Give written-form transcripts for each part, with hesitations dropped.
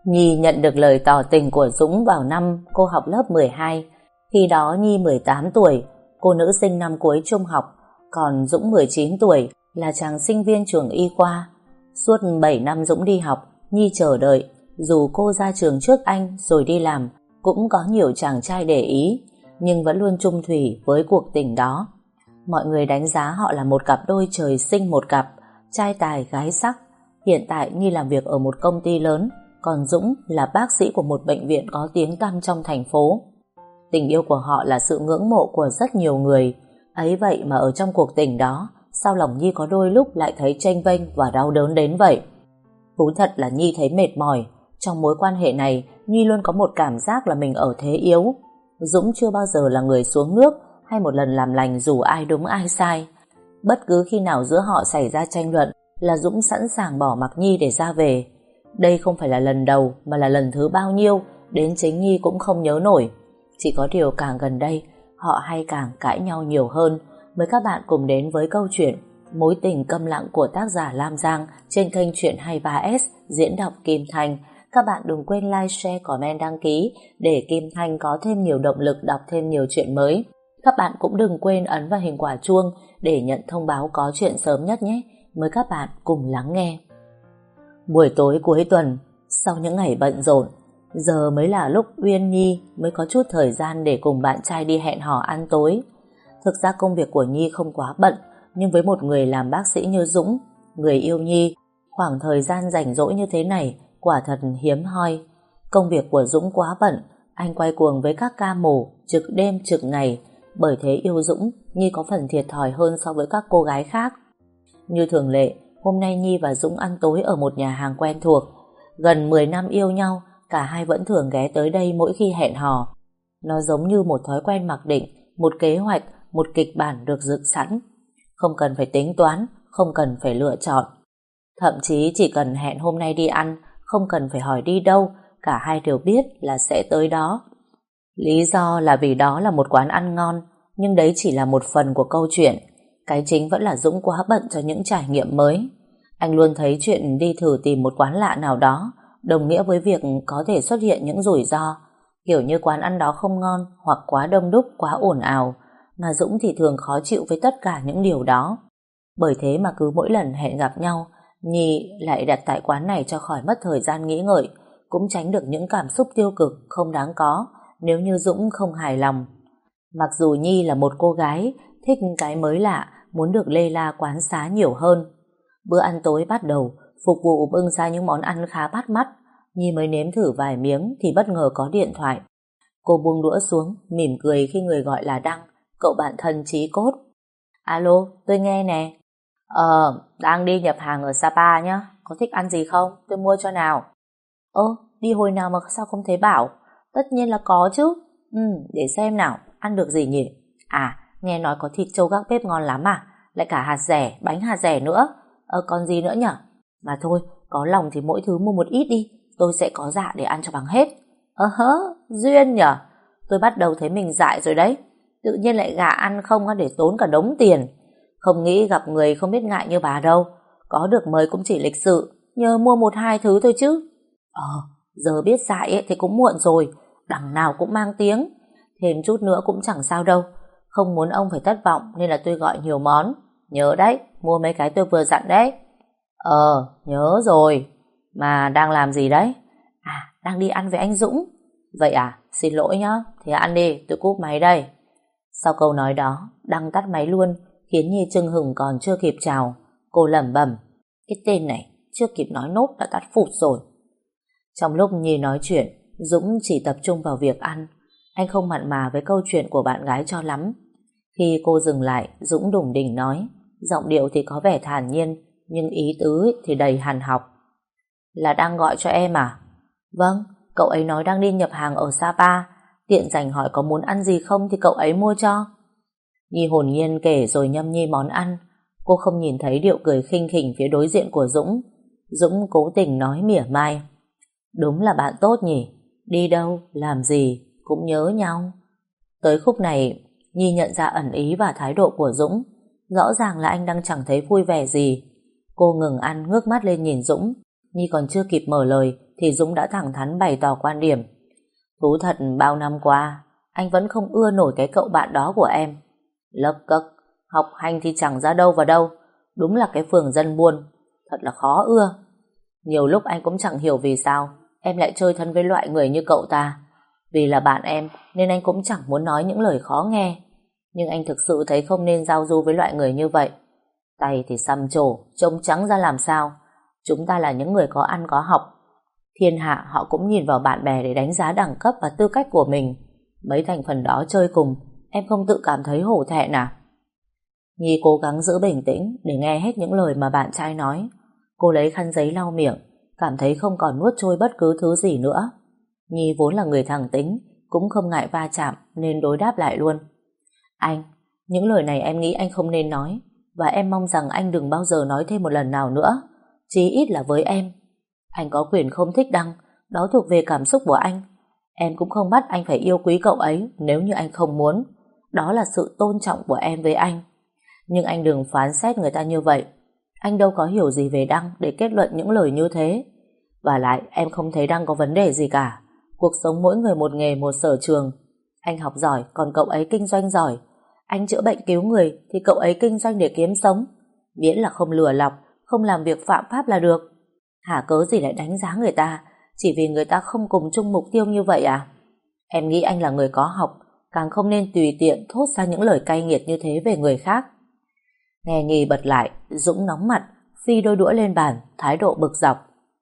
Nhi nhận được lời tỏ tình của Dũng vào năm cô học lớp 12. Khi đó Nhi 18 tuổi, cô nữ sinh năm cuối trung học, còn Dũng 19 tuổi, là chàng sinh viên trường y khoa. Suốt 7 năm Dũng đi học, Nhi chờ đợi, dù cô ra trường trước anh rồi đi làm, cũng có nhiều chàng trai để ý, nhưng vẫn luôn chung thủy với cuộc tình đó. Mọi người đánh giá họ là một cặp đôi trời sinh một cặp, trai tài gái sắc. Hiện tại Nhi làm việc ở một công ty lớn, còn Dũng là bác sĩ của một bệnh viện có tiếng tăm trong thành phố. Tình yêu của họ là sự ngưỡng mộ của rất nhiều người. Ấy vậy mà ở trong cuộc tình đó, sao lòng Nhi có đôi lúc lại thấy chênh vênh và đau đớn đến vậy? Thú thật là Nhi thấy mệt mỏi. Trong mối quan hệ này, Nhi luôn có một cảm giác là mình ở thế yếu. Dũng chưa bao giờ là người xuống nước hay một lần làm lành dù ai đúng ai sai. Bất cứ khi nào giữa họ xảy ra tranh luận là Dũng sẵn sàng bỏ mặc Nhi để ra về. Đây không phải là lần đầu mà là lần thứ bao nhiêu, đến chính Nhi cũng không nhớ nổi. Chỉ có điều càng gần đây, họ hay càng cãi nhau nhiều hơn. Mời các bạn cùng đến với câu chuyện Mối tình câm lặng của tác giả Lam Giang trên kênh Chuyện 23S diễn đọc Kim Thanh. Các bạn đừng quên like, share, comment, đăng ký để Kim Thanh có thêm nhiều động lực đọc thêm nhiều chuyện mới. Các bạn cũng đừng quên ấn vào hình quả chuông để nhận thông báo có chuyện sớm nhất nhé. Mời các bạn cùng lắng nghe. Buổi tối cuối tuần, sau những ngày bận rộn, giờ mới là lúc Uyên Nhi mới có chút thời gian để cùng bạn trai đi hẹn hò ăn tối. Thực ra công việc của Nhi không quá bận, nhưng với một người làm bác sĩ như Dũng, người yêu Nhi, khoảng thời gian rảnh rỗi như thế này quả thật hiếm hoi. Công việc của Dũng quá bận, anh quay cuồng với các ca mổ, trực đêm trực ngày. Bởi thế yêu Dũng, Nhi có phần thiệt thòi hơn so với các cô gái khác. Như thường lệ, hôm nay Nhi và Dũng ăn tối ở một nhà hàng quen thuộc. Gần 10 năm yêu nhau, cả hai vẫn thường ghé tới đây mỗi khi hẹn hò. Nó giống như một thói quen mặc định, một kế hoạch, một kịch bản được dựng sẵn. Không cần phải tính toán, không cần phải lựa chọn. Thậm chí chỉ cần hẹn hôm nay đi ăn, không cần phải hỏi đi đâu, cả hai đều biết là sẽ tới đó. Lý do là vì đó là một quán ăn ngon, nhưng đấy chỉ là một phần của câu chuyện. Cái chính vẫn là Dũng quá bận cho những trải nghiệm mới. Anh luôn thấy chuyện đi thử tìm một quán lạ nào đó đồng nghĩa với việc có thể xuất hiện những rủi ro, kiểu như quán ăn đó không ngon hoặc quá đông đúc, quá ồn ào, mà Dũng thì thường khó chịu với tất cả những điều đó. Bởi thế mà cứ mỗi lần hẹn gặp nhau, Nhi lại đặt tại quán này cho khỏi mất thời gian nghĩ ngợi, cũng tránh được những cảm xúc tiêu cực không đáng có nếu như Dũng không hài lòng. Mặc dù Nhi là một cô gái thích cái mới lạ, muốn được lê la quán xá nhiều hơn. Bữa ăn tối bắt đầu, phục vụ bưng ra những món ăn khá bắt mắt. Nhi mới nếm thử vài miếng thì bất ngờ có điện thoại. Cô buông đũa xuống, mỉm cười khi người gọi là Đăng, cậu bạn thân chí cốt. Alo, tôi nghe nè. Đang đi nhập hàng ở Sapa nhá, có thích ăn gì không? Tôi mua cho nào. Đi hồi nào mà sao không thấy bảo? Tất nhiên là có chứ. Để xem nào, ăn được gì nhỉ? À, nghe nói có thịt trâu gác bếp ngon lắm à? Lại cả hạt dẻ, bánh hạt dẻ nữa. Còn gì nữa nhở? Mà thôi, có lòng thì mỗi thứ mua một ít đi, tôi sẽ có dạ để ăn cho bằng hết. Duyên nhở? Tôi bắt đầu thấy mình dại rồi đấy. Tự nhiên lại gạ ăn không để tốn cả đống tiền. Không nghĩ gặp người không biết ngại như bà đâu. Có được mời cũng chỉ lịch sự, nhờ mua một hai thứ thôi chứ. Giờ biết dại ấy, thì cũng muộn rồi. Đằng nào cũng mang tiếng. Thêm chút nữa cũng chẳng sao đâu. Không muốn ông phải thất vọng nên là tôi gọi nhiều món. Nhớ đấy, mua mấy cái tôi vừa dặn đấy. Nhớ rồi. Mà đang làm gì đấy? Đang đi ăn với anh Dũng. Vậy à, xin lỗi nhá. Thì ăn đi, tôi cúp máy đây. Sau câu nói đó, Đăng tắt máy luôn, khiến Nhi chưng hửng còn chưa kịp chào. Cô lẩm bẩm, cái tên này chưa kịp nói nốt đã tắt phụt rồi. Trong lúc Nhi nói chuyện, Dũng chỉ tập trung vào việc ăn. Anh không mặn mà với câu chuyện của bạn gái cho lắm. Khi cô dừng lại, Dũng đủng đỉnh nói, giọng điệu thì có vẻ thản nhiên, nhưng ý tứ thì đầy hằn học. Là đang gọi cho em à? Vâng, cậu ấy nói đang đi nhập hàng ở Sapa. Tiện dành hỏi có muốn ăn gì không thì cậu ấy mua cho. Nhi hồn nhiên kể rồi nhâm nhi món ăn. Cô không nhìn thấy điệu cười khinh khỉnh phía đối diện của Dũng. Dũng cố tình nói mỉa mai, đúng là bạn tốt nhỉ, đi đâu, làm gì cũng nhớ nhau. Tới khúc này, Nhi nhận ra ẩn ý và thái độ của Dũng. Rõ ràng là anh đang chẳng thấy vui vẻ gì. Cô ngừng ăn, ngước mắt lên nhìn Dũng. Nhi còn chưa kịp mở lời thì Dũng đã thẳng thắn bày tỏ quan điểm. Thú thật bao năm qua, anh vẫn không ưa nổi cái cậu bạn đó của em. Lấc cấc, học hành thì chẳng ra đâu vào đâu, đúng là cái phường dân buôn, thật là khó ưa. Nhiều lúc anh cũng chẳng hiểu vì sao em lại chơi thân với loại người như cậu ta. Vì là bạn em nên anh cũng chẳng muốn nói những lời khó nghe, nhưng anh thực sự thấy không nên giao du với loại người như vậy. Tay thì xăm trổ, trông trắng ra làm sao. Chúng ta là những người có ăn có học. Thiên hạ họ cũng nhìn vào bạn bè để đánh giá đẳng cấp và tư cách của mình. Mấy thành phần đó chơi cùng, em không tự cảm thấy hổ thẹn à? Nhi cố gắng giữ bình tĩnh để nghe hết những lời mà bạn trai nói. Cô lấy khăn giấy lau miệng, cảm thấy không còn nuốt trôi bất cứ thứ gì nữa. Nhi vốn là người thẳng tính, cũng không ngại va chạm nên đối đáp lại luôn. Anh, những lời này em nghĩ anh không nên nói, và em mong rằng anh đừng bao giờ nói thêm một lần nào nữa, chí ít là với em. Anh có quyền không thích Đăng, đó thuộc về cảm xúc của anh. Em cũng không bắt anh phải yêu quý cậu ấy nếu như anh không muốn. Đó là sự tôn trọng của em với anh. Nhưng anh đừng phán xét người ta như vậy. Anh đâu có hiểu gì về Đăng để kết luận những lời như thế. Và lại em không thấy Đăng có vấn đề gì cả. Cuộc sống mỗi người một nghề một sở trường. Anh học giỏi còn cậu ấy kinh doanh giỏi. Anh chữa bệnh cứu người thì cậu ấy kinh doanh để kiếm sống. Miễn là không lừa lọc, không làm việc phạm pháp là được. Hả cớ gì lại đánh giá người ta chỉ vì người ta không cùng chung mục tiêu như vậy à? Em nghĩ anh là người có học, càng không nên tùy tiện thốt ra những lời cay nghiệt như thế về người khác. Nghe Nghi bật lại, Dũng nóng mặt, phi đôi đũa lên bàn, thái độ bực dọc.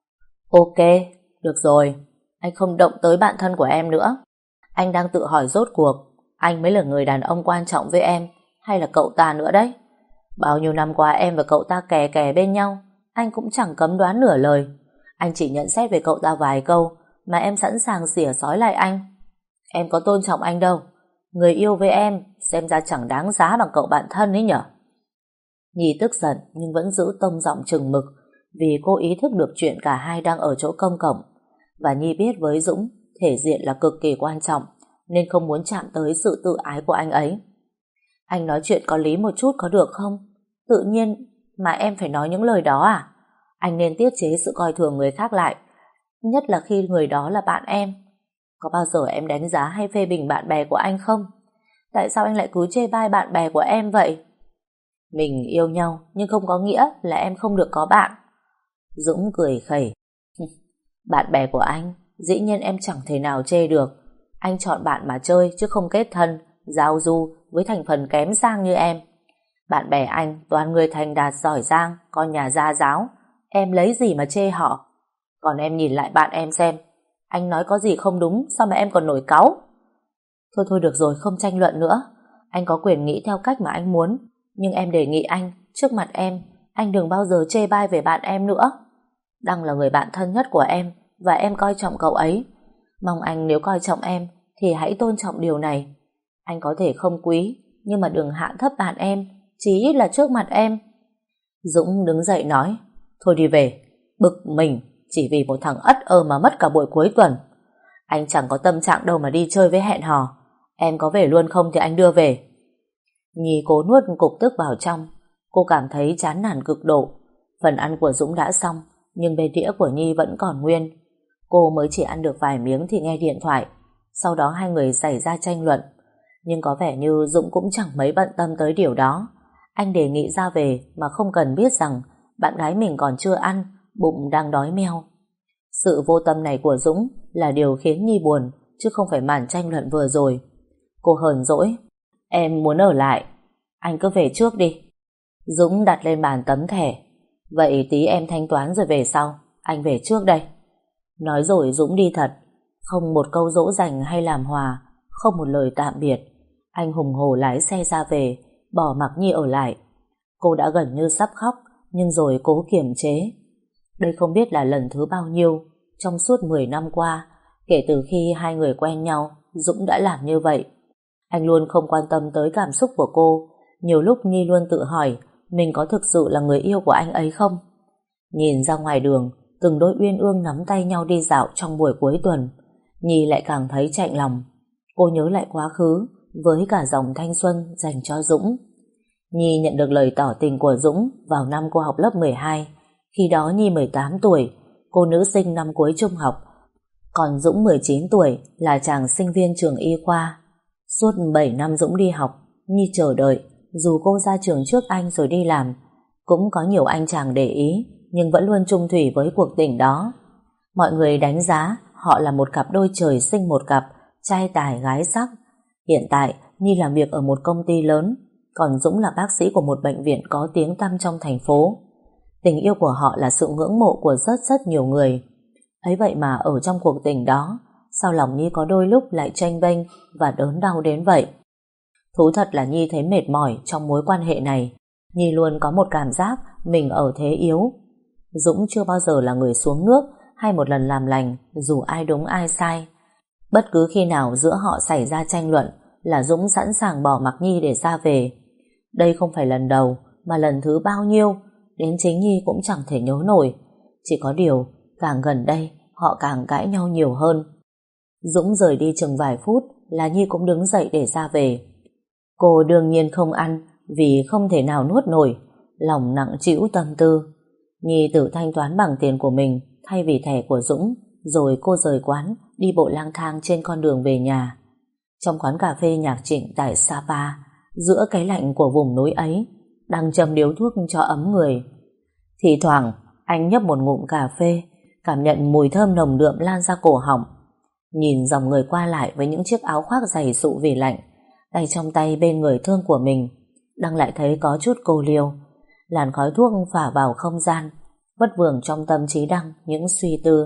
Ok, được rồi, anh không động tới bạn thân của em nữa. Anh đang tự hỏi rốt cuộc, anh mới là người đàn ông quan trọng với em, hay là cậu ta nữa đấy? Bao nhiêu năm qua em và cậu ta kè kè bên nhau, anh cũng chẳng cấm đoán nửa lời. Anh chỉ nhận xét về cậu ta vài câu, mà em sẵn sàng xỉa xói lại anh. Em có tôn trọng anh đâu. Người yêu với em, xem ra chẳng đáng giá bằng cậu bạn thân ấy nhở? Nhi tức giận nhưng vẫn giữ tông giọng chừng mực, vì cô ý thức được chuyện cả hai đang ở chỗ công cộng. Và Nhi biết với Dũng, thể diện là cực kỳ quan trọng, nên không muốn chạm tới sự tự ái của anh ấy. Anh nói chuyện có lý một chút có được không? Tự nhiên mà em phải nói những lời đó à? Anh nên tiết chế sự coi thường người khác lại, nhất là khi người đó là bạn em. Có bao giờ em đánh giá hay phê bình bạn bè của anh không? Tại sao anh lại cứ chê bai bạn bè của em vậy? Mình yêu nhau nhưng không có nghĩa là em không được có bạn. Dũng cười khẩy. Bạn bè của anh, dĩ nhiên em chẳng thể nào chê được. Anh chọn bạn mà chơi chứ không kết thân, giao du với thành phần kém sang như em. Bạn bè anh toàn người thành đạt giỏi giang, con nhà gia giáo. Em lấy gì mà chê họ? Còn em nhìn lại bạn em xem, anh nói có gì không đúng, sao mà em còn nổi cáu? Thôi thôi được rồi, không tranh luận nữa. Anh có quyền nghĩ theo cách mà anh muốn, nhưng em đề nghị anh, trước mặt em, anh đừng bao giờ chê bai về bạn em nữa. Đăng là người bạn thân nhất của em, và em coi trọng cậu ấy. Mong anh nếu coi trọng em thì hãy tôn trọng điều này. Anh có thể không quý, nhưng mà đừng hạ thấp bạn em, chí ít là trước mặt em. Dũng đứng dậy nói, thôi đi về. Bực mình chỉ vì một thằng ất ơ mà mất cả buổi cuối tuần. Anh chẳng có tâm trạng đâu mà đi chơi với hẹn hò. Em có về luôn không thì anh đưa về. Nhi cố nuốt cục tức vào trong. Cô cảm thấy chán nản cực độ. Phần ăn của Dũng đã xong, nhưng bên đĩa của Nhi vẫn còn nguyên. Cô mới chỉ ăn được vài miếng thì nghe điện thoại. Sau đó hai người xảy ra tranh luận. Nhưng có vẻ như Dũng cũng chẳng mấy bận tâm tới điều đó. Anh đề nghị ra về mà không cần biết rằng bạn gái mình còn chưa ăn, bụng đang đói meo. Sự vô tâm này của Dũng là điều khiến Nhi buồn, chứ không phải màn tranh luận vừa rồi. Cô hờn dỗi, em muốn ở lại, anh cứ về trước đi. Dũng đặt lên bàn tấm thẻ, vậy tí em thanh toán rồi về sau, anh về trước đây. Nói rồi Dũng đi thật, không một câu dỗ dành hay làm hòa, không một lời tạm biệt. Anh hùng hổ lái xe ra về, bỏ mặc Nhi ở lại. Cô đã gần như sắp khóc, nhưng rồi cố kiềm chế. Đây không biết là lần thứ bao nhiêu trong suốt 10 năm qua, kể từ khi hai người quen nhau, Dũng đã làm như vậy. Anh luôn không quan tâm tới cảm xúc của cô. Nhiều lúc Nhi luôn tự hỏi mình có thực sự là người yêu của anh ấy không. Nhìn ra ngoài đường, từng đôi uyên ương nắm tay nhau đi dạo trong buổi cuối tuần, Nhi lại càng thấy chạnh lòng. Cô nhớ lại quá khứ với cả dòng thanh xuân dành cho Dũng. Nhi nhận được lời tỏ tình của Dũng vào năm cô học lớp 12. Khi đó Nhi 18 tuổi. cô nữ sinh năm cuối trung học. Còn Dũng 19 tuổi là chàng sinh viên trường y khoa. Suốt 7 năm Dũng đi học, Nhi chờ đợi, dù cô ra trường trước anh rồi đi làm. Cũng có nhiều anh chàng để ý, nhưng vẫn luôn chung thủy với cuộc tình đó. Mọi người đánh giá họ là một cặp đôi trời sinh một cặp, trai tài gái sắc. Hiện tại, Nhi làm việc ở một công ty lớn, còn Dũng là bác sĩ của một bệnh viện có tiếng tăm trong thành phố. Tình yêu của họ là sự ngưỡng mộ của rất nhiều người. Ấy vậy mà ở trong cuộc tình đó, sao lòng Nhi có đôi lúc lại chênh vênh và đớn đau đến vậy? Thú thật là Nhi thấy mệt mỏi trong mối quan hệ này. Nhi luôn có một cảm giác mình ở thế yếu. Dũng chưa bao giờ là người xuống nước hay một lần làm lành dù ai đúng ai sai. Bất cứ khi nào giữa họ xảy ra tranh luận là Dũng sẵn sàng bỏ mặc Nhi để ra về. Đây không phải lần đầu mà lần thứ bao nhiêu, đến chính Nhi cũng chẳng thể nhớ nổi. Chỉ có điều càng gần đây họ càng cãi nhau nhiều hơn. Dũng rời đi chừng vài phút là Nhi cũng đứng dậy để ra về. Cô đương nhiên không ăn vì không thể nào nuốt nổi, lòng nặng trĩu tâm tư. Nhi tự thanh toán bằng tiền của mình thay vì thẻ của Dũng, rồi cô rời quán đi bộ lang thang trên con đường về nhà. Trong quán cà phê Nhạc Trịnh tại Sapa, giữa cái lạnh của vùng núi ấy, đang châm điếu thuốc cho ấm người. Thì thoảng anh nhấp một ngụm cà phê, cảm nhận mùi thơm nồng đượm lan ra cổ họng. Nhìn dòng người qua lại với những chiếc áo khoác dày sụ vì lạnh, tay trong tay bên người thương của mình, Đăng lại thấy có chút cô liêu. Làn khói thuốc phả vào không gian, vất vưởng trong tâm trí Đăng những suy tư.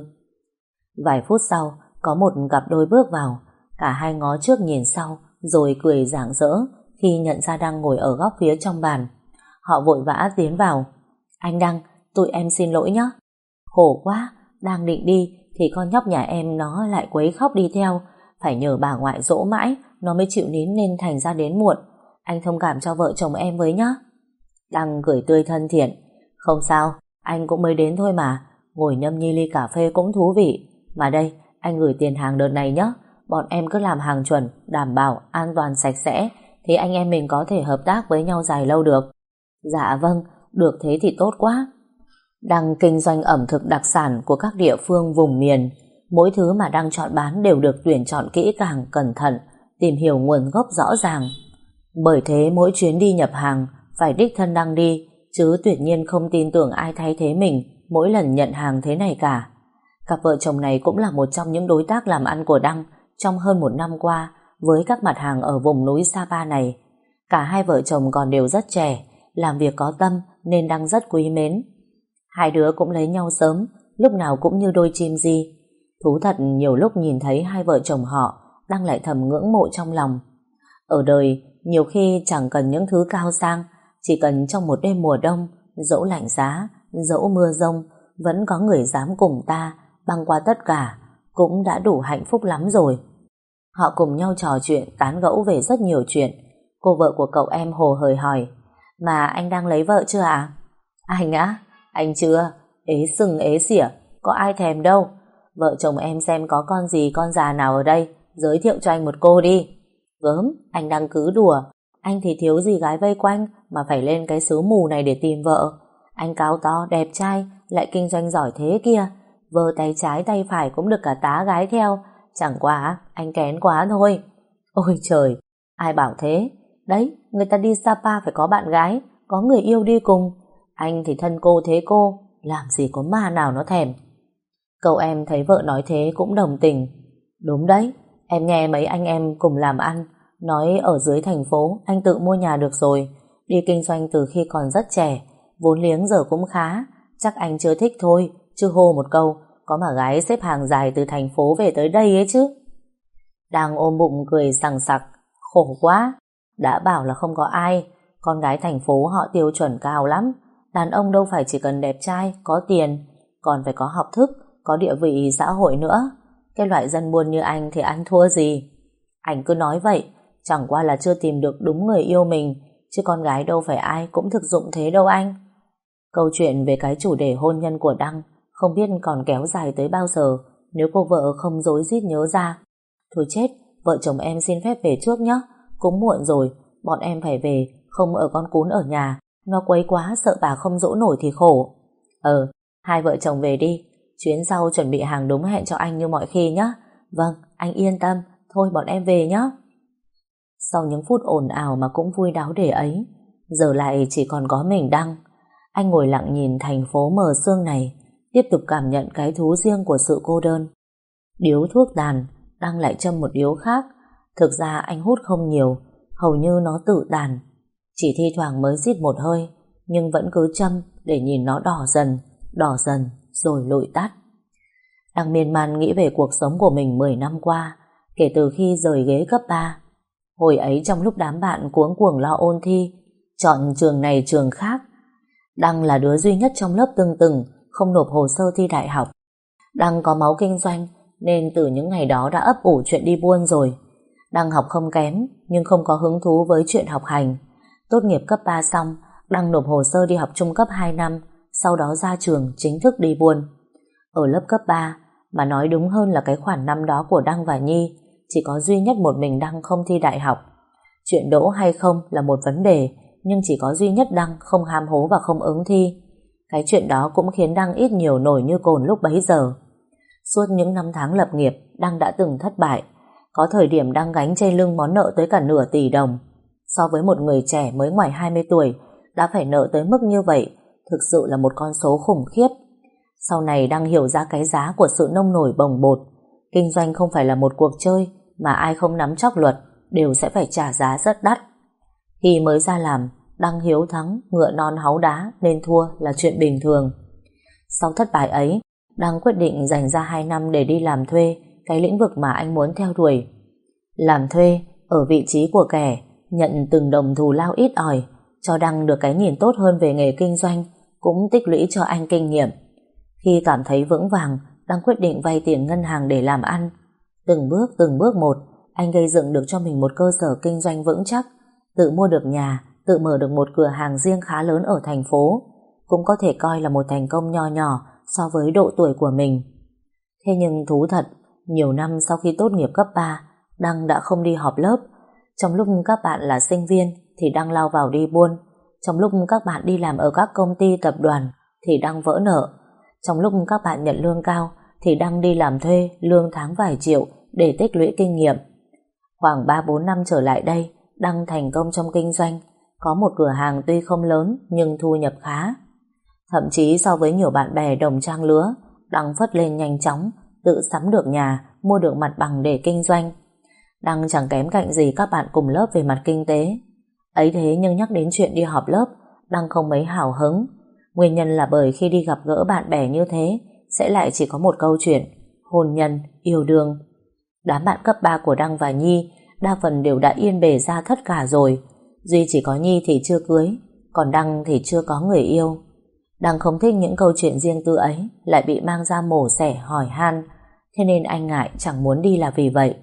Vài phút sau, có một cặp đôi bước vào, cả hai ngó trước nhìn sau, rồi cười rạng rỡ khi nhận ra Đăng ngồi ở góc phía trong bàn. Họ vội vã tiến vào. Anh Đăng, tụi em xin lỗi nhé. Khổ quá, đang định đi thì con nhóc nhà em nó lại quấy khóc đi theo, phải nhờ bà ngoại dỗ mãi nó mới chịu nín nên thành ra đến muộn. Anh thông cảm cho vợ chồng em với nhé. Đăng cười tươi thân thiện. Không sao, anh cũng mới đến thôi mà, ngồi nhâm nhi ly cà phê cũng thú vị. Mà đây, anh gửi tiền hàng đợt này nhé. Bọn em cứ làm hàng chuẩn, đảm bảo an toàn sạch sẽ, thì anh em mình có thể hợp tác với nhau dài lâu được. Dạ vâng, được thế thì tốt quá. Đăng kinh doanh ẩm thực đặc sản của các địa phương vùng miền. Mỗi thứ mà Đăng chọn bán đều được tuyển chọn kỹ càng, cẩn thận, tìm hiểu nguồn gốc rõ ràng. Bởi thế mỗi chuyến đi nhập hàng phải đích thân Đăng đi, chứ tuyệt nhiên không tin tưởng ai thay thế mình mỗi lần nhận hàng thế này cả. Cặp vợ chồng này cũng là một trong những đối tác làm ăn của Đăng trong hơn một năm qua với các mặt hàng ở vùng núi Sapa này. Cả hai vợ chồng còn đều rất trẻ, làm việc có tâm nên Đăng rất quý mến. Hai đứa cũng lấy nhau sớm, lúc nào cũng như đôi chim di. Thú thật nhiều lúc nhìn thấy hai vợ chồng họ, Đăng lại thầm ngưỡng mộ trong lòng. Ở đời, nhiều khi chẳng cần những thứ cao sang, chỉ cần trong một đêm mùa đông, dẫu lạnh giá, dẫu mưa rông, vẫn có người dám cùng ta băng qua tất cả, cũng đã đủ hạnh phúc lắm rồi. Họ cùng nhau trò chuyện, tán gẫu về rất nhiều chuyện. Cô vợ của cậu em hồ hởi hỏi, mà anh đang lấy vợ chưa ạ? Anh á? Anh chưa, ế sừng ế xỉa, có ai thèm đâu. Vợ chồng em xem có con gì con già nào ở đây, giới thiệu cho anh một cô đi. Gớm, anh đang cứ đùa. Anh thì thiếu gì gái vây quanh mà phải lên cái xứ mù này để tìm vợ. Anh cao to, đẹp trai, lại kinh doanh giỏi thế kia. Vơ tay trái tay phải cũng được cả tá gái theo. Chẳng qua anh kén quá thôi. Ôi trời, ai bảo thế? Đấy, người ta đi Sapa phải có bạn gái, có người yêu đi cùng. Anh thì thân cô thế cô, làm gì có ma nào nó thèm. Cậu em thấy vợ nói thế cũng đồng tình. Đúng đấy, em nghe mấy anh em cùng làm ăn nói ở dưới thành phố anh tự mua nhà được rồi, đi kinh doanh từ khi còn rất trẻ, vốn liếng giờ cũng khá. Chắc anh chưa thích thôi, chứ hô một câu có mà gái xếp hàng dài từ thành phố về tới đây ấy chứ. Đang ôm bụng cười sằng sặc. Khổ quá, đã bảo là không có ai. Con gái thành phố họ tiêu chuẩn cao lắm. Đàn ông đâu phải chỉ cần đẹp trai, có tiền, còn phải có học thức, có địa vị xã hội nữa. Cái loại dân buôn như anh thì anh thua gì? Anh cứ nói vậy, chẳng qua là chưa tìm được đúng người yêu mình, chứ con gái đâu phải ai cũng thực dụng thế đâu anh. Câu chuyện về cái chủ đề hôn nhân của Đăng không biết còn kéo dài tới bao giờ nếu cô vợ không rối rít nhớ ra. Thôi chết, vợ chồng em xin phép về trước nhé, cũng muộn rồi, bọn em phải về, không ở con cún ở nhà, nó quấy quá sợ bà không dỗ nổi thì khổ. Hai vợ chồng về đi, Chuyến sau chuẩn bị hàng đúng hẹn cho anh như mọi khi nhé. Vâng, anh yên tâm. Thôi bọn em về nhé. Sau những phút ồn ào mà cũng vui đáo để ấy, giờ lại chỉ còn có mình Đăng. Anh ngồi lặng nhìn thành phố mờ sương này, tiếp tục cảm nhận cái thú riêng của sự cô đơn. Điếu thuốc tàn, Đăng lại châm một điếu khác. Thực ra anh hút không nhiều, hầu như nó tự tàn. Chỉ thi thoảng mới rít một hơi, nhưng vẫn cứ châm để nhìn nó đỏ dần rồi lụi tắt. Đăng miên man nghĩ về cuộc sống của mình 10 năm qua, kể từ khi rời ghế cấp 3. Hồi ấy trong lúc đám bạn cuống cuồng lo ôn thi, chọn trường này trường khác, Đăng là đứa duy nhất trong lớp tưng từng không nộp hồ sơ thi đại học. Đăng có máu kinh doanh nên từ những ngày đó đã ấp ủ chuyện đi buôn rồi. Đăng học không kém nhưng không có hứng thú với chuyện học hành. Tốt nghiệp cấp 3 xong, Đăng nộp hồ sơ đi học trung cấp 2 năm, sau đó ra trường chính thức đi buôn. Ở lớp cấp 3, mà nói đúng hơn là cái khoản năm đó của Đăng và Nhi, chỉ có duy nhất một mình Đăng không thi đại học. Chuyện đỗ hay không là một vấn đề, nhưng chỉ có duy nhất Đăng không ham hố và không ứng thi. Cái chuyện đó cũng khiến Đăng ít nhiều nổi như cồn lúc bấy giờ. Suốt những năm tháng lập nghiệp, Đăng đã từng thất bại. Có thời điểm Đăng gánh trên lưng món nợ tới cả nửa tỷ đồng. So với một người trẻ mới ngoài 20 tuổi, đã phải nợ tới mức như vậy, thực sự là một con số khủng khiếp. Sau này Đăng hiểu ra cái giá của sự nông nổi bồng bột. Kinh doanh không phải là một cuộc chơi, mà ai không nắm chắc luật đều sẽ phải trả giá rất đắt. Khi mới ra làm, Đăng hiếu thắng, ngựa non háu đá nên thua là chuyện bình thường. Sau thất bại ấy, Đăng quyết định dành ra 2 năm để đi làm thuê cái lĩnh vực mà anh muốn theo đuổi. Làm thuê ở vị trí của kẻ nhận từng đồng thù lao ít ỏi, cho Đăng được cái nhìn tốt hơn về nghề kinh doanh, cũng tích lũy cho anh kinh nghiệm. Khi cảm thấy vững vàng, Đăng quyết định vay tiền ngân hàng để làm ăn. Từng bước một, anh gây dựng được cho mình một cơ sở kinh doanh vững chắc, tự mua được nhà, tự mở được một cửa hàng riêng khá lớn ở thành phố, cũng có thể coi là một thành công nho nhỏ so với độ tuổi của mình. Thế nhưng thú thật, nhiều năm sau khi tốt nghiệp cấp 3, Đăng đã không đi họp lớp. Trong lúc các bạn là sinh viên thì Đăng lao vào đi buôn. Trong lúc các bạn đi làm ở các công ty tập đoàn thì Đăng vỡ nợ. Trong lúc các bạn nhận lương cao thì Đăng đi làm thuê lương tháng vài triệu để tích lũy kinh nghiệm. Khoảng 3-4 năm trở lại đây, Đăng thành công trong kinh doanh, có một cửa hàng tuy không lớn nhưng thu nhập khá. Thậm chí so với nhiều bạn bè đồng trang lứa, Đăng phất lên nhanh chóng, tự sắm được nhà, mua được mặt bằng để kinh doanh. Đăng chẳng kém cạnh gì các bạn cùng lớp về mặt kinh tế. Ấy thế nhưng nhắc đến chuyện đi họp lớp, Đăng không mấy hào hứng. Nguyên nhân là bởi khi đi gặp gỡ bạn bè như thế, sẽ lại chỉ có một câu chuyện: hôn nhân, yêu đương. Đám bạn cấp 3 của Đăng và Nhi đa phần đều đã yên bề ra thất cả rồi. Duy chỉ có Nhi thì chưa cưới, còn Đăng thì chưa có người yêu. Đăng không thích những câu chuyện riêng tư ấy lại bị mang ra mổ xẻ hỏi han, thế nên anh ngại chẳng muốn đi là vì vậy.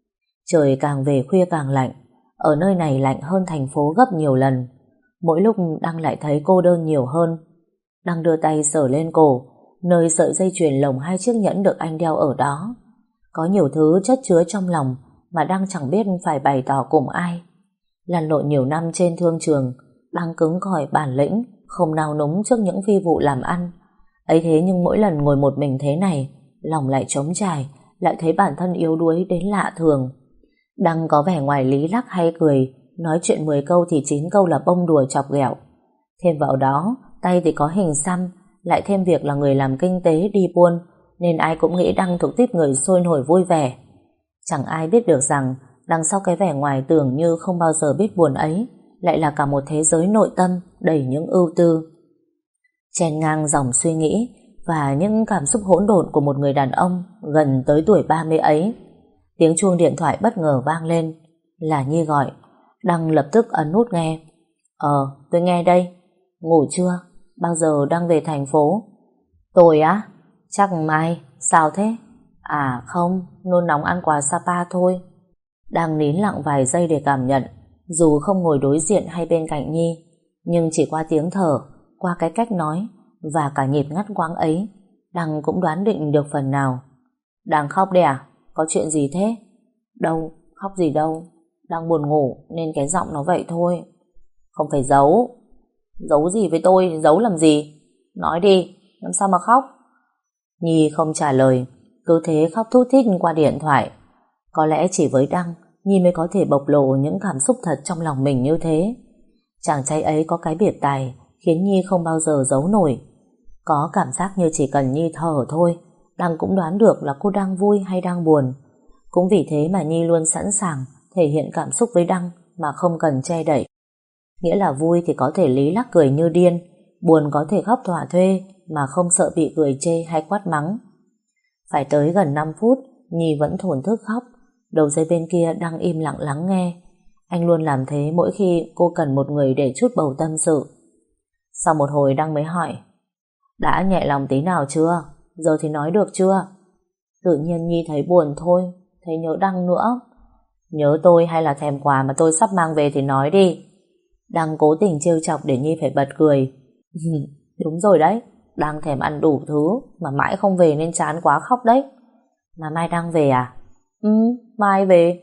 Trời càng về khuya càng lạnh, ở nơi này lạnh hơn thành phố gấp nhiều lần. Mỗi lúc Đăng lại thấy cô đơn nhiều hơn. Đăng đưa tay sờ lên cổ, nơi sợi dây chuyền lồng 2 chiếc nhẫn được anh đeo ở đó. Có nhiều thứ chất chứa trong lòng mà Đăng chẳng biết phải bày tỏ cùng ai. Lăn lộn nhiều năm trên thương trường, Đăng cứng cỏi bản lĩnh, không nao núng trước những phi vụ làm ăn. Ấy thế nhưng mỗi lần ngồi một mình thế này, lòng lại trống trải, lại thấy bản thân yếu đuối đến lạ thường. Đăng có vẻ ngoài lý lắc hay cười, nói chuyện 10 câu thì 9 câu là bông đùa chọc ghẹo. Thêm vào đó, tay thì có hình xăm, lại thêm việc là người làm kinh tế đi buôn, nên ai cũng nghĩ Đăng thuộc tiếp người sôi nổi vui vẻ. Chẳng ai biết được rằng đằng sau cái vẻ ngoài tưởng như không bao giờ biết buồn ấy lại là cả một thế giới nội tâm đầy những ưu tư. Chen ngang dòng suy nghĩ và những cảm xúc hỗn độn của một người đàn ông gần tới tuổi 30 ấy, tiếng chuông điện thoại bất ngờ vang lên. Là Nhi gọi. Đăng lập tức ấn nút nghe. Tôi nghe đây. Ngủ chưa? Bao giờ Đăng về thành phố? Tôi á? Chắc mai. Sao thế? À không, nôn nóng ăn quà Sapa thôi. Đang nín lặng vài giây để cảm nhận, dù không ngồi đối diện hay bên cạnh Nhi, nhưng chỉ qua tiếng thở, qua cái cách nói và cả nhịp ngắt quãng ấy, Đăng cũng đoán định được phần nào. Đang khóc đấy à? Có chuyện gì thế? Đâu, khóc gì đâu, đang buồn ngủ nên cái giọng nó vậy thôi. Không phải giấu. Giấu gì với tôi, giấu làm gì? Nói đi, làm sao mà khóc? Nhi không trả lời, cứ thế khóc thút thít qua điện thoại. Có lẽ chỉ với Đăng, Nhi mới có thể bộc lộ những cảm xúc thật trong lòng mình như thế. Chàng trai ấy có cái biệt tài khiến Nhi không bao giờ giấu nổi. Có cảm giác như chỉ cần Nhi thở thôi, Đăng cũng đoán được là cô đang vui hay đang buồn. Cũng vì thế mà Nhi luôn sẵn sàng thể hiện cảm xúc với Đăng mà không cần che đậy. Nghĩa là vui thì có thể lý lắc cười như điên, buồn có thể khóc thỏa thuê mà không sợ bị cười chê hay quát mắng. Phải tới gần 5 phút, Nhi vẫn thổn thức khóc. Đầu dây bên kia đang im lặng lắng nghe. Anh luôn làm thế mỗi khi cô cần một người để trút bầu tâm sự. Sau một hồi Đăng mới hỏi, đã nhẹ lòng tí nào chưa? Giờ thì nói được chưa? Tự nhiên Nhi thấy buồn thôi, thấy nhớ Đăng nữa. Nhớ tôi hay là thèm quà mà tôi sắp mang về thì nói đi. Đăng cố tình trêu chọc để Nhi phải bật cười. Đúng rồi đấy, đang thèm ăn đủ thứ mà mãi không về nên chán quá khóc đấy. Mà mai Đăng về à? Mai về.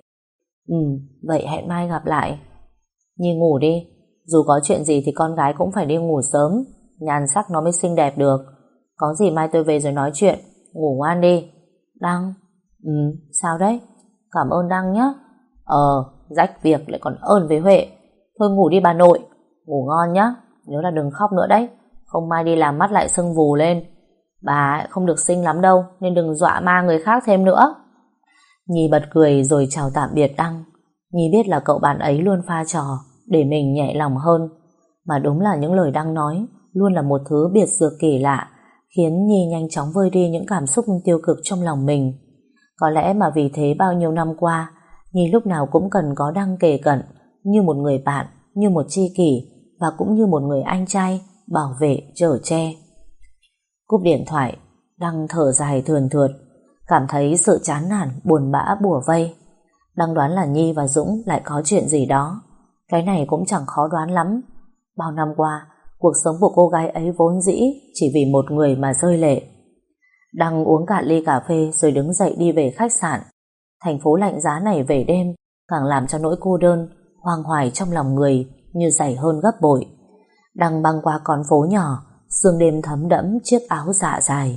Vậy hẹn mai gặp lại. Nhi ngủ đi, dù có chuyện gì thì con gái cũng phải đi ngủ sớm, nhan sắc nó mới xinh đẹp được. Có gì mai tôi về rồi nói chuyện. Ngủ ngoan đi. Đăng. Sao đấy? Cảm ơn Đăng nhé. Rách việc lại còn ơn với Huệ. Thôi ngủ đi bà nội. Ngủ ngon nhá. Nhớ là đừng khóc nữa đấy, không mai đi làm mắt lại sưng vù lên. Bà ấy không được xinh lắm đâu, nên đừng dọa ma người khác thêm nữa. Nhi bật cười rồi chào tạm biệt Đăng. Nhi biết là cậu bạn ấy luôn pha trò để mình nhẹ lòng hơn. Mà đúng là những lời Đăng nói luôn là một thứ biệt dược kỳ lạ, khiến Nhi nhanh chóng vơi đi những cảm xúc tiêu cực trong lòng mình. Có lẽ mà vì thế bao nhiêu năm qua, Nhi lúc nào cũng cần có Đăng kề cận, như một người bạn, như một tri kỷ, và cũng như một người anh trai bảo vệ chở che. Cúp điện thoại, Đăng thở dài thườn thượt, cảm thấy sự chán nản buồn bã bủa vây. Đăng đoán là Nhi và Dũng lại có chuyện gì đó. Cái này cũng chẳng khó đoán lắm. Bao năm qua, cuộc sống của cô gái ấy vốn dĩ chỉ vì một người mà rơi lệ. Đăng uống cạn ly cà phê rồi đứng dậy đi về khách sạn. Thành phố lạnh giá này về đêm càng làm cho nỗi cô đơn, hoang hoài trong lòng người như dày hơn gấp bội. Đăng băng qua con phố nhỏ, sương đêm thấm đẫm chiếc áo dạ dài.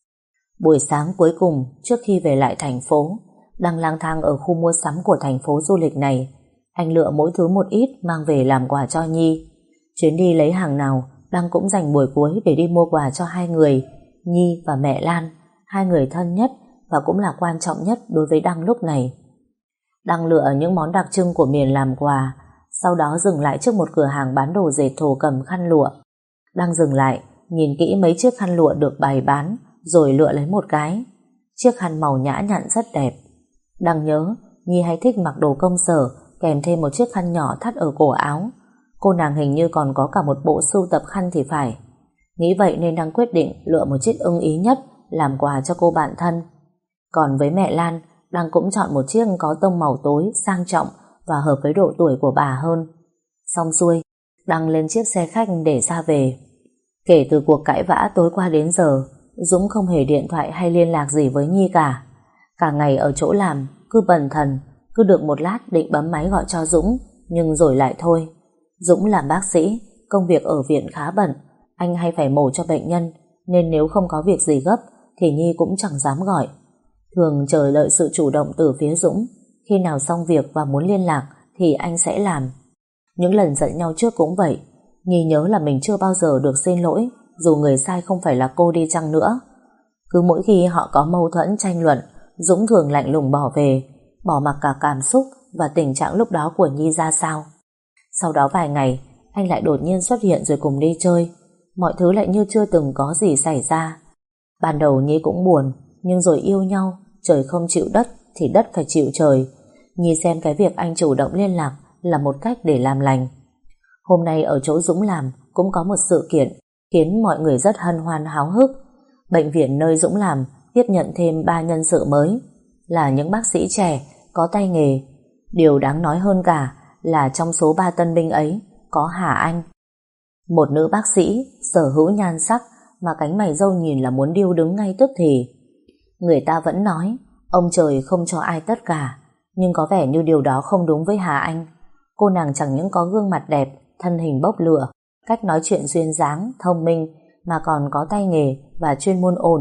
Buổi sáng cuối cùng trước khi về lại thành phố, Đăng lang thang ở khu mua sắm của thành phố du lịch này. Anh lựa mỗi thứ một ít mang về làm quà cho Nhi. Chuyến đi lấy hàng nào, Đăng cũng dành buổi cuối để đi mua quà cho hai người, Nhi và mẹ Lan, hai người thân nhất và cũng là quan trọng nhất đối với Đăng lúc này. Đăng lựa những món đặc trưng của miền làm quà, sau đó dừng lại trước một cửa hàng bán đồ dệt thổ cẩm khăn lụa. Đăng dừng lại, nhìn kỹ mấy chiếc khăn lụa được bày bán, rồi lựa lấy một cái. Chiếc khăn màu nhã nhặn rất đẹp. Đăng nhớ, Nhi hay thích mặc đồ công sở, kèm thêm một chiếc khăn nhỏ thắt ở cổ áo. Cô nàng hình như còn có cả một bộ sưu tập khăn thì phải. Nghĩ vậy nên Đăng quyết định lựa một chiếc ưng ý nhất làm quà cho cô bạn thân. Còn với mẹ Lan, Đăng cũng chọn một chiếc có tông màu tối, sang trọng và hợp với độ tuổi của bà hơn. Xong xuôi, Đăng lên chiếc xe khách để ra về. Kể từ cuộc cãi vã tối qua đến giờ, Dũng không hề điện thoại hay liên lạc gì với Nhi cả. Cả ngày ở chỗ làm, cứ bần thần, cứ được một lát định bấm máy gọi cho Dũng, nhưng rồi lại thôi. Dũng làm bác sĩ, công việc ở viện khá bận, anh hay phải mổ cho bệnh nhân, nên nếu không có việc gì gấp thì Nhi cũng chẳng dám gọi. Thường chờ đợi sự chủ động từ phía Dũng, khi nào xong việc và muốn liên lạc thì anh sẽ làm. Những lần giận nhau trước cũng vậy, Nhi nhớ là mình chưa bao giờ được xin lỗi, dù người sai không phải là cô đi chăng nữa. Cứ mỗi khi họ có mâu thuẫn tranh luận, Dũng thường lạnh lùng bỏ về, bỏ mặc cả cảm xúc và tình trạng lúc đó của Nhi ra sao. Sau đó vài ngày, anh lại đột nhiên xuất hiện rồi cùng đi chơi. Mọi thứ lại như chưa từng có gì xảy ra. Ban đầu Nhi cũng buồn, nhưng rồi yêu nhau, trời không chịu đất thì đất phải chịu trời. Nhi xem cái việc anh chủ động liên lạc là một cách để làm lành. Hôm nay ở chỗ Dũng làm cũng có một sự kiện khiến mọi người rất hân hoan háo hức. Bệnh viện nơi Dũng làm tiếp nhận thêm 3 nhân sự mới, là những bác sĩ trẻ, có tay nghề. Điều đáng nói hơn cả là trong số 3 tân binh ấy có Hà Anh, một nữ bác sĩ sở hữu nhan sắc mà cánh mày râu nhìn là muốn điêu đứng ngay tức thì. Người ta vẫn nói ông trời không cho ai tất cả, nhưng có vẻ như điều đó không đúng với Hà Anh. Cô nàng chẳng những có gương mặt đẹp, thân hình bốc lửa, cách nói chuyện duyên dáng, thông minh, mà còn có tay nghề và chuyên môn ổn,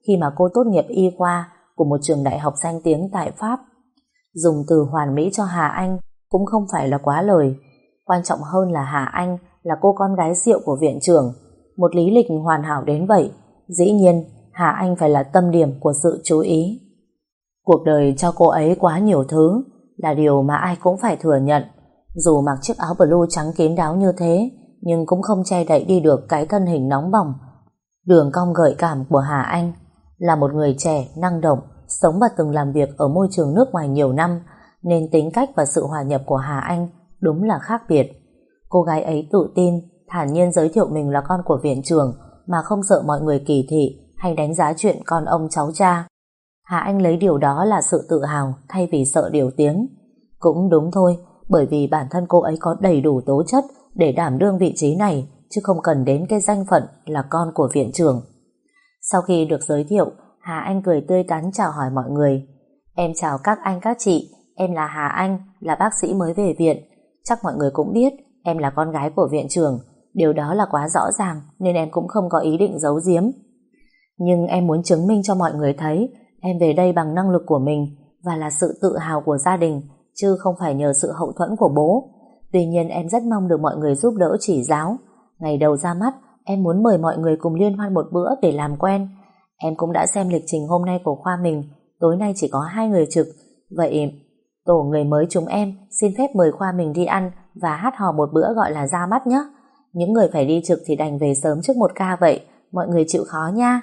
khi mà cô tốt nghiệp y khoa của một trường đại học danh tiếng tại Pháp. Dùng từ hoàn mỹ cho Hà Anh cũng không phải là quá lời. Quan trọng hơn là Hà Anh là cô con gái rượu của viện trưởng, một lý lịch hoàn hảo đến vậy. Dĩ nhiên, Hà Anh phải là tâm điểm của sự chú ý. Cuộc đời cho cô ấy quá nhiều thứ, là điều mà ai cũng phải thừa nhận. Dù mặc chiếc áo blue trắng kín đáo như thế, nhưng cũng không che đậy đi được cái thân hình nóng bỏng, đường cong gợi cảm của Hà Anh. Là một người trẻ, năng động, sống và từng làm việc ở môi trường nước ngoài nhiều năm, nên tính cách và sự hòa nhập của Hà Anh đúng là khác biệt. Cô gái ấy tự tin, thản nhiên giới thiệu mình là con của viện trưởng mà không sợ mọi người kỳ thị hay đánh giá chuyện con ông cháu cha. Hà Anh lấy điều đó là sự tự hào thay vì sợ điều tiếng. Cũng đúng thôi, bởi vì bản thân cô ấy có đầy đủ tố chất để đảm đương vị trí này, chứ không cần đến cái danh phận là con của viện trưởng. Sau khi được giới thiệu, Hà Anh cười tươi tắn chào hỏi mọi người. Em chào các anh các chị, em là Hà Anh, là bác sĩ mới về viện. Chắc mọi người cũng biết em là con gái của viện trưởng, điều đó là quá rõ ràng nên em cũng không có ý định giấu giếm. Nhưng em muốn chứng minh cho mọi người thấy em về đây bằng năng lực của mình và là sự tự hào của gia đình, chứ không phải nhờ sự hậu thuẫn của bố. Tuy nhiên em rất mong được mọi người giúp đỡ chỉ giáo. Ngày đầu ra mắt, em muốn mời mọi người cùng liên hoan một bữa để làm quen. Em cũng đã xem lịch trình hôm nay của khoa mình, tối nay chỉ có 2 người trực. Vậy tổ người mới chúng em xin phép mời khoa mình đi ăn và hát hò một bữa gọi là ra mắt nhé. Những người phải đi trực thì đành về sớm trước 1 ca vậy, mọi người chịu khó nha.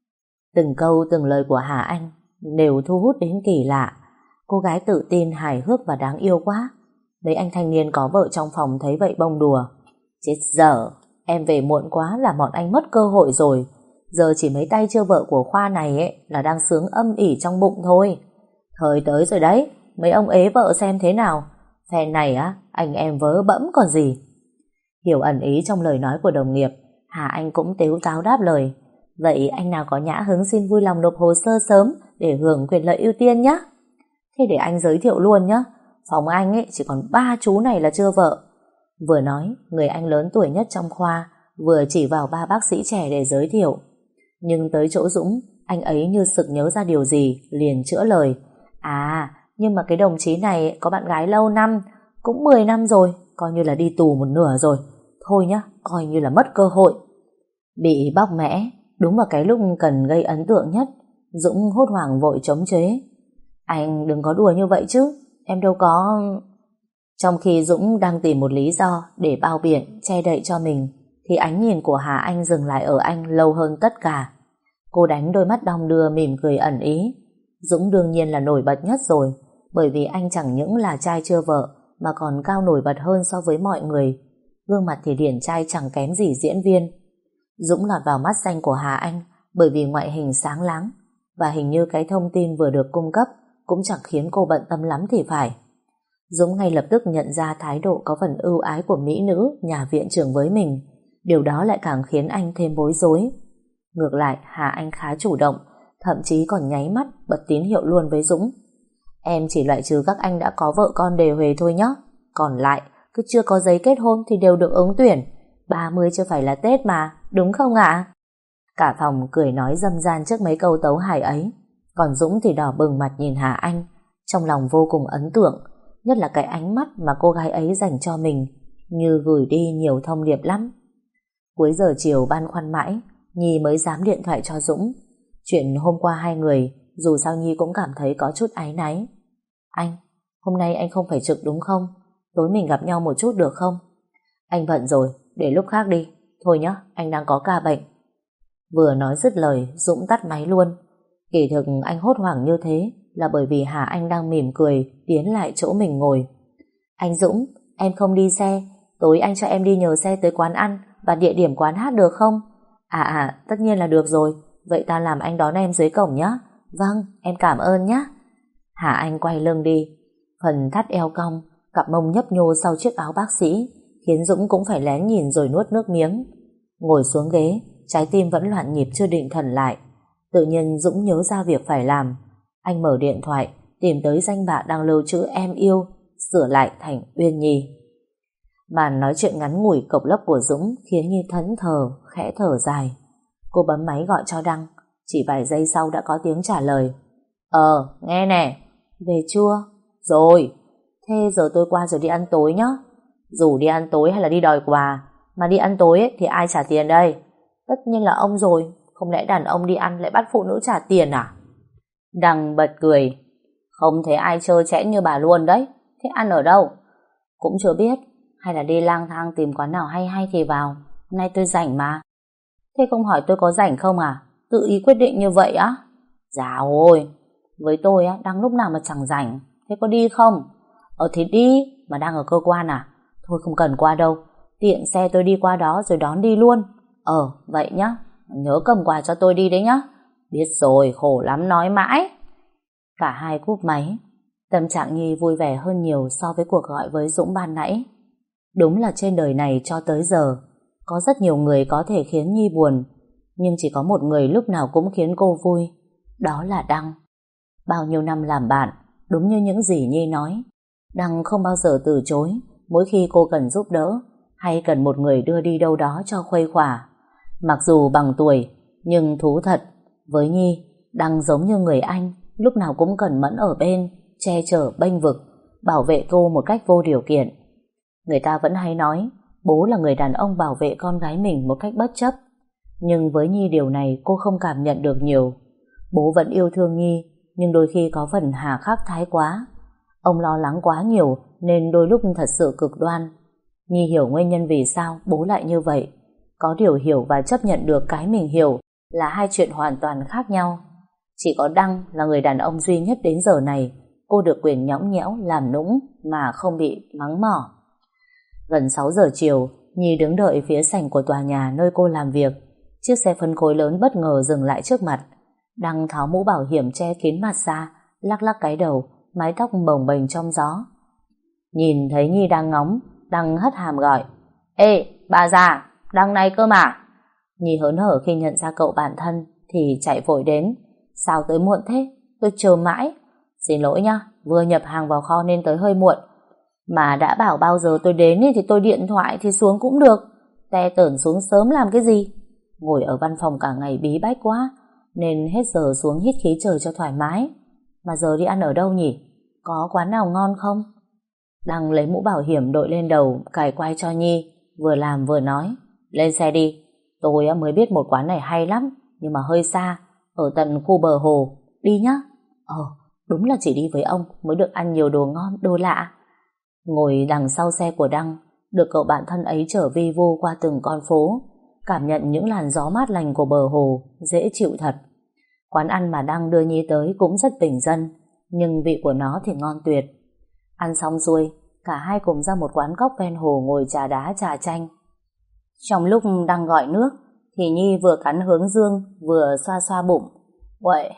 Từng câu từng lời của Hà Anh đều thu hút đến kỳ lạ. Cô gái tự tin, hài hước và đáng yêu quá. Mấy anh thanh niên có vợ trong phòng thấy vậy bông đùa. Chết dở, em về muộn quá là bọn anh mất cơ hội rồi. Giờ chỉ mấy tay chưa vợ của khoa này ấy là đang sướng âm ỉ trong bụng thôi. Thời tới rồi đấy, mấy ông ế vợ xem thế nào. Phe này á, anh em vớ bẫm còn gì. Hiểu ẩn ý trong lời nói của đồng nghiệp, Hà Anh cũng tếu táo đáp lời. Vậy anh nào có nhã hứng xin vui lòng nộp hồ sơ sớm để hưởng quyền lợi ưu tiên nhé. Thế để anh giới thiệu luôn nhé. Phòng anh ấy chỉ còn 3 chú này là chưa vợ. Vừa nói, người anh lớn tuổi nhất trong khoa vừa chỉ vào 3 bác sĩ trẻ để giới thiệu. Nhưng tới chỗ Dũng, anh ấy như sực nhớ ra điều gì, liền chữa lời. À, nhưng mà cái đồng chí này có bạn gái lâu năm, cũng 10 năm rồi, coi như là đi tù một nửa rồi. Thôi nhá, coi như là mất cơ hội. Bị bóc mẽ, đúng vào cái lúc cần gây ấn tượng nhất, Dũng hốt hoảng vội chống chế. Anh đừng có đùa như vậy chứ, em đâu có... Trong khi Dũng đang tìm một lý do để bao biện, che đậy cho mình, thì ánh nhìn của Hà Anh dừng lại ở anh lâu hơn tất cả. Cô đánh đôi mắt đong đưa mỉm cười ẩn ý. Dũng đương nhiên là nổi bật nhất rồi, bởi vì anh chẳng những là trai chưa vợ mà còn cao nổi bật hơn so với mọi người. Gương mặt thì điển trai chẳng kém gì diễn viên. Dũng lọt vào mắt xanh của Hà Anh bởi vì ngoại hình sáng láng, và hình như cái thông tin vừa được cung cấp cũng chẳng khiến cô bận tâm lắm thì phải. Dũng ngay lập tức nhận ra thái độ có phần ưu ái của mỹ nữ nhà viện trưởng với mình. Điều đó lại càng khiến anh thêm bối rối. Ngược lại, Hà Anh khá chủ động, thậm chí còn nháy mắt bật tín hiệu luôn với Dũng. Em chỉ loại trừ các anh đã có vợ con đề huề thôi nhé. Còn lại, cứ chưa có giấy kết hôn thì đều được ứng tuyển. 30 chưa phải là Tết mà, đúng không ạ? Cả phòng cười nói râm ran trước mấy câu tấu hài ấy. Còn Dũng thì đỏ bừng mặt nhìn Hà Anh, trong lòng vô cùng ấn tượng, nhất là cái ánh mắt mà cô gái ấy dành cho mình, như gửi đi nhiều thông điệp lắm. Cuối giờ chiều băn khoăn mãi, Nhi mới dám điện thoại cho Dũng. Chuyện hôm qua 2 người, dù sao Nhi cũng cảm thấy có chút áy náy. Anh, hôm nay anh không phải trực đúng không? Tối mình gặp nhau một chút được không? Anh bận rồi, để lúc khác đi. Thôi nhá, anh đang có ca bệnh. Vừa nói dứt lời, Dũng tắt máy luôn. Kỳ thực anh hốt hoảng như thế là bởi vì Hà Anh đang mỉm cười tiến lại chỗ mình ngồi. Anh Dũng, em không đi xe, tối anh cho em đi nhờ xe tới quán ăn và địa điểm quán hát được không? Tất nhiên là được rồi. Vậy ta làm anh đón em dưới cổng nhé. Vâng, em cảm ơn nhé. Hà Anh quay lưng đi. Phần thắt eo cong, cặp mông nhấp nhô sau chiếc áo bác sĩ, khiến Dũng cũng phải lén nhìn rồi nuốt nước miếng. Ngồi xuống ghế, trái tim vẫn loạn nhịp chưa định thần lại. Tự nhiên Dũng nhớ ra việc phải làm. Anh mở điện thoại, tìm tới danh bạ đang lưu trữ em yêu, sửa lại thành Uyên Nhi. Màn nói chuyện ngắn ngủi cộc lốc của Dũng khiến Nhi thẫn thờ, khẽ thở dài. Cô bấm máy gọi cho Đăng. Chỉ vài giây sau đã có tiếng trả lời. Nghe nè. Về chưa? Rồi. Thế giờ tôi qua rồi đi ăn tối nhá. Dù đi ăn tối hay là đi đòi quà, mà đi ăn tối ấy, thì ai trả tiền đây? Tất nhiên là ông rồi. Không lẽ đàn ông đi ăn lại bắt phụ nữ trả tiền à? Đăng bật cười. Không thấy ai trơ trẽn như bà luôn đấy. Thế ăn ở đâu? Cũng chưa biết. Hay là đi lang thang tìm quán nào hay hay thì vào. Hôm nay tôi rảnh mà. Thế không hỏi tôi có rảnh không à? Tự ý quyết định như vậy á? Dạ ôi, với tôi á, đang lúc nào mà chẳng rảnh. Thế có đi không? Thì đi. Mà đang ở cơ quan à? Thôi không cần qua đâu. Tiện xe tôi đi qua đó rồi đón đi luôn. Vậy nhá. Nhớ cầm quà cho tôi đi đấy nhá. Biết rồi, khổ lắm nói mãi. Cả hai cúp máy. Tâm trạng Nhi vui vẻ hơn nhiều so với cuộc gọi với Dũng ban nãy. Đúng là trên đời này cho tới giờ có rất nhiều người có thể khiến Nhi buồn, nhưng chỉ có một người lúc nào cũng khiến cô vui. Đó là Đăng. Bao nhiêu năm làm bạn, đúng như những gì Nhi nói, Đăng không bao giờ từ chối mỗi khi cô cần giúp đỡ hay cần một người đưa đi đâu đó cho khuây khỏa. Mặc dù bằng tuổi, nhưng thú thật, với Nhi, Đăng giống như người anh, lúc nào cũng cẩn mẫn ở bên, che chở bênh vực, bảo vệ cô một cách vô điều kiện. Người ta vẫn hay nói bố là người đàn ông bảo vệ con gái mình một cách bất chấp, nhưng với Nhi điều này cô không cảm nhận được nhiều. Bố vẫn yêu thương Nhi, nhưng đôi khi có phần hà khắc thái quá. Ông lo lắng quá nhiều nên đôi lúc thật sự cực đoan. Nhi hiểu nguyên nhân vì sao bố lại như vậy. Có điều hiểu và chấp nhận được cái mình hiểu là hai chuyện hoàn toàn khác nhau. Chỉ có Đăng là người đàn ông duy nhất đến giờ này cô được quyền nhõng nhẽo làm nũng mà không bị mắng mỏ. Gần 6 giờ chiều, Nhi đứng đợi phía sảnh của tòa nhà nơi cô làm việc. Chiếc xe phân khối lớn bất ngờ dừng lại trước mặt. Đăng tháo mũ bảo hiểm che kín mặt ra, lắc lắc cái đầu, mái tóc bồng bềnh trong gió. Nhìn thấy Nhi đang ngóng, Đăng hất hàm gọi. Ê, bà già, Đăng này cơ mà. Nhi hớn hở khi nhận ra cậu bạn thân thì chạy vội đến. Sao tới muộn thế? Tôi chờ mãi. Xin lỗi nhá, vừa nhập hàng vào kho nên tới hơi muộn. Mà đã bảo bao giờ tôi đến thì tôi điện thoại thì xuống cũng được. Te tởn xuống sớm làm cái gì? Ngồi ở văn phòng cả ngày bí bách quá, nên hết giờ xuống hít khí trời cho thoải mái. Mà giờ đi ăn ở đâu nhỉ? Có quán nào ngon không? Đăng lấy mũ bảo hiểm đội lên đầu, cài quai cho Nhi, vừa làm vừa nói. Lên xe đi. Tôi mới biết một quán này hay lắm, nhưng mà hơi xa, ở tận khu bờ hồ. Đi nhá. Đúng là chỉ đi với ông mới được ăn nhiều đồ ngon, đồ lạ. Ngồi đằng sau xe của Đăng, được cậu bạn thân ấy chở vi vu qua từng con phố, cảm nhận những làn gió mát lành của bờ hồ, dễ chịu thật. Quán ăn mà Đăng đưa Nhi tới cũng rất bình dân, nhưng vị của nó thì ngon tuyệt. Ăn xong xuôi, cả hai cùng ra một quán cóc ven hồ ngồi trà đá trà chanh. Trong lúc Đăng gọi nước, thì Nhi vừa cắn hướng dương, vừa xoa xoa bụng. Uầy,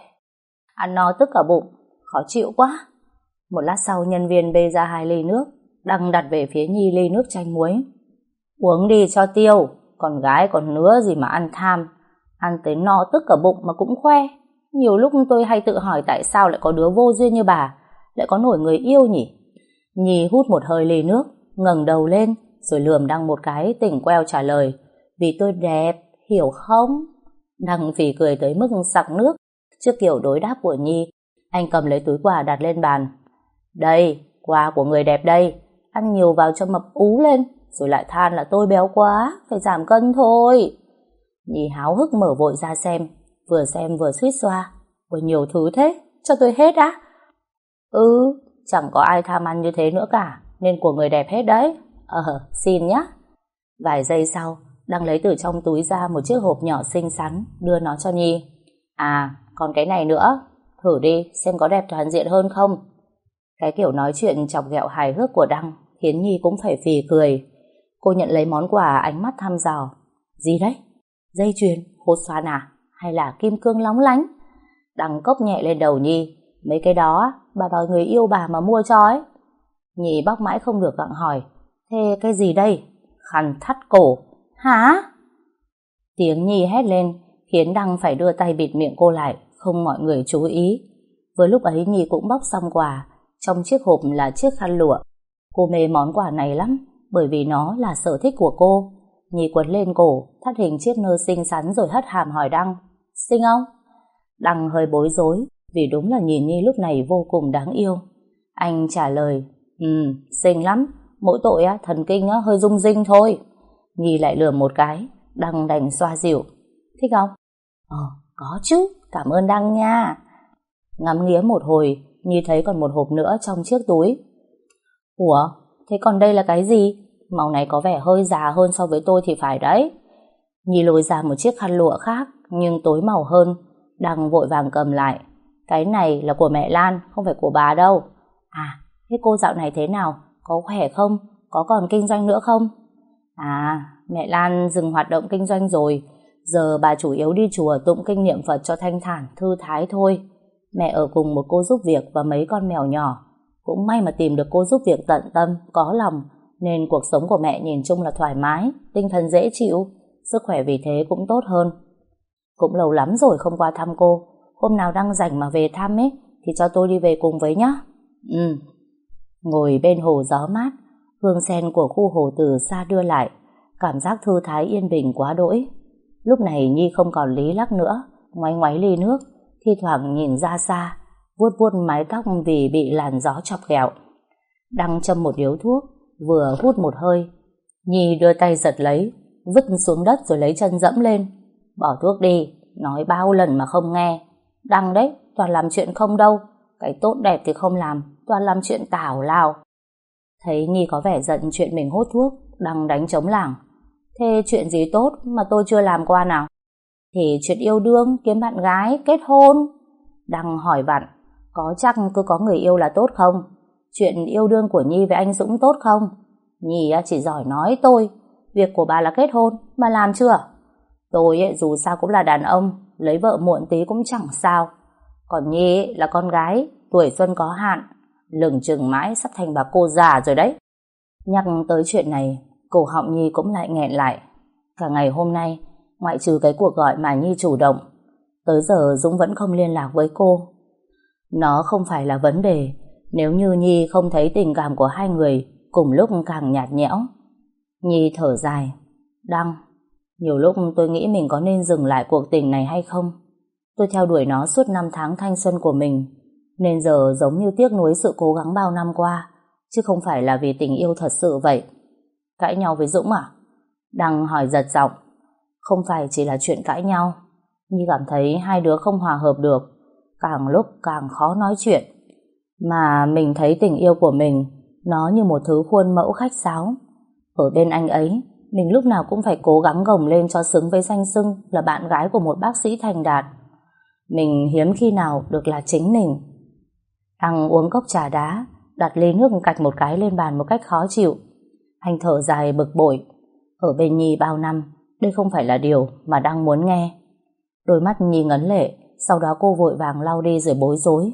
ăn no tức cả bụng, khó chịu quá. Một lát sau nhân viên bê ra 2 ly nước, Đăng đặt về phía Nhi ly nước chanh muối. Uống đi cho tiêu, con gái còn nữa gì mà ăn tham. Ăn tới no tức cả bụng mà cũng khoe. Nhiều lúc tôi hay tự hỏi tại sao lại có đứa vô duyên như bà lại có nổi người yêu nhỉ. Nhi hút một hơi ly nước, ngẩng đầu lên rồi lườm Đăng một cái, tỉnh queo trả lời. Vì tôi đẹp, hiểu không? Đăng phì cười tới mức sặc nước. Trước kiểu đối đáp của Nhi, anh cầm lấy túi quà đặt lên bàn. Đây, quà của người đẹp đây. Ăn nhiều vào cho mập ú lên, rồi lại than là tôi béo quá, phải giảm cân thôi. Nhi háo hức mở vội ra xem vừa suýt xoa. Ôi nhiều thứ thế, cho tôi hết á? Chẳng có ai tham ăn như thế nữa cả, nên của người đẹp hết đấy. Xin nhá. Vài giây sau, Đăng lấy từ trong túi ra một chiếc hộp nhỏ xinh xắn, đưa nó cho Nhi. À, còn cái này nữa, thử đi xem có đẹp toàn diện hơn không. Cái kiểu nói chuyện chọc ghẹo hài hước của Đăng khiến Nhi cũng phải phì cười. Cô nhận lấy món quà, ánh mắt thăm dò. Gì đấy? Dây chuyền, hột xoàn à? Hay là kim cương lóng lánh? Đăng cốc nhẹ lên đầu Nhi. Mấy cái đó bà đòi người yêu bà mà mua cho ấy. Nhi bóc mãi không được gặng hỏi. Thế cái gì đây? Khăn thắt cổ. Hả? Tiếng Nhi hét lên khiến Đăng phải đưa tay bịt miệng cô lại, không mọi người chú ý. Với lúc ấy Nhi cũng bóc xong quà. Trong chiếc hộp là chiếc khăn lụa. Cô mê món quà này lắm, bởi vì nó là sở thích của cô. Nhi quấn lên cổ, thắt hình chiếc nơ xinh xắn rồi hất hàm hỏi Đăng. Xinh không? Đăng hơi bối rối vì đúng là nhìn Nhi lúc này vô cùng đáng yêu. Anh trả lời, xinh lắm, mỗi tội thần kinh hơi rung rinh thôi. Nhi lại lườm một cái, Đăng đành xoa dịu. Thích không? Có chứ, cảm ơn Đăng nha. Ngắm nghía một hồi, Nhi thấy còn một hộp nữa trong chiếc túi. Ủa, thế còn đây là cái gì? Màu này có vẻ hơi già hơn so với tôi thì phải đấy. Nhi lôi ra một chiếc khăn lụa khác nhưng tối màu hơn. Đăng vội vàng cầm lại. Cái này là của mẹ Lan, không phải của bà đâu. À, thế cô dạo này thế nào? Có khỏe không? Có còn kinh doanh nữa không? À, mẹ Lan dừng hoạt động kinh doanh rồi. Giờ bà chủ yếu đi chùa tụng kinh niệm Phật cho thanh thản, thư thái thôi. Mẹ ở cùng một cô giúp việc và mấy con mèo nhỏ. Cũng may mà tìm được cô giúp việc tận tâm, có lòng, nên cuộc sống của mẹ nhìn chung là thoải mái, tinh thần dễ chịu, sức khỏe vì thế cũng tốt hơn. Cũng lâu lắm rồi không qua thăm cô. Hôm nào Đăng rảnh mà về thăm ấy thì cho tôi đi về cùng với nhá. Ngồi bên hồ gió mát, hương sen của khu hồ từ xa đưa lại, cảm giác thư thái yên bình quá đỗi. Lúc này Nhi không còn lý lắc nữa, ngoáy ngoáy ly nước, thi thoảng nhìn ra xa, vuốt vuốt mái tóc vì bị làn gió chọc ghẹo. Đăng châm một điếu thuốc, vừa hút một hơi, Nhi đưa tay giật lấy, vứt xuống đất rồi lấy chân dẫm lên. Bỏ thuốc đi, nói bao lần mà không nghe. Đăng đấy, toàn làm chuyện không đâu. Cái tốt đẹp thì không làm, toàn làm chuyện tào lao. Thấy Nhi có vẻ giận chuyện mình hút thuốc, Đăng đánh trống lảng. Thế chuyện gì tốt mà tôi chưa làm qua nào? Thì chuyện yêu đương, kiếm bạn gái, kết hôn. Đăng hỏi vặn, có chắc cứ có người yêu là tốt không? Chuyện yêu đương của Nhi với anh Dũng tốt không? Nhi chỉ giỏi nói tôi. Việc của bà là kết hôn, bà làm chưa? Tôi dù sao cũng là đàn ông, lấy vợ muộn tí cũng chẳng sao. Còn Nhi là con gái, tuổi xuân có hạn, lừng chừng mãi sắp thành bà cô già rồi đấy. Nhắc tới chuyện này, cổ họng Nhi cũng lại nghẹn lại. Cả ngày hôm nay, ngoại trừ cái cuộc gọi mà Nhi chủ động, tới giờ Dũng vẫn không liên lạc với cô. Nó không phải là vấn đề nếu như Nhi không thấy tình cảm của hai người cùng lúc càng nhạt nhẽo. Nhi thở dài. Đăng, nhiều lúc tôi nghĩ mình có nên dừng lại cuộc tình này hay không. Tôi theo đuổi nó suốt 5 tháng thanh xuân của mình, nên giờ giống như tiếc nuối sự cố gắng bao năm qua, chứ không phải là vì tình yêu thật sự vậy. Cãi nhau với Dũng à? Đăng hỏi giật giọng. Không phải chỉ là chuyện cãi nhau, Nhi cảm thấy hai đứa không hòa hợp được, càng lúc càng khó nói chuyện. Mà mình thấy tình yêu của mình nó như một thứ khuôn mẫu khách sáo. Ở bên anh ấy, mình lúc nào cũng phải cố gắng gồng lên cho xứng với danh xưng là bạn gái của một bác sĩ thành đạt. Mình hiếm khi nào được là chính mình. Đăng uống cốc trà đá, đặt ly nước cạch một cái lên bàn một cách khó chịu. Anh thở dài bực bội. Ở bên Nhi bao năm, đây không phải là điều mà Đăng muốn nghe. Đôi mắt Nhi ngấn lệ, sau đó cô vội vàng lau đi rồi bối rối.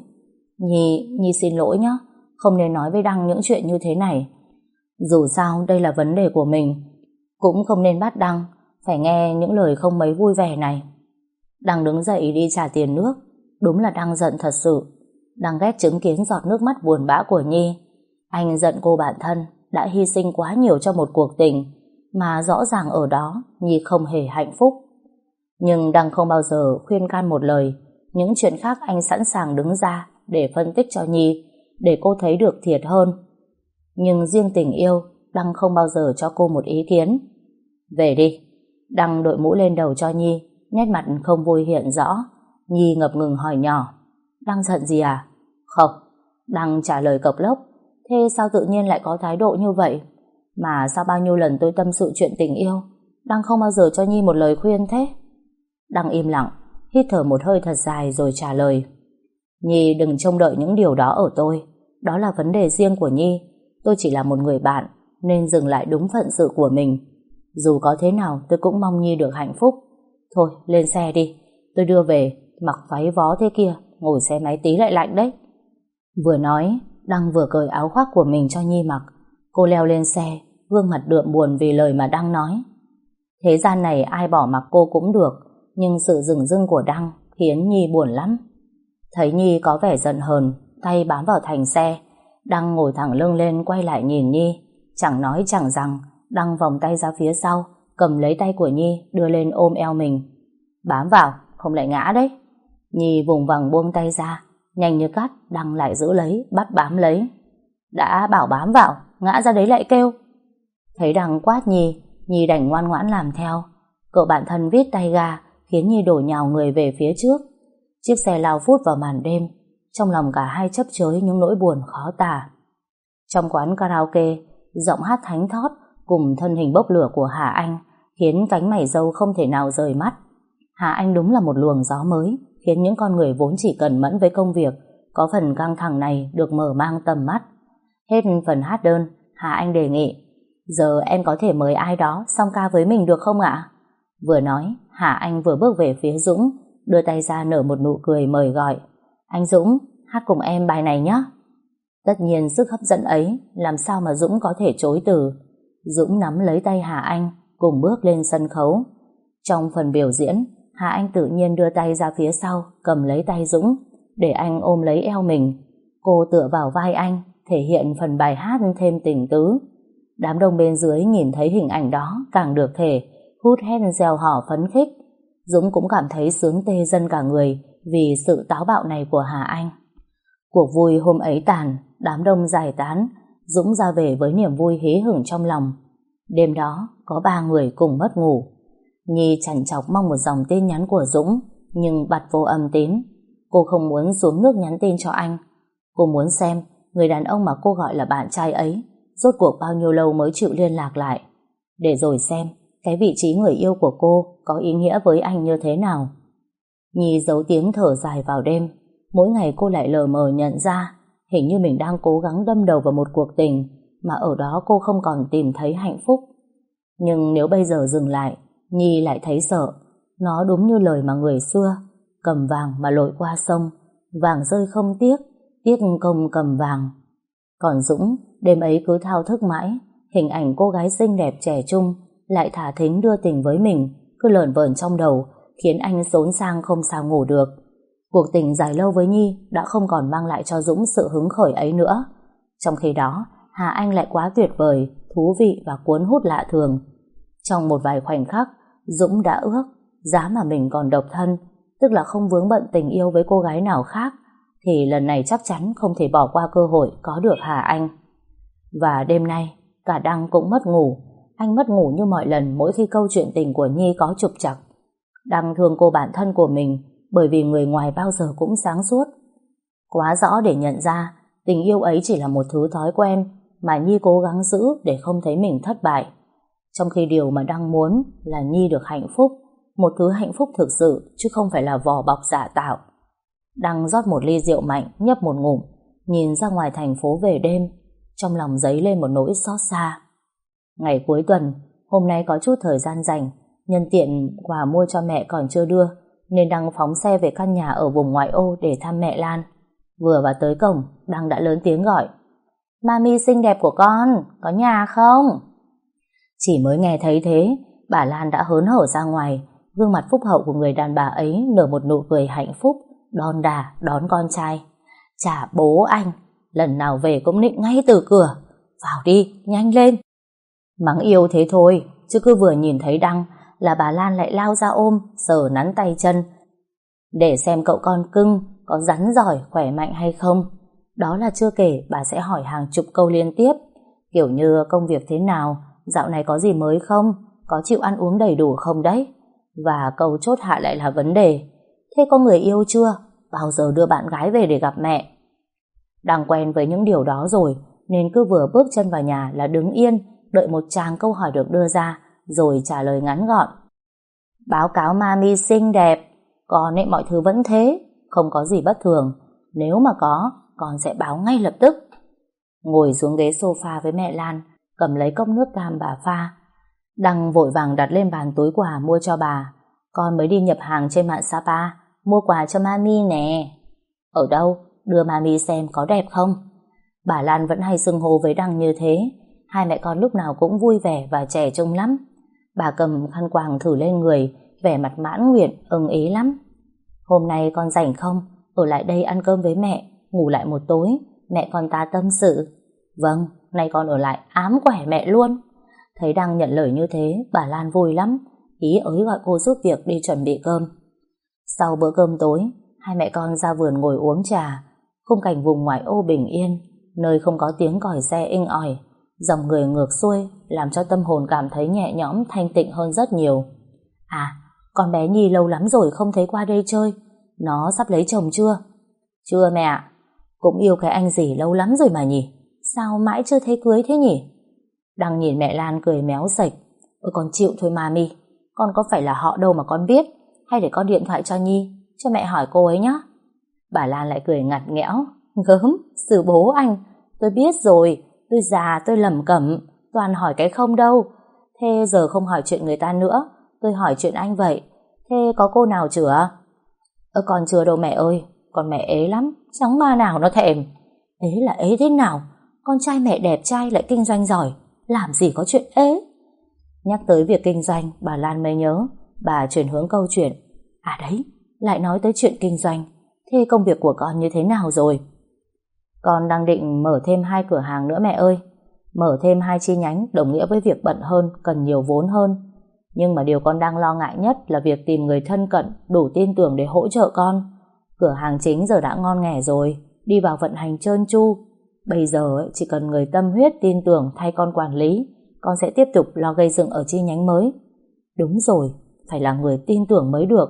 Nhi xin lỗi nhé, không nên nói với Đăng những chuyện như thế này. Dù sao đây là vấn đề của mình, cũng không nên bắt Đăng phải nghe những lời không mấy vui vẻ này. Đăng đứng dậy đi trả tiền nước. Đúng là Đăng giận thật sự. Đăng ghét chứng kiến giọt nước mắt buồn bã của Nhi. Anh giận cô bạn thân đã hy sinh quá nhiều cho một cuộc tình mà rõ ràng ở đó Nhi không hề hạnh phúc. Nhưng Đăng không bao giờ khuyên can một lời. Những chuyện khác anh sẵn sàng đứng ra để phân tích cho Nhi, để cô thấy được thiệt hơn. Nhưng riêng tình yêu, Đăng không bao giờ cho cô một ý kiến. Về đi. Đăng đội mũ lên đầu cho Nhi, nét mặt không vui hiện rõ. Nhi ngập ngừng hỏi nhỏ. Đăng giận gì à? Không. Đăng trả lời cộc lốc. Thế sao tự nhiên lại có thái độ như vậy? Mà sao bao nhiêu lần tôi tâm sự chuyện tình yêu, Đăng không bao giờ cho Nhi một lời khuyên thế? Đăng im lặng, hít thở một hơi thật dài rồi trả lời. Nhi đừng trông đợi những điều đó ở tôi. Đó là vấn đề riêng của Nhi. Tôi chỉ là một người bạn, nên dừng lại đúng phận sự của mình. Dù có thế nào tôi cũng mong Nhi được hạnh phúc. Thôi lên xe đi, tôi đưa về. Mặc váy vó thế kia, ngồi xe máy tí lại lạnh đấy. Vừa nói, Đăng vừa cởi áo khoác của mình cho Nhi mặc. Cô leo lên xe, gương mặt đượm buồn vì lời mà Đăng nói. Thế gian này ai bỏ mặc cô cũng được, nhưng sự dửng dưng của Đăng khiến Nhi buồn lắm. Thấy Nhi có vẻ giận hờn, tay bám vào thành xe, Đăng ngồi thẳng lưng lên quay lại nhìn Nhi. Chẳng nói chẳng rằng, Đăng vòng tay ra phía sau, cầm lấy tay của Nhi đưa lên ôm eo mình. Bám vào, không lại ngã đấy. Nhi vùng vằng buông tay ra, nhanh như cắt Đăng lại giữ lấy, bắt bám lấy. Đã bảo bám vào, ngã ra đấy lại kêu. Thấy Đăng quát Nhi, Nhi đành ngoan ngoãn làm theo. Cậu bạn thân vít tay ga, khiến Nhi đổ nhào người về phía trước. Chiếc xe lao vút vào màn đêm, trong lòng cả hai chấp chới những nỗi buồn khó tả. Trong quán karaoke, giọng hát thánh thót cùng thân hình bốc lửa của Hà Anh khiến cánh mày râu không thể nào rời mắt. Hà Anh đúng là một luồng gió mới, khiến những con người vốn chỉ cẩn mẫn với công việc có phần căng thẳng này được mở mang tầm mắt. Hết phần hát đơn, Hà Anh đề nghị: giờ em có thể mời ai đó song ca với mình được không ạ? Vừa nói, Hà Anh vừa bước về phía Dũng, đưa tay ra nở một nụ cười mời gọi. Anh Dũng, hát cùng em bài này nhé. Tất nhiên sức hấp dẫn ấy làm sao mà Dũng có thể chối từ. Dũng nắm lấy tay Hà Anh, cùng bước lên sân khấu. Trong phần biểu diễn, Hà Anh tự nhiên đưa tay ra phía sau, cầm lấy tay Dũng, để anh ôm lấy eo mình. Cô tựa vào vai anh, thể hiện phần bài hát thêm tình tứ. Đám đông bên dưới nhìn thấy hình ảnh đó càng được thể, hút hét reo hò phấn khích. Dũng cũng cảm thấy sướng tê dần cả người vì sự táo bạo này của Hà Anh. Cuộc vui hôm ấy tàn, đám đông giải tán, Dũng ra về với niềm vui hí hửng trong lòng. Đêm đó có 3 người cùng mất ngủ. Nhi chằn chọc mong một dòng tin nhắn của Dũng, nhưng bặt vô âm tín. Cô không muốn xuống nước nhắn tin cho anh. Cô muốn xem người đàn ông mà cô gọi là bạn trai ấy rốt cuộc bao nhiêu lâu mới chịu liên lạc lại, để rồi xem cái vị trí người yêu của cô có ý nghĩa với anh như thế nào. Nhi giấu tiếng thở dài vào đêm. Mỗi ngày cô lại lờ mờ nhận ra hình như mình đang cố gắng đâm đầu vào một cuộc tình mà ở đó cô không còn tìm thấy hạnh phúc. Nhưng nếu bây giờ dừng lại, Nhi lại thấy sợ. Nó đúng như lời mà người xưa: cầm vàng mà lội qua sông, vàng rơi không tiếc, tiếc công cầm vàng. Còn Dũng, đêm ấy cứ thao thức mãi, hình ảnh cô gái xinh đẹp trẻ trung lại thả thính đưa tình với mình cứ lởn vởn trong đầu, khiến anh xốn sang không sao ngủ được. Cuộc tình dài lâu với Nhi đã không còn mang lại cho Dũng sự hứng khởi ấy nữa. Trong khi đó, Hà Anh lại quá tuyệt vời, thú vị và cuốn hút lạ thường. Trong một vài khoảnh khắc, Dũng đã ước giá mà mình còn độc thân, tức là không vướng bận tình yêu với cô gái nào khác, thì lần này chắc chắn không thể bỏ qua cơ hội có được Hà Anh. Và đêm nay, cả Đăng cũng mất ngủ. Anh mất ngủ như mọi lần mỗi khi câu chuyện tình của Nhi có trục trặc. Đăng thương cô bạn thân của mình bởi vì người ngoài bao giờ cũng sáng suốt. Quá rõ để nhận ra tình yêu ấy chỉ là một thứ thói quen mà Nhi cố gắng giữ để không thấy mình thất bại. Trong khi điều mà Đăng muốn là Nhi được hạnh phúc, một thứ hạnh phúc thực sự chứ không phải là vỏ bọc giả tạo. Đăng rót một ly rượu mạnh, nhấp một ngụm, nhìn ra ngoài thành phố về đêm, trong lòng dấy lên một nỗi xót xa. Ngày cuối tuần, hôm nay có chút thời gian rảnh, nhân tiện quà mua cho mẹ còn chưa đưa, nên Đăng phóng xe về căn nhà ở vùng ngoại ô để thăm mẹ Lan. Vừa vào tới cổng, Đăng đã lớn tiếng gọi: Mami xinh đẹp của con, có nhà không? Chỉ mới nghe thấy thế, bà Lan đã hớn hở ra ngoài. Gương mặt phúc hậu của người đàn bà ấy nở một nụ cười hạnh phúc, đon đả đón con trai. Chả bố anh, lần nào về cũng nịnh ngay từ cửa: vào đi, nhanh lên. Mắng yêu thế thôi, chứ cứ vừa nhìn thấy Đăng là bà Lan lại lao ra ôm, sờ nắn tay chân, để xem cậu con cưng có rắn giỏi, khỏe mạnh hay không. Đó là chưa kể bà sẽ hỏi hàng chục câu liên tiếp, kiểu như công việc thế nào, dạo này có gì mới không, có chịu ăn uống đầy đủ không đấy. Và câu chốt hạ lại là vấn đề: thế có người yêu chưa? Bao giờ đưa bạn gái về để gặp mẹ? Đang quen với những điều đó rồi, nên cứ vừa bước chân vào nhà là đứng yên, đợi một tràng câu hỏi được đưa ra, rồi trả lời ngắn gọn: báo cáo mami xinh đẹp, con ấy mọi thứ vẫn thế, không có gì bất thường. Nếu mà có, con sẽ báo ngay lập tức. Ngồi xuống ghế sofa với mẹ Lan, cầm lấy cốc nước cam bà pha, Đăng vội vàng đặt lên bàn túi quà mua cho bà. Con mới đi nhập hàng trên mạng Sapa, mua quà cho mami nè. Ở đâu? Đưa mami xem có đẹp không? Bà Lan vẫn hay xưng hô với Đăng như thế. Hai mẹ con lúc nào cũng vui vẻ và trẻ trung lắm. Bà cầm khăn quàng thử lên người, vẻ mặt mãn nguyện, ưng ý lắm. Hôm nay con rảnh không? Ở lại đây ăn cơm với mẹ, ngủ lại một tối, mẹ con ta tâm sự. Vâng, nay con ở lại ám quẻ mẹ luôn. Thấy Đăng nhận lời như thế, bà Lan vui lắm, ý ới gọi cô giúp việc đi chuẩn bị cơm. Sau bữa cơm tối, hai mẹ con ra vườn ngồi uống trà. Khung cảnh vùng ngoại ô bình yên, nơi không có tiếng còi xe inh ỏi, dòng người ngược xuôi, làm cho tâm hồn cảm thấy nhẹ nhõm, thanh tịnh hơn rất nhiều. À, con bé Nhi lâu lắm rồi không thấy qua đây chơi. Nó sắp lấy chồng chưa? Chưa mẹ ạ. Cũng yêu cái anh gì lâu lắm rồi mà nhỉ. Sao mãi chưa thấy cưới thế nhỉ? Đang nhìn mẹ Lan cười méo sạch. Ôi con chịu thôi mami, con có phải là họ đâu mà con biết. Hay để con điện thoại cho Nhi, cho mẹ hỏi cô ấy nhá. Bà Lan lại cười ngặt nghẽo. Gớm, xử bố anh. Tôi biết rồi, tôi già tôi lẩm cẩm, toàn hỏi cái không đâu. Thế giờ không hỏi chuyện người ta nữa, tôi hỏi chuyện anh vậy. Thế có cô nào chữa? Còn chưa đâu mẹ ơi, con mẹ ế lắm, chẳng ma nào nó thèm. Ế là ế thế nào? Con trai mẹ đẹp trai lại kinh doanh giỏi, làm gì có chuyện ế. Nhắc tới việc kinh doanh, bà Lan mới nhớ. Bà chuyển hướng câu chuyện. À đấy, lại nói tới chuyện kinh doanh. Thế công việc của con như thế nào rồi? Con đang định mở thêm 2 cửa hàng nữa mẹ ơi. Mở thêm 2 chi nhánh đồng nghĩa với việc bận hơn, cần nhiều vốn hơn. Nhưng mà điều con đang lo ngại nhất là việc tìm người thân cận, đủ tin tưởng để hỗ trợ con. Cửa hàng chính giờ đã ngon nghẻ rồi, đi vào vận hành trơn tru. Bây giờ chỉ cần người tâm huyết tin tưởng thay con quản lý, con sẽ tiếp tục lo gây dựng ở chi nhánh mới. Đúng rồi, phải là người tin tưởng mới được.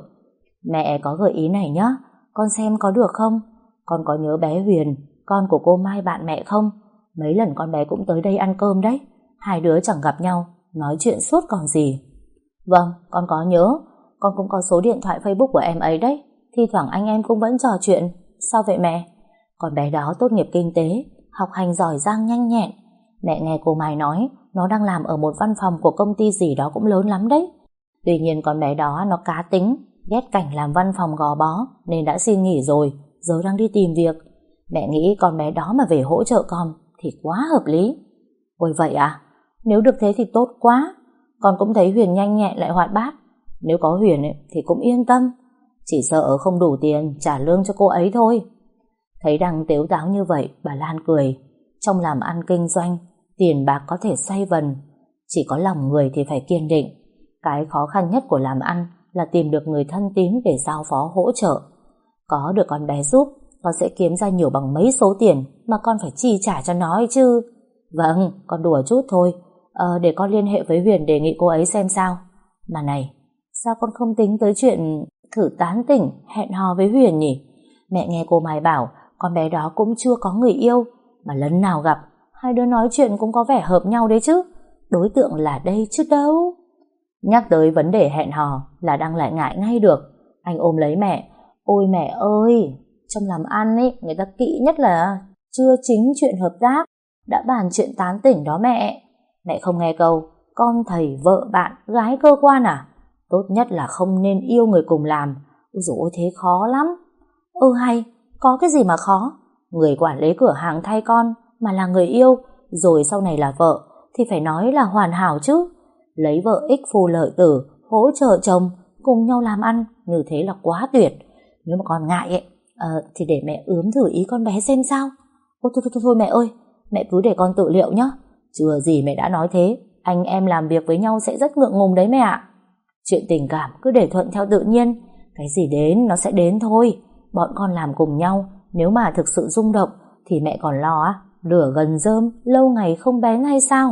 Mẹ có gợi ý này nhá, con xem có được không? Con có nhớ bé Huyền, con của cô Mai bạn mẹ không? Mấy lần con bé cũng tới đây ăn cơm đấy. Hai đứa chẳng gặp nhau, nói chuyện suốt còn gì. Vâng, con có nhớ. Con cũng có số điện thoại Facebook của em ấy đấy. Thi thoảng anh em cũng vẫn trò chuyện. Sao vậy mẹ? Con bé đó tốt nghiệp kinh tế, học hành giỏi giang nhanh nhẹn. Mẹ nghe cô Mai nói nó đang làm ở một văn phòng của công ty gì đó cũng lớn lắm đấy. Tuy nhiên con bé đó nó cá tính, ghét cảnh làm văn phòng gò bó nên đã xin nghỉ rồi, giờ đang đi tìm việc. Mẹ nghĩ con bé đó mà về hỗ trợ con thì quá hợp lý. Ôi vậy à? Nếu được thế thì tốt quá. Con cũng thấy Huyền nhanh nhẹn lại hoạt bát. Nếu có Huyền thì cũng yên tâm. Chỉ sợ không đủ tiền trả lương cho cô ấy thôi. Thấy đang tếu táo như vậy, bà Lan cười. Trong làm ăn kinh doanh, tiền bạc có thể xoay vần, chỉ có lòng người thì phải kiên định. Cái khó khăn nhất của làm ăn là tìm được người thân tín để giao phó hỗ trợ. Có được con bé giúp, con sẽ kiếm ra nhiều bằng mấy số tiền mà con phải chi trả cho nó ấy chứ. Vâng, con đùa chút thôi. Để con liên hệ với Huyền đề nghị cô ấy xem sao. Mà này, sao con không tính tới chuyện thử tán tỉnh, hẹn hò với Huyền nhỉ? Mẹ nghe cô Mai bảo con bé đó cũng chưa có người yêu, mà lần nào gặp hai đứa nói chuyện cũng có vẻ hợp nhau đấy chứ. Đối tượng là đây chứ đâu. Nhắc tới vấn đề hẹn hò là Đăng lại ngại ngay được. Anh ôm lấy mẹ. Ôi mẹ ơi, trong làm ăn ấy, người ta kỹ nhất là chưa chính chuyện hợp tác đã bàn chuyện tán tỉnh đó mẹ. Mẹ không nghe câu con thầy vợ bạn gái cơ quan à? Tốt nhất là không nên yêu người cùng làm. Ôi dồi ôi, thế khó lắm. Hay, có cái gì mà khó? Người quản lý cửa hàng thay con mà là người yêu, rồi sau này là vợ, thì phải nói là hoàn hảo chứ. Lấy vợ ích phu lợi tử, hỗ trợ chồng, cùng nhau làm ăn, như thế là quá tuyệt. Nếu mà con ngại ấy, thì để mẹ ướm thử ý con bé xem sao. Ôi thôi mẹ ơi, mẹ cứ để con tự liệu nhá. Chưa gì mẹ đã nói thế, anh em làm việc với nhau sẽ rất ngượng ngùng đấy mẹ ạ. Chuyện tình cảm cứ để thuận theo tự nhiên, cái gì đến nó sẽ đến thôi. Bọn con làm cùng nhau, nếu mà thực sự rung động thì mẹ còn lo á, lửa gần rơm lâu ngày không bén hay sao?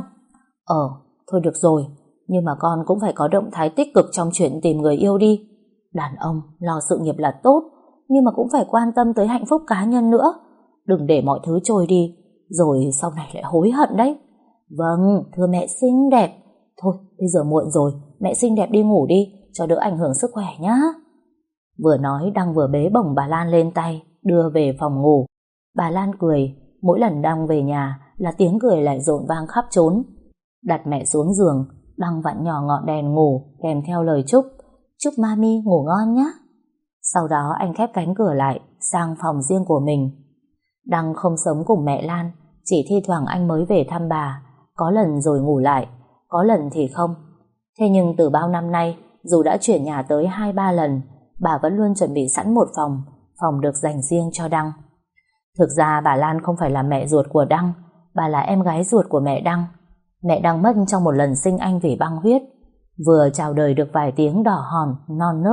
Thôi được rồi, nhưng mà con cũng phải có động thái tích cực trong chuyện tìm người yêu đi. Đàn ông lo sự nghiệp là tốt, nhưng mà cũng phải quan tâm tới hạnh phúc cá nhân nữa. Đừng để mọi thứ trôi đi, rồi sau này lại hối hận đấy. Vâng, thưa mẹ xinh đẹp. Thôi, bây giờ muộn rồi, mẹ xinh đẹp đi ngủ đi, cho đỡ ảnh hưởng sức khỏe nhá. Vừa nói Đăng vừa bế bổng bà Lan lên tay, đưa về phòng ngủ. Bà Lan cười, mỗi lần Đăng về nhà là tiếng cười lại rộn vang khắp trốn. Đặt mẹ xuống giường, Đăng vặn nhỏ ngọn đèn ngủ kèm theo lời chúc. Chúc mami ngủ ngon nhé. Sau đó anh khép cánh cửa lại sang phòng riêng của mình. Đăng không sống cùng mẹ Lan, chỉ thi thoảng anh mới về thăm bà, có lần rồi ngủ lại, có lần thì không. Thế nhưng từ bao năm nay, dù đã chuyển nhà tới 2-3 lần, bà vẫn luôn chuẩn bị sẵn một phòng được dành riêng cho Đăng. Thực ra bà Lan không phải là mẹ ruột của Đăng, bà là em gái ruột của mẹ Đăng. Mẹ Đăng mất trong một lần sinh anh vì băng huyết. Vừa chào đời được vài tiếng đỏ hòn, non nớt,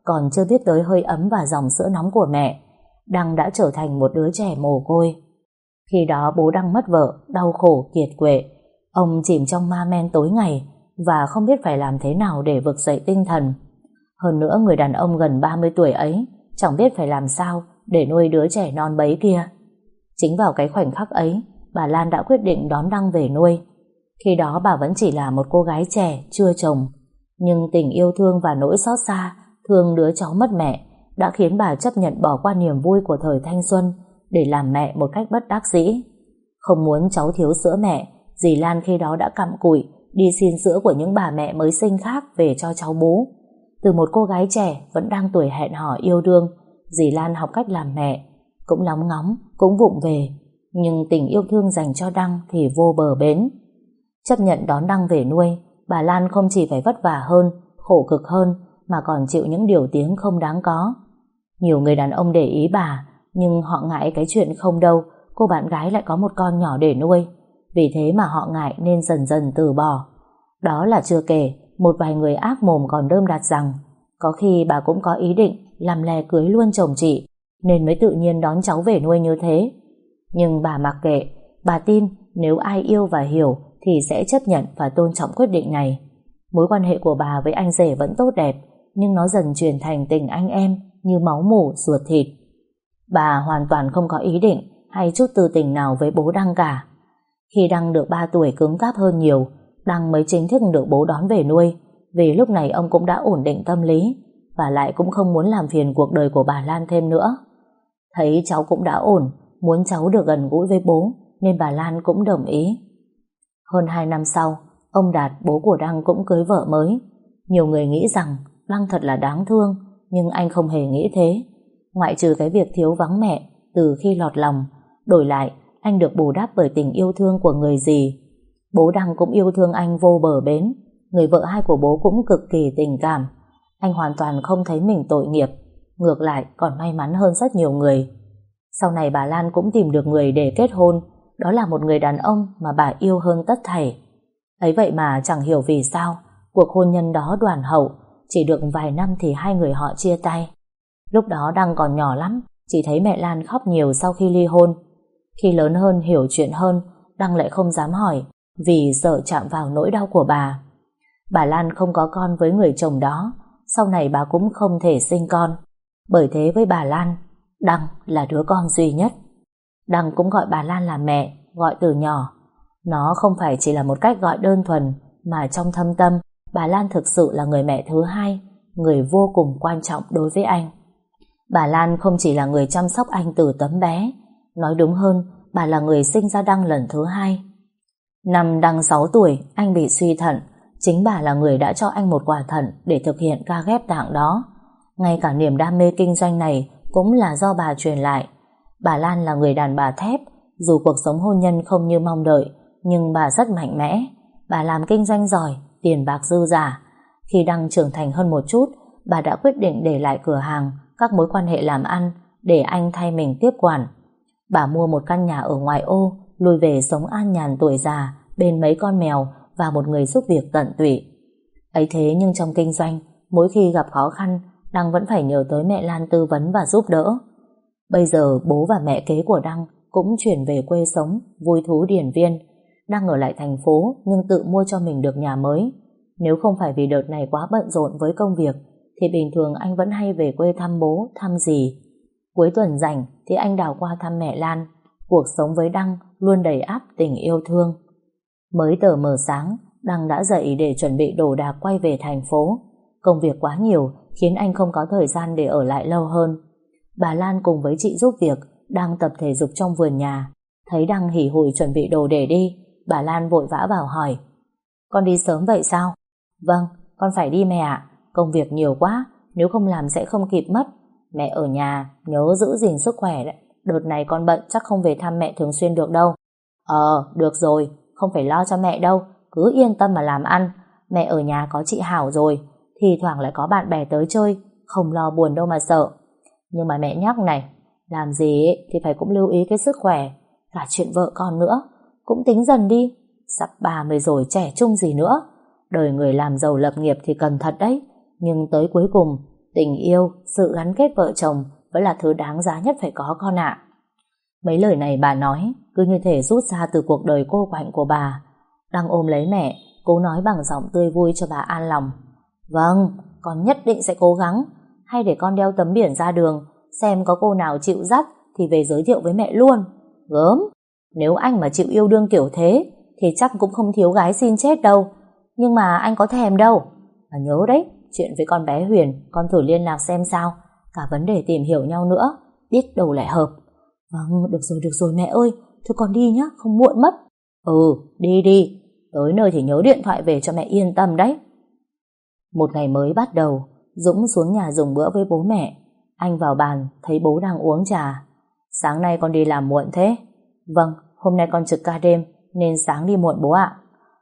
Còn chưa biết tới hơi ấm và dòng sữa nóng của mẹ, Đăng đã trở thành một đứa trẻ mồ côi. Khi đó bố Đăng mất vợ, đau khổ, kiệt quệ. Ông chìm trong ma men tối ngày và không biết phải làm thế nào để vực dậy tinh thần. Hơn nữa người đàn ông gần 30 tuổi ấy chẳng biết phải làm sao để nuôi đứa trẻ non bấy kia. Chính vào cái khoảnh khắc ấy, bà Lan đã quyết định đón Đăng về nuôi. Khi đó bà vẫn chỉ là một cô gái trẻ, chưa chồng. Nhưng tình yêu thương và nỗi xót xa, thương đứa cháu mất mẹ, đã khiến bà chấp nhận bỏ qua niềm vui của thời thanh xuân để làm mẹ một cách bất đắc dĩ. Không muốn cháu thiếu sữa mẹ, dì Lan khi đó đã cặm cụi đi xin sữa của những bà mẹ mới sinh khác về cho cháu bú. Từ một cô gái trẻ vẫn đang tuổi hẹn hò yêu đương, dì Lan học cách làm mẹ, cũng lóng ngóng, cũng vụng về. Nhưng tình yêu thương dành cho Đăng thì vô bờ bến. Chấp nhận đón Đăng về nuôi, bà Lan không chỉ phải vất vả hơn, khổ cực hơn, mà còn chịu những điều tiếng không đáng có. Nhiều người đàn ông để ý bà, nhưng họ ngại cái chuyện không đâu, cô bạn gái lại có một con nhỏ để nuôi. Vì thế mà họ ngại nên dần dần từ bỏ. Đó là chưa kể, một vài người ác mồm còn đơm đặt rằng có khi bà cũng có ý định làm lè cưới luôn chồng chị, nên mới tự nhiên đón cháu về nuôi như thế. Nhưng bà mặc kệ, bà tin nếu ai yêu và hiểu thì sẽ chấp nhận và tôn trọng quyết định này. Mối quan hệ của bà với anh rể vẫn tốt đẹp, nhưng nó dần chuyển thành tình anh em như máu mủ ruột thịt. Bà hoàn toàn không có ý định hay chút tư tình nào với bố Đăng cả. Khi Đăng được 3 tuổi cứng cáp hơn nhiều, Đăng mới chính thức được bố đón về nuôi, vì lúc này ông cũng đã ổn định tâm lý và lại cũng không muốn làm phiền cuộc đời của bà Lan thêm nữa. Thấy cháu cũng đã ổn, muốn cháu được gần gũi với bố, nên bà Lan cũng đồng ý. Hơn 2 năm sau, ông Đạt, bố của Đăng, cũng cưới vợ mới. Nhiều người nghĩ rằng Đăng thật là đáng thương, nhưng anh không hề nghĩ thế. Ngoại trừ cái việc thiếu vắng mẹ từ khi lọt lòng, đổi lại anh được bù đắp bởi tình yêu thương của người dì. Bố Đăng cũng yêu thương anh vô bờ bến. Người vợ hai của bố cũng cực kỳ tình cảm. Anh hoàn toàn không thấy mình tội nghiệp, ngược lại còn may mắn hơn rất nhiều người. Sau này bà Lan cũng tìm được người để kết hôn. Đó là một người đàn ông mà bà yêu hơn tất thảy. Ấy vậy mà chẳng hiểu vì sao cuộc hôn nhân đó đoàn hậu, chỉ được vài năm thì hai người họ chia tay. Lúc đó Đăng còn nhỏ lắm, chỉ thấy mẹ Lan khóc nhiều sau khi ly hôn. Khi lớn hơn, hiểu chuyện hơn, Đăng lại không dám hỏi vì sợ chạm vào nỗi đau của bà. Bà Lan không có con với người chồng đó, sau này bà cũng không thể sinh con. Bởi thế với bà Lan, Đăng là đứa con duy nhất. Đăng cũng gọi bà Lan là mẹ, gọi từ nhỏ. Nó không phải chỉ là một cách gọi đơn thuần, mà trong thâm tâm, bà Lan thực sự là người mẹ thứ hai, người vô cùng quan trọng đối với anh. Bà Lan không chỉ là người chăm sóc anh từ tấm bé, nói đúng hơn, bà là người sinh ra Đăng lần thứ hai. Năm Đăng 6 tuổi, anh bị suy thận. Chính bà là người đã cho anh một quả thận để thực hiện ca ghép tạng đó. Ngay cả niềm đam mê kinh doanh này cũng là do bà truyền lại. Bà Lan là người đàn bà thép, dù cuộc sống hôn nhân không như mong đợi, nhưng bà rất mạnh mẽ. Bà làm kinh doanh giỏi, tiền bạc dư dả. Khi Đăng trưởng thành hơn một chút, bà đã quyết định để lại cửa hàng, các mối quan hệ làm ăn để anh thay mình tiếp quản. Bà mua một căn nhà ở ngoại ô, lui về sống an nhàn tuổi già bên mấy con mèo và một người giúp việc tận tụy. Ấy thế nhưng trong kinh doanh, mỗi khi gặp khó khăn, Đăng vẫn phải nhờ tới mẹ Lan tư vấn và giúp đỡ. Bây giờ bố và mẹ kế của Đăng cũng chuyển về quê sống, vui thú Điển Viên. Đăng ở lại thành phố nhưng tự mua cho mình được nhà mới. Nếu không phải vì đợt này quá bận rộn với công việc, thì bình thường anh vẫn hay về quê thăm bố, thăm dì. Cuối tuần rảnh thì anh đào qua thăm mẹ Lan. Cuộc sống với Đăng luôn đầy ắp tình yêu thương. Mới tờ mờ sáng, Đăng đã dậy để chuẩn bị đồ đạc quay về thành phố. Công việc quá nhiều khiến anh không có thời gian để ở lại lâu hơn. Bà Lan cùng với chị giúp việc đang tập thể dục trong vườn nhà. Thấy Đăng hỉ hủi chuẩn bị đồ để đi, bà Lan vội vã vào hỏi: "Con đi sớm vậy sao?" "Vâng, con phải đi mẹ ạ. Công việc nhiều quá, nếu không làm sẽ không kịp mất. Mẹ ở nhà nhớ giữ gìn sức khỏe đấy. Đợt này con bận chắc không về thăm mẹ thường xuyên được đâu." Được rồi, không phải lo cho mẹ đâu, cứ yên tâm mà làm ăn. Mẹ ở nhà có chị Hảo rồi, thì thoảng lại có bạn bè tới chơi, không lo buồn đâu mà sợ. Nhưng mà mẹ nhắc này, làm gì thì phải cũng lưu ý cái sức khỏe, cả chuyện vợ con nữa, cũng tính dần đi. Sắp 30 rồi, trẻ trung gì nữa. Đời người làm giàu lập nghiệp thì cần thật đấy, nhưng tới cuối cùng Tình yêu, sự gắn kết vợ chồng vẫn là thứ đáng giá nhất phải có con ạ. Mấy lời này bà nói cứ như thể rút ra từ cuộc đời cô quạnh của bà. Đang ôm lấy mẹ, cô nói bằng giọng tươi vui cho bà an lòng. Vâng, con nhất định sẽ cố gắng. Hay để con đeo tấm biển ra đường, xem có cô nào chịu dắt thì về giới thiệu với mẹ luôn. Gớm, nếu anh mà chịu yêu đương kiểu thế thì chắc cũng không thiếu gái xin chết đâu. Nhưng mà anh có thèm đâu. Mà nhớ đấy, chuyện với con bé Huyền con thử liên lạc xem sao. Cả vấn đề tìm hiểu nhau nữa, biết đâu lại hợp. Vâng, được rồi mẹ ơi. Thôi con đi nhá, không muộn mất. Ừ, đi đi. Tới nơi thì nhớ điện thoại về cho mẹ yên tâm đấy. Một ngày mới bắt đầu, Dũng xuống nhà dùng bữa với bố mẹ. Anh vào bàn, thấy bố đang uống trà. Sáng nay con đi làm muộn thế? Vâng, hôm nay con trực ca đêm nên sáng đi muộn bố ạ.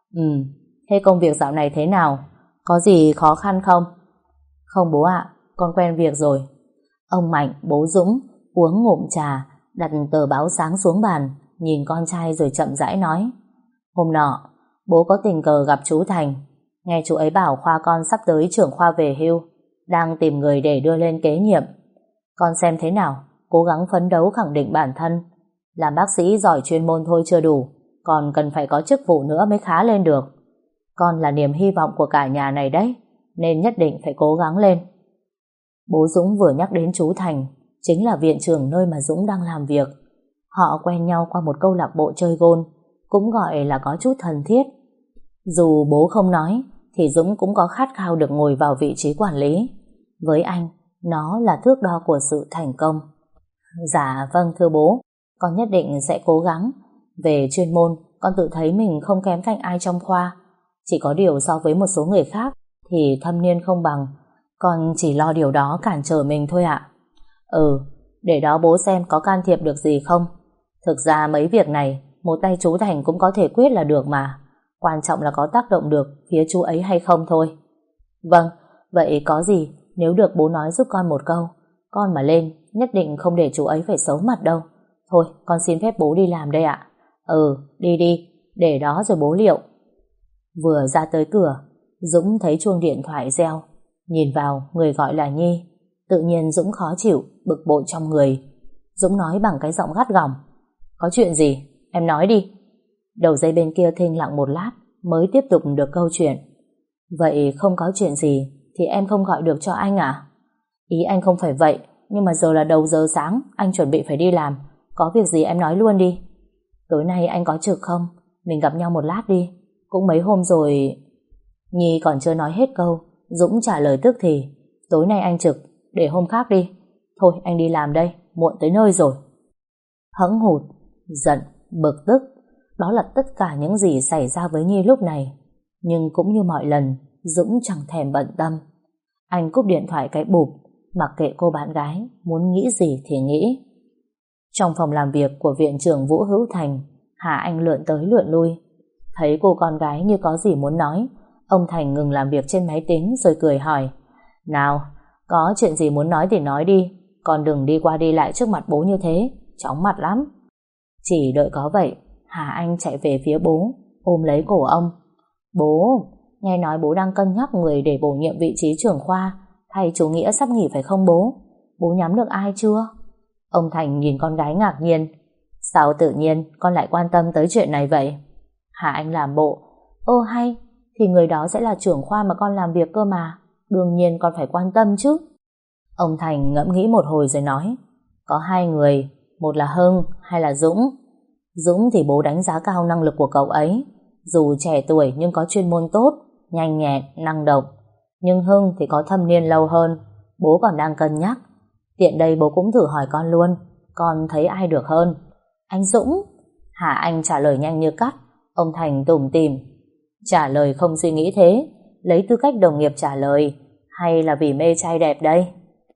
Thế công việc dạo này thế nào? Có gì khó khăn không? Không bố ạ, con quen việc rồi. Ông Mạnh, bố Dũng, uống ngụm trà, đặt tờ báo sáng xuống bàn, nhìn con trai rồi chậm rãi nói. Hôm nọ, bố có tình cờ gặp chú Thành. Nghe chú ấy bảo khoa con sắp tới trưởng khoa về hưu, đang tìm người để đưa lên kế nhiệm. Con xem thế nào, cố gắng phấn đấu khẳng định bản thân. Làm bác sĩ giỏi chuyên môn thôi chưa đủ, còn cần phải có chức vụ nữa mới khá lên được. Con là niềm hy vọng của cả nhà này đấy, nên nhất định phải cố gắng lên. Bố Dũng vừa nhắc đến chú Thành, chính là viện trưởng nơi mà Dũng đang làm việc. Họ quen nhau qua một câu lạc bộ chơi gôn, cũng gọi là có chút thân thiết. Dù bố không nói, thì Dũng cũng có khát khao được ngồi vào vị trí quản lý. Với anh, nó là thước đo của sự thành công. Dạ vâng thưa bố, con nhất định sẽ cố gắng. Về chuyên môn, con tự thấy mình không kém cạnh ai trong khoa. Chỉ có điều so với một số người khác thì thâm niên không bằng. Con chỉ lo điều đó cản trở mình thôi ạ. Để đó bố xem có can thiệp được gì không. Thực ra mấy việc này một tay chú Thành cũng có thể quyết là được mà. Quan trọng là có tác động được phía chú ấy hay không thôi. Vâng, vậy có gì nếu được bố nói giúp con một câu, con mà lên nhất định không để chú ấy phải xấu mặt đâu. Thôi con xin phép bố đi làm đây ạ. Đi đi, để đó rồi bố liệu. Vừa ra tới cửa, Dũng thấy chuông điện thoại reo. Nhìn vào, người gọi là Nhi. Tự nhiên Dũng khó chịu, bực bội trong người. Dũng nói bằng cái giọng gắt gỏng. Có chuyện gì? Em nói đi. Đầu dây bên kia thinh lặng một lát mới tiếp tục được câu chuyện. Vậy không có chuyện gì thì em không gọi được cho anh à? Ý anh không phải vậy, nhưng mà giờ là đầu giờ sáng, anh chuẩn bị phải đi làm. Có việc gì em nói luôn đi. Tối nay anh có trực không? Mình gặp nhau một lát đi. Cũng mấy hôm rồi. Nhi còn chưa nói hết câu, Dũng trả lời tức thì. Tối nay anh trực, để hôm khác đi. Thôi anh đi làm đây, muộn tới nơi rồi. Hẫng hụt, giận, bực tức, đó là tất cả những gì xảy ra với Nhi lúc này. Nhưng cũng như mọi lần, Dũng chẳng thèm bận tâm. Anh cúp điện thoại cái bụp, mặc kệ cô bạn gái muốn nghĩ gì thì nghĩ. Trong phòng làm việc của viện trưởng Vũ Hữu Thành, Hà Anh lượn tới lượn lui. Thấy cô con gái như có gì muốn nói, ông Thành ngừng làm việc trên máy tính rồi cười hỏi. Nào, có chuyện gì muốn nói thì nói đi, còn đừng đi qua đi lại trước mặt bố như thế, chóng mặt lắm. Chỉ đợi có vậy, Hà Anh chạy về phía bố, ôm lấy cổ ông. Bố, nghe nói bố đang cân nhắc người để bổ nhiệm vị trí trưởng khoa, thầy chủ Nghĩa sắp nghỉ phải không bố? Bố nhắm được ai chưa? Ông Thành nhìn con gái ngạc nhiên. Sao tự nhiên con lại quan tâm tới chuyện này vậy? Hà Anh làm bộ. Hay, thì người đó sẽ là trưởng khoa mà con làm việc cơ mà. Đương nhiên con phải quan tâm chứ. Ông Thành ngẫm nghĩ một hồi rồi nói. Có hai người, một là Hưng, hai là Dũng. Dũng thì bố đánh giá cao năng lực của cậu ấy. Dù trẻ tuổi nhưng có chuyên môn tốt, nhanh nhẹn, năng động. Nhưng Hưng thì có thâm niên lâu hơn, bố còn đang cân nhắc. Tiện đây bố cũng thử hỏi con luôn, con thấy ai được hơn? Anh Dũng. Hà Anh trả lời nhanh như cắt. Ông Thành tủm tỉm. Trả lời không suy nghĩ thế, lấy tư cách đồng nghiệp trả lời, hay là vì mê trai đẹp đây?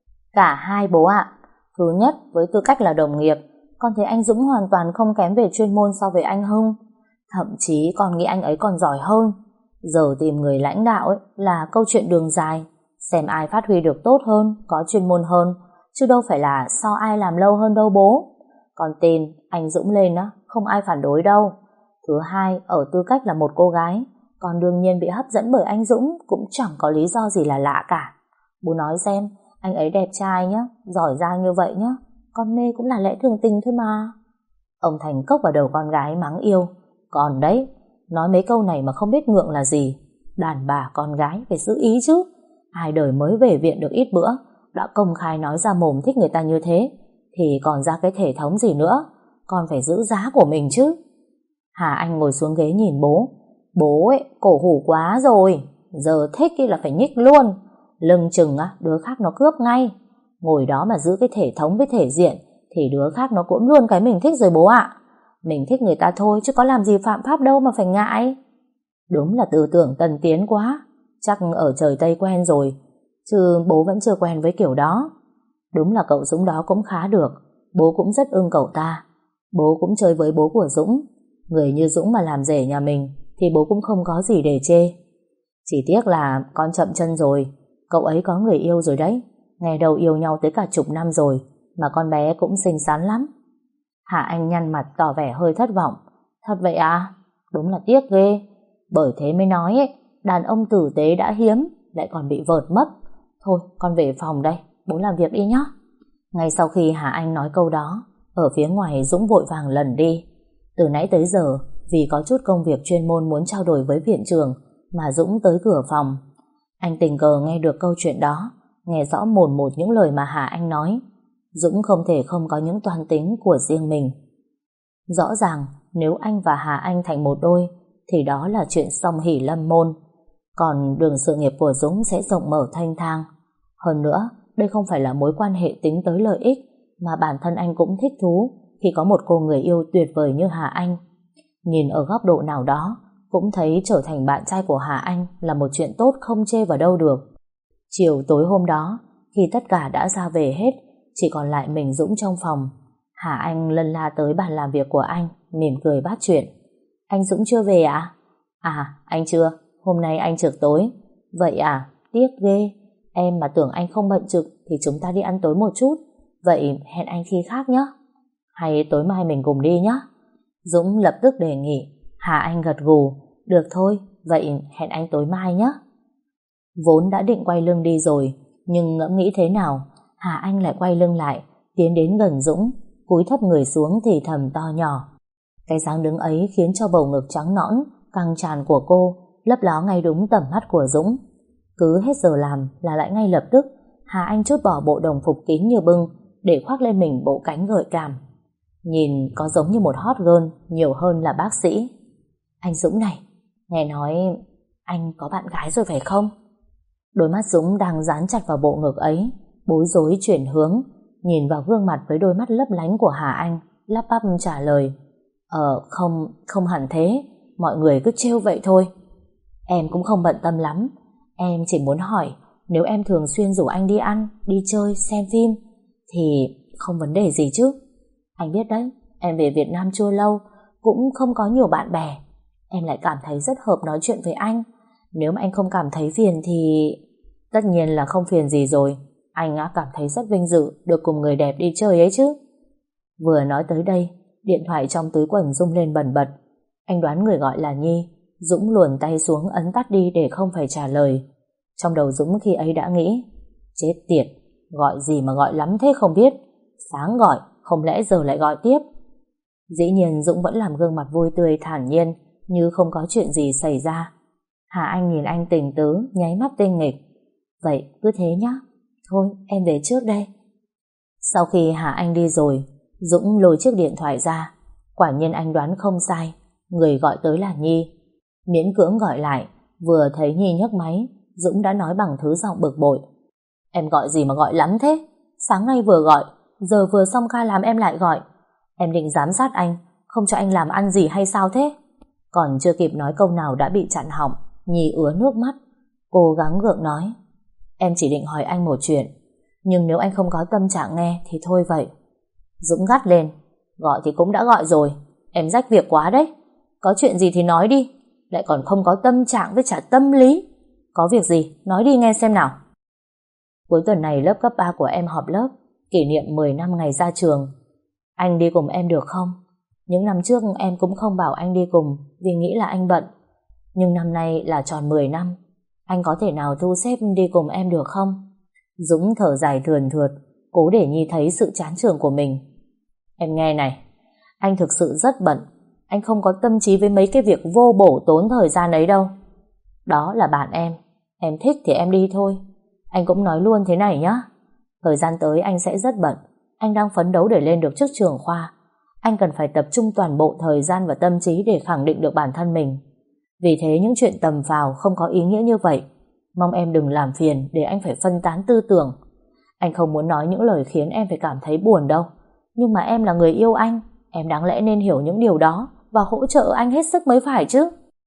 Cả hai bố ạ. Thứ nhất, với tư cách là đồng nghiệp, con thấy anh Dũng hoàn toàn không kém về chuyên môn so với anh Hưng. Thậm chí con nghĩ anh ấy còn giỏi hơn. Giờ tìm người lãnh đạo ấy là câu chuyện đường dài, xem ai phát huy được tốt hơn, có chuyên môn hơn, chứ đâu phải là so ai làm lâu hơn đâu bố. Con tin anh Dũng lên á, không ai phản đối đâu. Thứ hai, ở tư cách là một cô gái, con đương nhiên bị hấp dẫn bởi anh Dũng cũng chẳng có lý do gì là lạ cả. Bố nói xem, Anh ấy đẹp trai nhá, giỏi giang như vậy nhá, con mê cũng là lẽ thường tình thôi mà. Ông Thành cốc vào đầu con gái mắng yêu. Còn đấy, nói mấy câu này mà không biết ngượng là gì. Đàn bà con gái phải giữ ý chứ. Hai đời mới về viện được ít bữa, đã công khai nói ra mồm thích người ta như thế, thì còn ra cái thể thống gì nữa. Con phải giữ giá của mình chứ. Hà Anh ngồi xuống ghế nhìn bố. Bố ấy, cổ hủ quá rồi. Giờ thích là phải nhích luôn. Lưng chừng đứa khác nó cướp ngay. Ngồi đó mà giữ cái thể thống với thể diện thì đứa khác nó cũng luôn cái mình thích rồi bố ạ. Mình thích người ta thôi chứ có làm gì phạm pháp đâu mà phải ngại. Đúng là tư tưởng tân tiến quá. Chắc ở trời Tây quen rồi, chứ bố vẫn chưa quen với kiểu đó. Đúng là cậu Dũng đó cũng khá được. Bố cũng rất ưng cậu ta. Bố cũng chơi với bố của Dũng. Người như Dũng mà làm rể nhà mình thì bố cũng không có gì để chê. Chỉ tiếc là con chậm chân rồi. Cậu ấy có người yêu rồi đấy. Ngày đầu yêu nhau tới cả chục năm rồi, mà con bé cũng xinh xắn lắm. Hà Anh nhăn mặt tỏ vẻ hơi thất vọng. Thật vậy à? Đúng là tiếc ghê. Bởi thế mới nói ấy, đàn ông tử tế đã hiếm, lại còn bị vợt mất. Thôi con về phòng đây, bố làm việc đi nhé. Ngay sau khi Hà Anh nói câu đó, ở phía ngoài Dũng vội vàng lẩn đi. Từ nãy tới giờ, vì có chút công việc chuyên môn muốn trao đổi với viện trưởng mà Dũng tới cửa phòng. Anh tình cờ nghe được câu chuyện đó, nghe rõ mồn một những lời mà Hà Anh nói. Dũng không thể không có những toan tính của riêng mình. Rõ ràng nếu anh và Hà Anh thành một đôi thì đó là chuyện song hỷ lâm môn. Còn đường sự nghiệp của Dũng sẽ rộng mở thanh thang. Hơn nữa, đây không phải là mối quan hệ tính tới lợi ích, mà bản thân anh cũng thích thú khi có một cô người yêu tuyệt vời như Hà Anh. Nhìn ở góc độ nào đó, cũng thấy trở thành bạn trai của Hà Anh là một chuyện tốt không chê vào đâu được. Chiều tối hôm đó, khi tất cả đã ra về hết, chỉ còn lại mình Dũng trong phòng, Hà Anh lân la tới bàn làm việc của anh, mỉm cười bắt chuyện. Anh Dũng chưa về à? À, anh chưa, hôm nay anh trực tối. Vậy à, tiếc ghê. Em mà tưởng anh không bận trực thì chúng ta đi ăn tối một chút. Vậy hẹn anh khi khác nhé. Hay tối mai mình cùng đi nhé. Dũng lập tức đề nghị. Hà Anh gật gù. Được thôi, vậy hẹn anh tối mai nhé. Vốn đã định quay lưng đi rồi, nhưng ngẫm nghĩ thế nào, Hà Anh lại quay lưng lại, tiến đến gần Dũng, cúi thấp người xuống thì thầm to nhỏ. Cái dáng đứng ấy khiến cho bầu ngực trắng nõn, căng tràn của cô lấp ló ngay đúng tầm mắt của Dũng. Cứ hết giờ làm là lại ngay lập tức Hà Anh trút bỏ bộ đồng phục kín như bưng để khoác lên mình bộ cánh gợi cảm. Nhìn có giống như một hot girl nhiều hơn là bác sĩ. Anh Dũng này, nghe nói anh có bạn gái rồi phải không? Đôi mắt Dũng đang dán chặt vào bộ ngực ấy, bối rối chuyển hướng, nhìn vào gương mặt với đôi mắt lấp lánh của Hà Anh, lắp bắp trả lời. Không hẳn thế, mọi người cứ trêu vậy thôi. Em cũng không bận tâm lắm, em chỉ muốn hỏi, nếu em thường xuyên rủ anh đi ăn, đi chơi, xem phim, thì không vấn đề gì chứ. Anh biết đấy, em về Việt Nam chưa lâu, cũng không có nhiều bạn bè. Em lại cảm thấy rất hợp nói chuyện với anh. Nếu mà anh không cảm thấy phiền thì... Tất nhiên là không phiền gì rồi. Anh cảm thấy rất vinh dự được cùng người đẹp đi chơi ấy chứ. Vừa nói tới đây, điện thoại trong túi quần rung lên bần bật. Anh đoán người gọi là Nhi. Dũng luồn tay xuống ấn tắt đi để không phải trả lời. Trong đầu Dũng khi ấy đã nghĩ, chết tiệt, gọi gì mà gọi lắm thế không biết. Sáng gọi, không lẽ giờ lại gọi tiếp. Dĩ nhiên Dũng vẫn làm gương mặt vui tươi thản nhiên, như không có chuyện gì xảy ra. Hà Anh nhìn anh tình tứ, nháy mắt tinh nghịch. Vậy cứ thế nhá. Thôi em về trước đây. Sau khi Hà Anh đi rồi, Dũng lôi chiếc điện thoại ra. Quả nhiên anh đoán không sai, người gọi tới là Nhi. Miễn cưỡng gọi lại, vừa thấy Nhi nhấc máy, Dũng đã nói bằng thứ giọng bực bội. Em gọi gì mà gọi lắm thế? Sáng nay vừa gọi, giờ vừa xong ca làm em lại gọi. Em định giám sát anh, không cho anh làm ăn gì hay sao thế? Còn chưa kịp nói câu nào đã bị chặn họng, Nhi ứa nước mắt. Cố gắng gượng nói, em chỉ định hỏi anh một chuyện, nhưng nếu anh không có tâm trạng nghe thì thôi vậy. Dũng gắt lên, gọi thì cũng đã gọi rồi, em rách việc quá đấy. Có chuyện gì thì nói đi, lại còn không có tâm trạng với trả tâm lý. Có việc gì, nói đi nghe xem nào. Cuối tuần này lớp cấp 3 của em họp lớp, kỷ niệm 10 năm ngày ra trường. Anh đi cùng em được không? Những năm trước em cũng không bảo anh đi cùng vì nghĩ là anh bận. Nhưng năm nay là tròn 10 năm, anh có thể nào thu xếp đi cùng em được không? Dũng thở dài thườn thượt, cố để Nhi thấy sự chán chường của mình. Em nghe này, anh thực sự rất bận. Anh không có tâm trí với mấy cái việc vô bổ tốn thời gian ấy đâu. Đó là bạn em thích thì em đi thôi. Anh cũng nói luôn thế này nhá. Thời gian tới anh sẽ rất bận. Anh đang phấn đấu để lên được chức trưởng khoa. Anh cần phải tập trung toàn bộ thời gian và tâm trí để khẳng định được bản thân mình. Vì thế những chuyện tầm phào không có ý nghĩa như vậy. Mong em đừng làm phiền để anh phải phân tán tư tưởng. Anh không muốn nói những lời khiến em phải cảm thấy buồn đâu. Nhưng mà em là người yêu anh. Em đáng lẽ nên hiểu những điều đó và hỗ trợ anh hết sức mới phải chứ.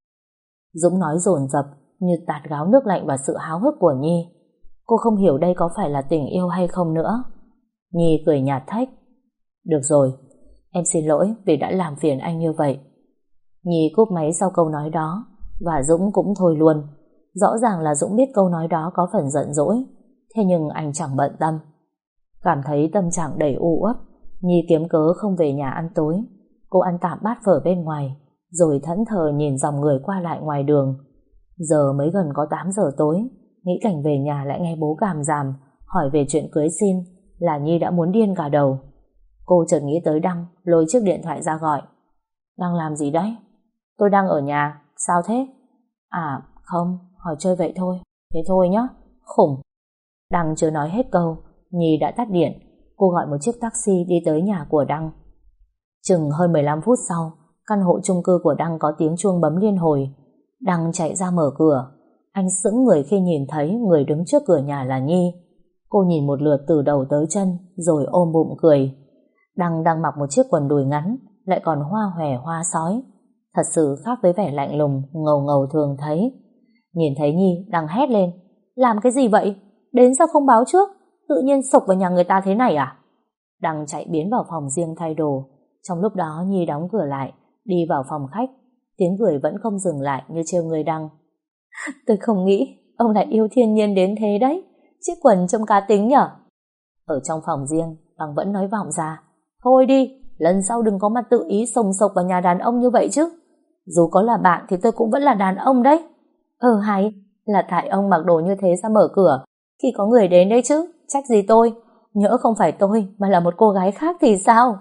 Dũng nói dồn dập như tạt gáo nước lạnh vào sự háo hức của Nhi. Cô không hiểu đây có phải là tình yêu hay không nữa. Nhi cười nhạt thách. Được rồi, em xin lỗi vì đã làm phiền anh như vậy. Nhi cúp máy sau câu nói đó, và Dũng cũng thôi luôn. Rõ ràng là Dũng biết câu nói đó có phần giận dỗi, thế nhưng anh chẳng bận tâm. Cảm thấy tâm trạng đầy u uất, Nhi kiếm cớ không về nhà ăn tối. Cô ăn tạm bát phở bên ngoài, rồi thẫn thờ nhìn dòng người qua lại ngoài đường. Giờ mới gần có 8 giờ tối, nghĩ cảnh về nhà lại nghe bố gàm ràm hỏi về chuyện cưới xin là Nhi đã muốn điên cả đầu. Cô chợt nghĩ tới Đăng, lôi chiếc điện thoại ra gọi. Đang làm gì đấy? Tôi đang ở nhà. Sao thế? À không, hỏi chơi vậy thôi. Thế thôi nhá. Khủng. Đăng chưa nói hết câu, Nhi đã tắt điện. Cô gọi một chiếc taxi đi tới nhà của Đăng. Chừng hơn 15 phút sau, căn hộ chung cư của Đăng có tiếng chuông bấm liên hồi. Đăng chạy ra mở cửa. Anh sững người khi nhìn thấy người đứng trước cửa nhà là Nhi. Cô nhìn một lượt từ đầu tới chân, rồi ôm bụng cười. Đăng đang mặc một chiếc quần đùi ngắn, lại còn hoa hòe hoa sói. Thật sự khác với vẻ lạnh lùng, ngầu ngầu thường thấy. Nhìn thấy Nhi, Đăng hét lên. Làm cái gì vậy? Đến sao không báo trước? Tự nhiên sộc vào nhà người ta thế này à? Đăng chạy biến vào phòng riêng thay đồ. Trong lúc đó Nhi đóng cửa lại, đi vào phòng khách. Tiếng cười vẫn không dừng lại như trêu người Đăng. Tôi không nghĩ ông lại yêu thiên nhiên đến thế đấy. Chiếc quần trông cá tính nhở? Ở trong phòng riêng, Đăng vẫn nói vọng ra. Thôi đi, lần sau đừng có mà tự ý sồng sộc vào nhà đàn ông như vậy chứ. Dù có là bạn thì tôi cũng vẫn là đàn ông đấy. Hay là tại ông mặc đồ như thế ra mở cửa khi có người đến đấy chứ. Trách gì tôi? Nhỡ không phải tôi mà là một cô gái khác thì sao?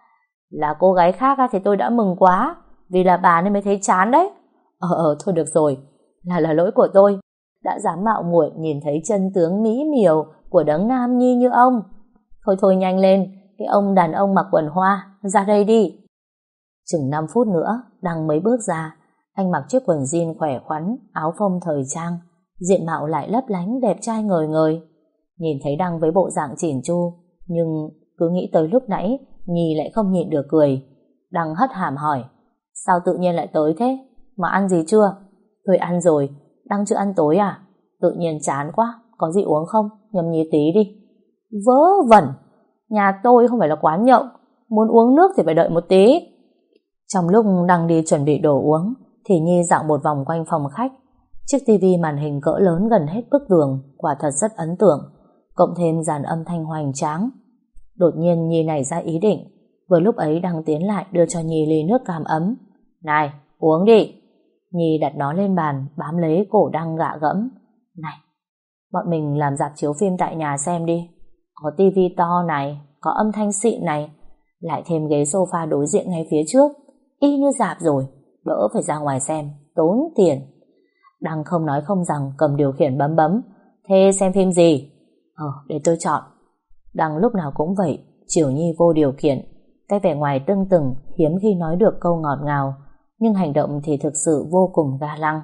Là cô gái khác thì tôi đã mừng quá, vì là bà nên mới thấy chán đấy. Thôi được rồi, là lỗi của tôi đã dám mạo muội nhìn thấy chân tướng mỹ miều của đấng nam nhi như ông. Thôi nhanh lên, cái ông đàn ông mặc quần hoa, ra đây đi. Chừng 5 phút nữa, Đăng mới bước ra. Anh mặc chiếc quần jean khỏe khoắn, áo phông thời trang, diện mạo lại lấp lánh đẹp trai ngời ngời. Nhìn thấy Đăng với bộ dạng chỉn chu, nhưng cứ nghĩ tới lúc nãy, Nhi lại không nhịn được cười. Đăng hất hàm hỏi, sao tự nhiên lại tới thế? Mà ăn gì chưa? Tôi ăn rồi. Đăng chưa ăn tối à? Tự nhiên chán quá, có gì uống không? Nhâm nhi tí đi. Vớ vẩn, nhà tôi không phải là quán nhậu, muốn uống nước thì phải đợi một tí. Trong lúc Đăng đi chuẩn bị đồ uống thì Nhi dạo một vòng quanh phòng khách. Chiếc tivi màn hình cỡ lớn gần hết bức tường, quả thật rất ấn tượng, cộng thêm dàn âm thanh hoành tráng. Đột nhiên Nhi nảy ra ý định. Vừa lúc ấy Đăng tiến lại đưa cho Nhi ly nước cam ấm. Này, uống đi. Nhi đặt nó lên bàn, bám lấy cổ Đăng gạ gẫm. Này, bọn mình làm rạp chiếu phim tại nhà xem đi. Có tivi to này, có âm thanh xịn này, lại thêm ghế sofa đối diện ngay phía trước, y như rạp rồi, đỡ phải ra ngoài xem, tốn tiền. Đăng không nói không rằng, cầm điều khiển bấm bấm. Thế xem phim gì? Để tôi chọn. Đăng lúc nào cũng vậy, chiều Nhi vô điều kiện, cái vẻ ngoài tưng từng, hiếm khi nói được câu ngọt ngào, nhưng hành động thì thực sự vô cùng ga lăng.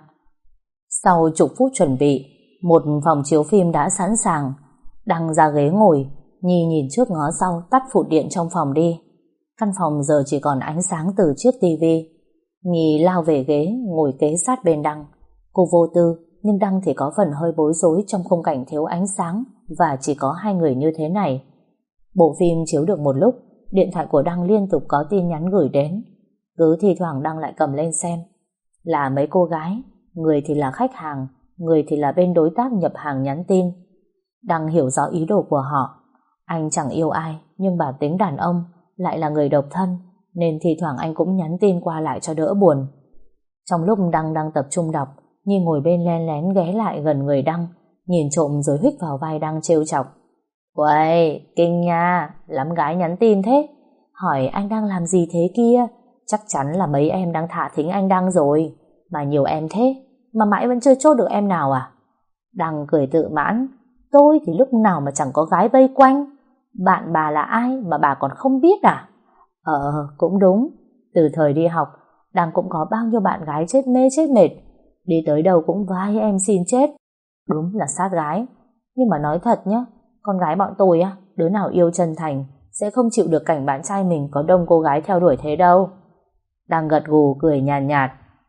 Sau chục phút chuẩn bị, một phòng chiếu phim đã sẵn sàng. Đăng ra ghế ngồi, Nhi nhìn trước ngó sau, tắt phụt điện trong phòng đi. Căn phòng giờ chỉ còn ánh sáng từ chiếc tivi. Nhi lao về ghế, ngồi kế sát bên Đăng. Cô vô tư, nhưng Đăng thì có phần hơi bối rối trong khung cảnh thiếu ánh sáng và chỉ có hai người như thế này. Bộ phim chiếu được một lúc, điện thoại của Đăng liên tục có tin nhắn gửi đến. Cứ thi thoảng Đăng lại cầm lên xem. Là mấy cô gái, người thì là khách hàng, người thì là bên đối tác nhập hàng nhắn tin. Đăng hiểu rõ ý đồ của họ. Anh chẳng yêu ai, nhưng bản tính đàn ông, lại là người độc thân, nên thi thoảng anh cũng nhắn tin qua lại cho đỡ buồn. Trong lúc Đăng đang tập trung đọc, Nhi ngồi bên len lén ghé lại gần người Đăng, nhìn trộm rồi huých vào vai Đăng trêu chọc. Uầy, kinh nha, lắm gái nhắn tin thế. Hỏi anh đang làm gì thế kia? Chắc chắn là mấy em đang thả thính anh Đăng rồi. Mà nhiều em thế, mà mãi vẫn chưa chốt được em nào à? Đăng cười tự mãn. Tôi thì lúc nào mà chẳng có gái vây quanh. Bạn bà là ai mà bà còn không biết à? Cũng đúng. Từ thời đi học, Đăng cũng có bao nhiêu bạn gái chết mê chết mệt. Đi tới đâu cũng vai em xin chết. Đúng là sát gái. Nhưng mà nói thật nhá, con gái bọn tôi á, đứa nào yêu chân thành sẽ không chịu được cảnh bạn trai mình có đông cô gái theo đuổi thế đâu. Đang gật gù cười nhàn nhạt.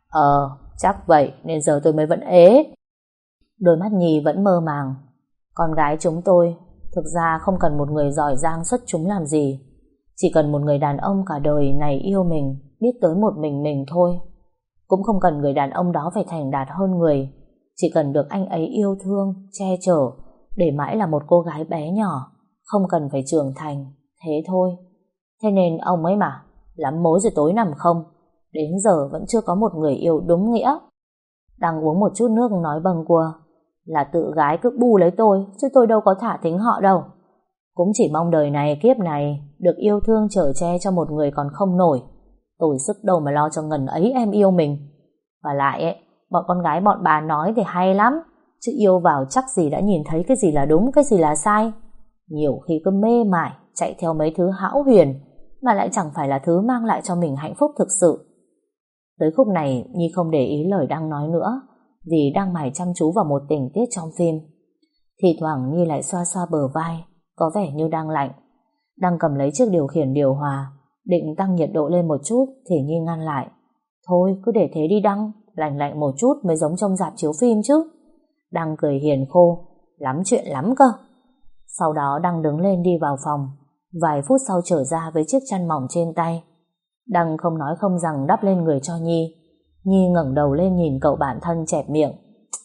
Chắc vậy nên giờ tôi mới vẫn ế. Đôi mắt Nhi vẫn mơ màng. Con gái chúng tôi thực ra không cần một người giỏi giang xuất chúng làm gì. Chỉ cần một người đàn ông cả đời này yêu mình, biết tới một mình thôi. Cũng không cần người đàn ông đó phải thành đạt hơn người. Chỉ cần được anh ấy yêu thương, che chở, để mãi là một cô gái bé nhỏ, không cần phải trưởng thành. Thế thôi. Thế nên ông ấy mà, lắm mối rồi tối nằm không. Đến giờ vẫn chưa có một người yêu đúng nghĩa. Đang uống một chút nước nói bâng quơ. Là tự gái cứ bu lấy tôi, chứ tôi đâu có thả thính họ đâu. Cũng chỉ mong đời này kiếp này được yêu thương chở che cho một người còn không nổi. Tôi sức đâu mà lo cho ngần ấy em yêu mình. Và lại ấy, bọn con gái bọn bà nói thì hay lắm, chứ yêu vào chắc gì đã nhìn thấy cái gì là đúng, cái gì là sai. Nhiều khi cứ mê mải chạy theo mấy thứ hão huyền mà lại chẳng phải là thứ mang lại cho mình hạnh phúc thực sự. Tới khúc này Nhi không để ý lời Đăng nói nữa, vì đang mải chăm chú vào một tình tiết trong phim. Thì thoảng Nhi lại xoa xoa bờ vai, có vẻ như đang lạnh. Đăng cầm lấy chiếc điều khiển điều hòa, định tăng nhiệt độ lên một chút thì Nhi ngăn lại. Thôi cứ để thế đi Đăng, lạnh lạnh một chút mới giống trong rạp chiếu phim chứ. Đăng cười hiền khô, lắm chuyện lắm cơ. Sau đó Đăng đứng lên đi vào phòng. Vài phút sau trở ra với chiếc chăn mỏng trên tay. Đăng không nói không rằng đắp lên người cho Nhi. Nhi ngẩng đầu lên nhìn cậu bạn thân chẹp miệng.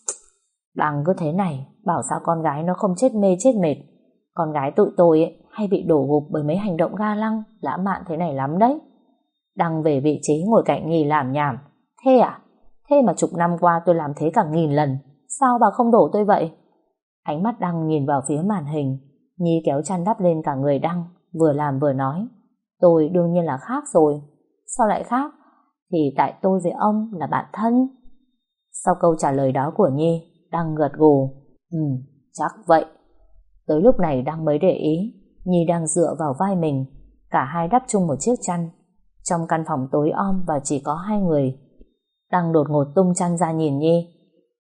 Đăng cứ thế này, bảo sao con gái nó không chết mê chết mệt. Con gái tụi tôi ấy, hay bị đổ gục bởi mấy hành động ga lăng, lãng mạn thế này lắm đấy. Đăng về vị trí ngồi cạnh Nhi làm nhảm. Thế à? Thế mà chục năm qua tôi làm thế cả 1000 lần. Sao bà không đổ tôi vậy? Ánh mắt Đăng nhìn vào phía màn hình. Nhi kéo chăn đắp lên cả người Đăng, vừa làm vừa nói. Tôi đương nhiên là khác rồi. Sao lại khác? Thì tại tôi với ông là bạn thân. Sau câu trả lời đó của Nhi, Đăng gật gù. Chắc vậy. Tới lúc này Đăng mới để ý Nhi đang dựa vào vai mình. Cả hai đắp chung một chiếc chăn. Trong căn phòng tối om và chỉ có hai người. Đăng đột ngột tung chăn ra nhìn Nhi.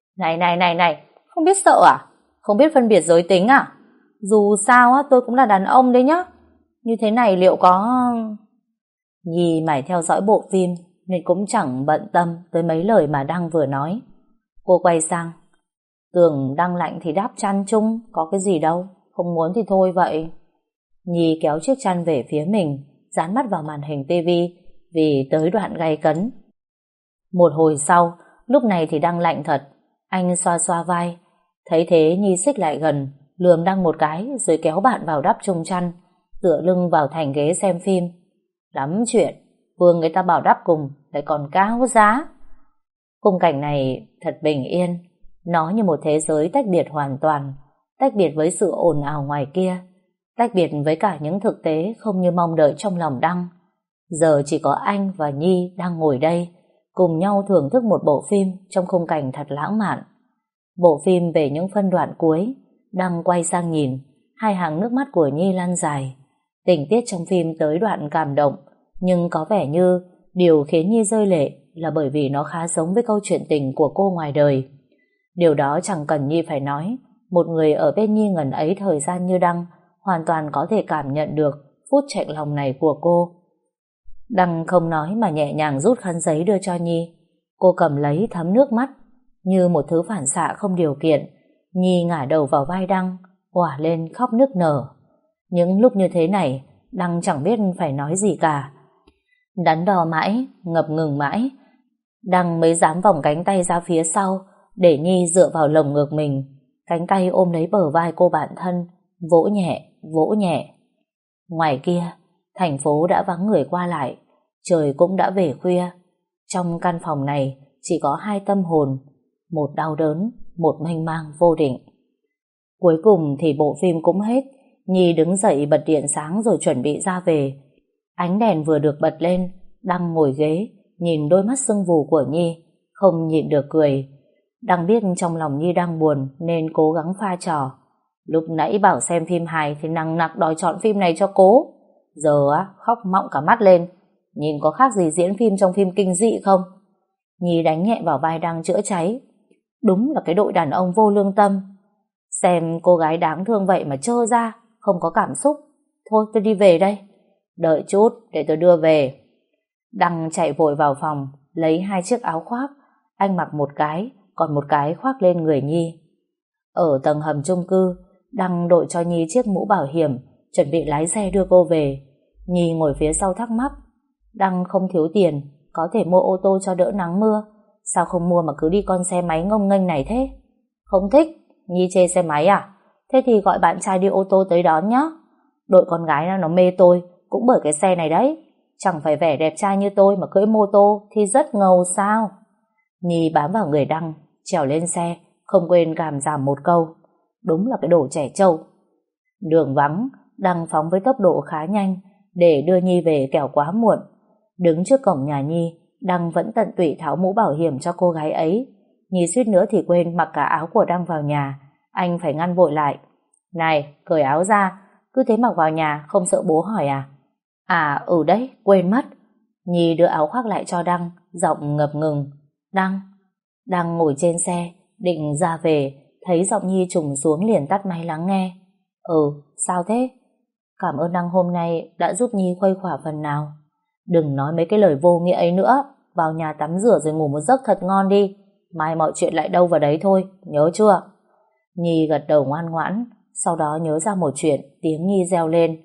Này, không biết sợ à? Không biết phân biệt giới tính à? Dù sao á, tôi cũng là đàn ông đấy nhá. Như thế này liệu có... Nhi mải theo dõi bộ phim nên cũng chẳng bận tâm tới mấy lời mà Đăng vừa nói. Cô quay sang. Tưởng Đăng lạnh thì đáp chăn chung, có cái gì đâu, không muốn thì thôi vậy. Nhi kéo chiếc chăn về phía mình, dán mắt vào màn hình tivi vì tới đoạn gay cấn. Một hồi sau, lúc này thì Đăng lạnh thật. Anh xoa xoa vai. Thấy thế Nhi xích lại gần, lườm Đăng một cái rồi kéo bạn vào đắp chung chăn, tựa lưng vào thành ghế xem phim. Lắm chuyện, vừa người ta bảo đắp cùng lại còn cao giá. Khung cảnh này thật bình yên. Nó như một thế giới tách biệt hoàn toàn, tách biệt với sự ồn ào ngoài kia, tách biệt với cả những thực tế không như mong đợi trong lòng Đăng. Giờ chỉ có anh và Nhi đang ngồi đây, cùng nhau thưởng thức một bộ phim trong khung cảnh thật lãng mạn. Bộ phim về những phân đoạn cuối. Đăng quay sang nhìn, hai hàng nước mắt của Nhi lăn dài. Tình tiết trong phim tới đoạn cảm động, nhưng có vẻ như điều khiến Nhi rơi lệ là bởi vì nó khá giống với câu chuyện tình của cô ngoài đời. Điều đó chẳng cần Nhi phải nói. Một người ở bên Nhi ngần ấy thời gian như Đăng hoàn toàn có thể cảm nhận được phút chạnh lòng này của cô. Đăng không nói mà nhẹ nhàng rút khăn giấy đưa cho Nhi. Cô cầm lấy thấm nước mắt. Như một thứ phản xạ không điều kiện, Nhi ngả đầu vào vai Đăng, òa lên khóc nức nở. Những lúc như thế này, Đăng chẳng biết phải nói gì cả. Đắn đo mãi, ngập ngừng mãi, Đăng mới dám vòng cánh tay ra phía sau để Nhi dựa vào lồng ngực mình. Cánh tay ôm lấy bờ vai cô bạn thân, vỗ nhẹ, vỗ nhẹ. Ngoài kia, thành phố đã vắng người qua lại, trời cũng đã về khuya. Trong căn phòng này chỉ có hai tâm hồn, một đau đớn, một mênh mang vô định. Cuối cùng thì bộ phim cũng hết. Nhi đứng dậy bật điện sáng rồi chuẩn bị ra về. Ánh đèn vừa được bật lên, Đăng ngồi ghế, nhìn đôi mắt sưng vù của Nhi, không nhịn được cười. Đăng biết trong lòng Nhi đang buồn nên cố gắng pha trò. Lúc nãy bảo xem phim hài thì nằng nặc đòi chọn phim này cho cố. Giờ á, khóc mọng cả mắt lên. Nhìn có khác gì diễn phim trong phim kinh dị không? Nhi đánh nhẹ vào vai Đăng chữa cháy. Đúng là cái đội đàn ông vô lương tâm. Xem cô gái đáng thương vậy mà trơ ra, không có cảm xúc. Thôi tôi đi về đây. Đợi chút để tôi đưa về. Đăng chạy vội vào phòng, lấy 2 chiếc áo khoác. Anh mặc một cái, còn một cái khoác lên người Nhi. Ở tầng hầm chung cư, Đăng đội cho Nhi chiếc mũ bảo hiểm, chuẩn bị lái xe đưa cô về. Nhi ngồi phía sau thắc mắc. Đăng không thiếu tiền, có thể mua ô tô cho đỡ nắng mưa. Sao không mua mà cứ đi con xe máy ngông nghênh này thế? Không thích. Nhi chê xe máy à? Thế thì gọi bạn trai đi ô tô tới đón nhé. Đội con gái nó mê tôi cũng bởi cái xe này đấy. Chẳng phải vẻ đẹp trai như tôi mà cưỡi mô tô thì rất ngầu sao? Nhi bám vào người Đăng, trèo lên xe, không quên gàm giảm một câu. Đúng là cái đồ trẻ trâu. Đường vắng, Đăng phóng với tốc độ khá nhanh để đưa Nhi về kẻo quá muộn. Đứng trước cổng nhà Nhi, Đăng vẫn tận tụy tháo mũ bảo hiểm cho cô gái ấy. Nhi suýt nữa thì quên mặc cả áo của Đăng vào nhà. Anh phải ngăn vội lại. Này, cởi áo ra, cứ thế mặc vào nhà không sợ bố hỏi à? À đấy, quên mất. Nhi đưa áo khoác lại cho Đăng, giọng ngập ngừng. Đăng ngồi trên xe, định ra về, thấy giọng Nhi trùng xuống liền tắt máy lắng nghe. Sao thế? Cảm ơn Đăng hôm nay đã giúp Nhi khuây khỏa phần nào. Đừng nói mấy cái lời vô nghĩa ấy nữa. Vào nhà tắm rửa rồi ngủ một giấc thật ngon đi. Mai mọi chuyện lại đâu vào đấy thôi, nhớ chưa? Nhi gật đầu ngoan ngoãn. Sau đó nhớ ra một chuyện, tiếng Nhi reo lên.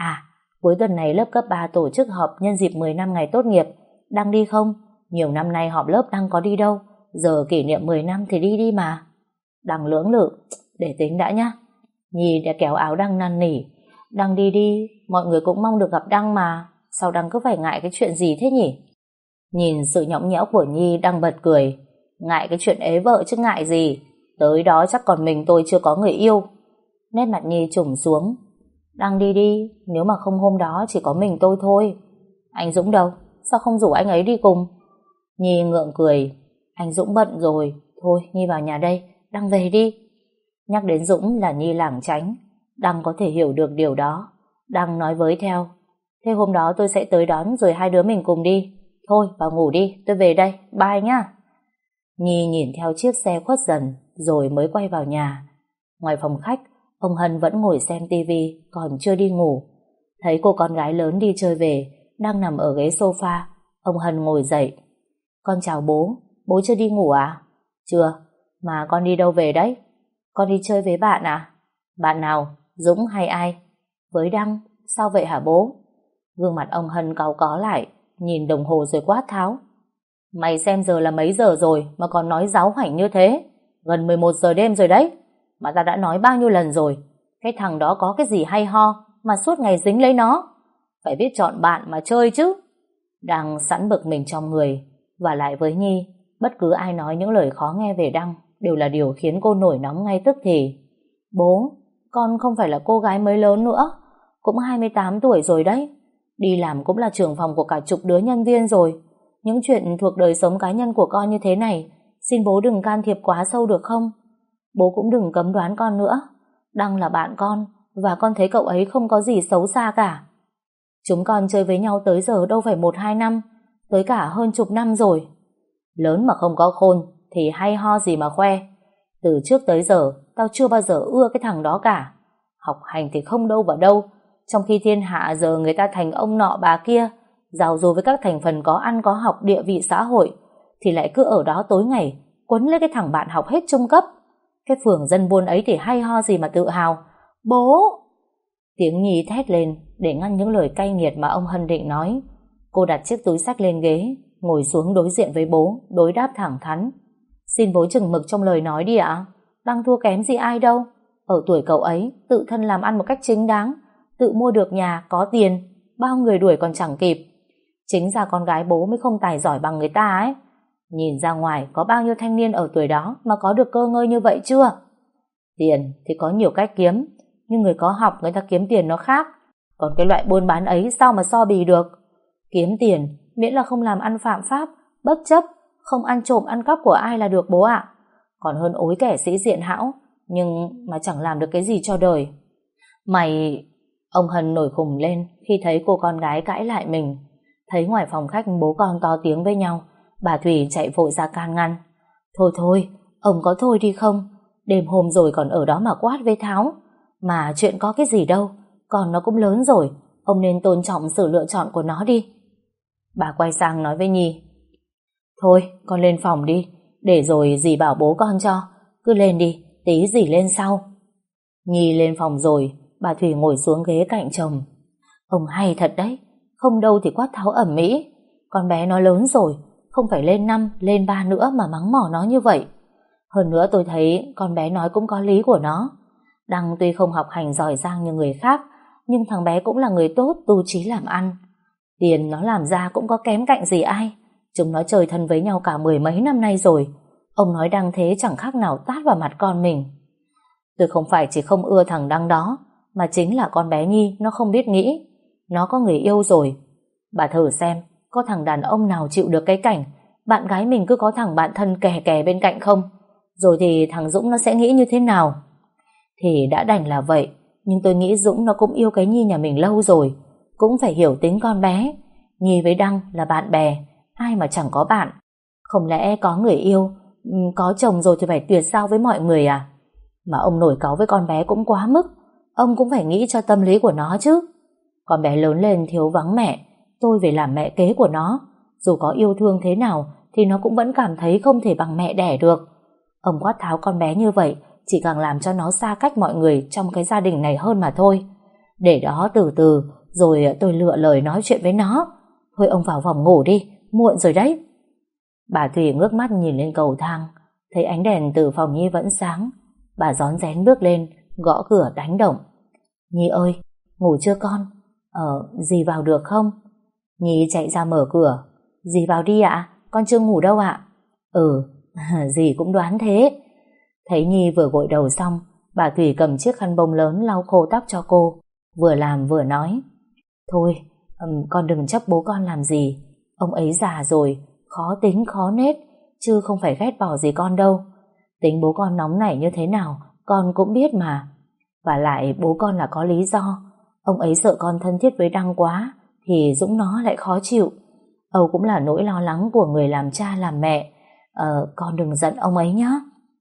Cuối tuần này lớp cấp 3 tổ chức họp nhân dịp 10 năm ngày tốt nghiệp. Đăng đi không? Nhiều năm nay họp lớp Đăng có đi đâu. Giờ kỷ niệm 10 năm thì đi đi mà. Đăng lưỡng lự. Để tính đã nhá. Nhi đã kéo áo Đăng năn nỉ. Đăng đi đi, mọi người cũng mong được gặp Đăng mà. Sao Đăng cứ phải ngại cái chuyện gì thế nhỉ? Nhìn sự nhõng nhẽo của Nhi, Đăng bật cười. Ngại cái chuyện ế vợ chứ ngại gì. Tới đó chắc còn mình tôi chưa có người yêu. Nét mặt Nhi trùng xuống. Đăng đi đi, nếu mà không hôm đó chỉ có mình tôi thôi. Anh Dũng đâu? Sao không rủ anh ấy đi cùng? Nhi ngượng cười. Anh Dũng bận rồi. Thôi Nhi vào nhà đây, Đăng về đi. Nhắc đến Dũng là Nhi lảng tránh. Đăng có thể hiểu được điều đó. Đăng nói với theo. Thế hôm đó tôi sẽ tới đón rồi hai đứa mình cùng đi. Thôi vào ngủ đi, tôi về đây, bye nhá. Nhi nhìn theo chiếc xe khuất dần rồi mới quay vào nhà. Ngoài phòng khách, ông Hân vẫn ngồi xem tivi, còn chưa đi ngủ. Thấy cô con gái lớn đi chơi về, đang nằm ở ghế sofa, ông Hân ngồi dậy. Con chào bố, bố chưa đi ngủ à? Chưa, mà con đi đâu về đấy? Con đi chơi với bạn à? Bạn nào, Dũng hay ai? Với Đăng, sao vậy hả bố? Gương mặt ông Hân cáu có lại, nhìn đồng hồ rồi quát tháo. Mày xem giờ là mấy giờ rồi mà còn nói giáo hoảnh như thế? Gần 11 giờ đêm rồi đấy. Mà ta đã nói bao nhiêu lần rồi, cái thằng đó có cái gì hay ho mà suốt ngày dính lấy nó. Phải biết chọn bạn mà chơi chứ. Đang sẵn bực mình trong người. Và lại với Nhi, bất cứ ai nói những lời khó nghe về Đăng đều là điều khiến cô nổi nóng ngay tức thì. Bố, con không phải là cô gái mới lớn nữa, cũng 28 tuổi rồi đấy. Đi làm cũng là trưởng phòng của cả chục đứa nhân viên rồi. Những chuyện thuộc đời sống cá nhân của con như thế này, xin bố đừng can thiệp quá sâu được không? Bố cũng đừng cấm đoán con nữa. Đăng là bạn con, và con thấy cậu ấy không có gì xấu xa cả. Chúng con chơi với nhau tới giờ đâu phải 1-2 năm, tới cả hơn chục năm rồi. Lớn mà không có khôn thì hay ho gì mà khoe. Từ trước tới giờ tao chưa bao giờ ưa cái thằng đó cả. Học hành thì không đâu vào đâu, trong khi thiên hạ giờ người ta thành ông nọ bà kia, giàu rồi với các thành phần có ăn có học địa vị xã hội, thì lại cứ ở đó tối ngày quấn lấy cái thằng bạn học hết trung cấp. Cái phường dân buôn ấy thì hay ho gì mà tự hào. Bố! Tiếng Nhi thét lên để ngăn những lời cay nghiệt mà ông Hân định nói. Cô đặt chiếc túi xách lên ghế, ngồi xuống đối diện với bố, đối đáp thẳng thắn. Xin bố chừng mực trong lời nói đi ạ. Đăng thua kém gì ai đâu. Ở tuổi cậu ấy, tự thân làm ăn một cách chính đáng, tự mua được nhà, có tiền, bao người đuổi còn chẳng kịp. Chính ra con gái bố mới không tài giỏi bằng người ta ấy. Nhìn ra ngoài có bao nhiêu thanh niên ở tuổi đó mà có được cơ ngơi như vậy chưa? Tiền thì có nhiều cách kiếm, nhưng người có học người ta kiếm tiền nó khác. Còn cái loại buôn bán ấy sao mà so bì được. Kiếm tiền miễn là không làm ăn phạm pháp, bất chấp, không ăn trộm ăn cắp của ai là được bố ạ. Còn hơn ối kẻ sĩ diện hão, nhưng mà chẳng làm được cái gì cho đời. Mày... Ông Hân nổi khùng lên khi thấy cô con gái cãi lại mình. Thấy ngoài phòng khách bố con to tiếng với nhau, bà Thủy chạy vội ra can ngăn. Thôi thôi, ông có thôi đi không? Đêm hôm rồi còn ở đó mà quát với tháo. Mà chuyện có cái gì đâu, còn nó cũng lớn rồi, ông nên tôn trọng sự lựa chọn của nó đi. Bà quay sang nói với Nhi. Thôi, con lên phòng đi, để rồi dì bảo bố con cho. Cứ lên đi, tí dì lên sau. Nhi lên phòng rồi, bà Thủy ngồi xuống ghế cạnh chồng. Ông hay thật đấy, không đâu thì quát tháo ẩm mỹ. Con bé nó lớn rồi, không phải lên 5, lên 3 nữa mà mắng mỏ nó như vậy. Hơn nữa tôi thấy con bé nói cũng có lý của nó. Đăng tuy không học hành giỏi giang như người khác, nhưng thằng bé cũng là người tốt, tu chí làm ăn. Tiền nó làm ra cũng có kém cạnh gì ai. Chúng nó chơi thân với nhau cả 10 mấy năm nay rồi. Ông nói Đăng thế chẳng khác nào tát vào mặt con mình. Tôi không phải chỉ không ưa thằng Đăng đó, mà chính là con bé Nhi nó không biết nghĩ. Nó có người yêu rồi. Bà thử xem, có thằng đàn ông nào chịu được cái cảnh bạn gái mình cứ có thằng bạn thân kè kè bên cạnh không? Rồi thì thằng Dũng nó sẽ nghĩ như thế nào? Thì đã đành là vậy, nhưng tôi nghĩ Dũng nó cũng yêu cái Nhi nhà mình lâu rồi, cũng phải hiểu tính con bé. Nhi với Đăng là bạn bè, ai mà chẳng có bạn. Không lẽ có người yêu, có chồng rồi thì phải tuyệt giao với mọi người à? Mà ông nổi cáu với con bé cũng quá mức. Ông cũng phải nghĩ cho tâm lý của nó chứ. Con bé lớn lên thiếu vắng mẹ, tôi về làm mẹ kế của nó. Dù có yêu thương thế nào thì nó cũng vẫn cảm thấy không thể bằng mẹ đẻ được. Ông quát tháo con bé như vậy chỉ càng làm cho nó xa cách mọi người trong cái gia đình này hơn mà thôi. Để đó từ từ rồi tôi lựa lời nói chuyện với nó. Thôi ông vào phòng ngủ đi, muộn rồi đấy. Bà Thủy ngước mắt nhìn lên cầu thang, thấy ánh đèn từ phòng Nhi vẫn sáng. Bà rón rén bước lên, gõ cửa đánh động. Nhi ơi, ngủ chưa con? Dì vào được không? Nhi chạy ra mở cửa. Dì vào đi ạ, con chưa ngủ đâu ạ. Dì cũng đoán thế. Thấy Nhi vừa gội đầu xong, bà Thủy cầm chiếc khăn bông lớn lau khô tóc cho cô, vừa làm vừa nói. Thôi, con đừng chấp bố con làm gì. Ông ấy già rồi, khó tính khó nết, chứ không phải ghét bỏ gì con đâu. Tính bố con nóng nảy như thế nào con cũng biết mà. Và lại bố con là có lý do. Ông ấy sợ con thân thiết với Đăng quá thì Dũng nó lại khó chịu. Âu cũng là nỗi lo lắng của người làm cha làm mẹ. Con đừng giận ông ấy nhé.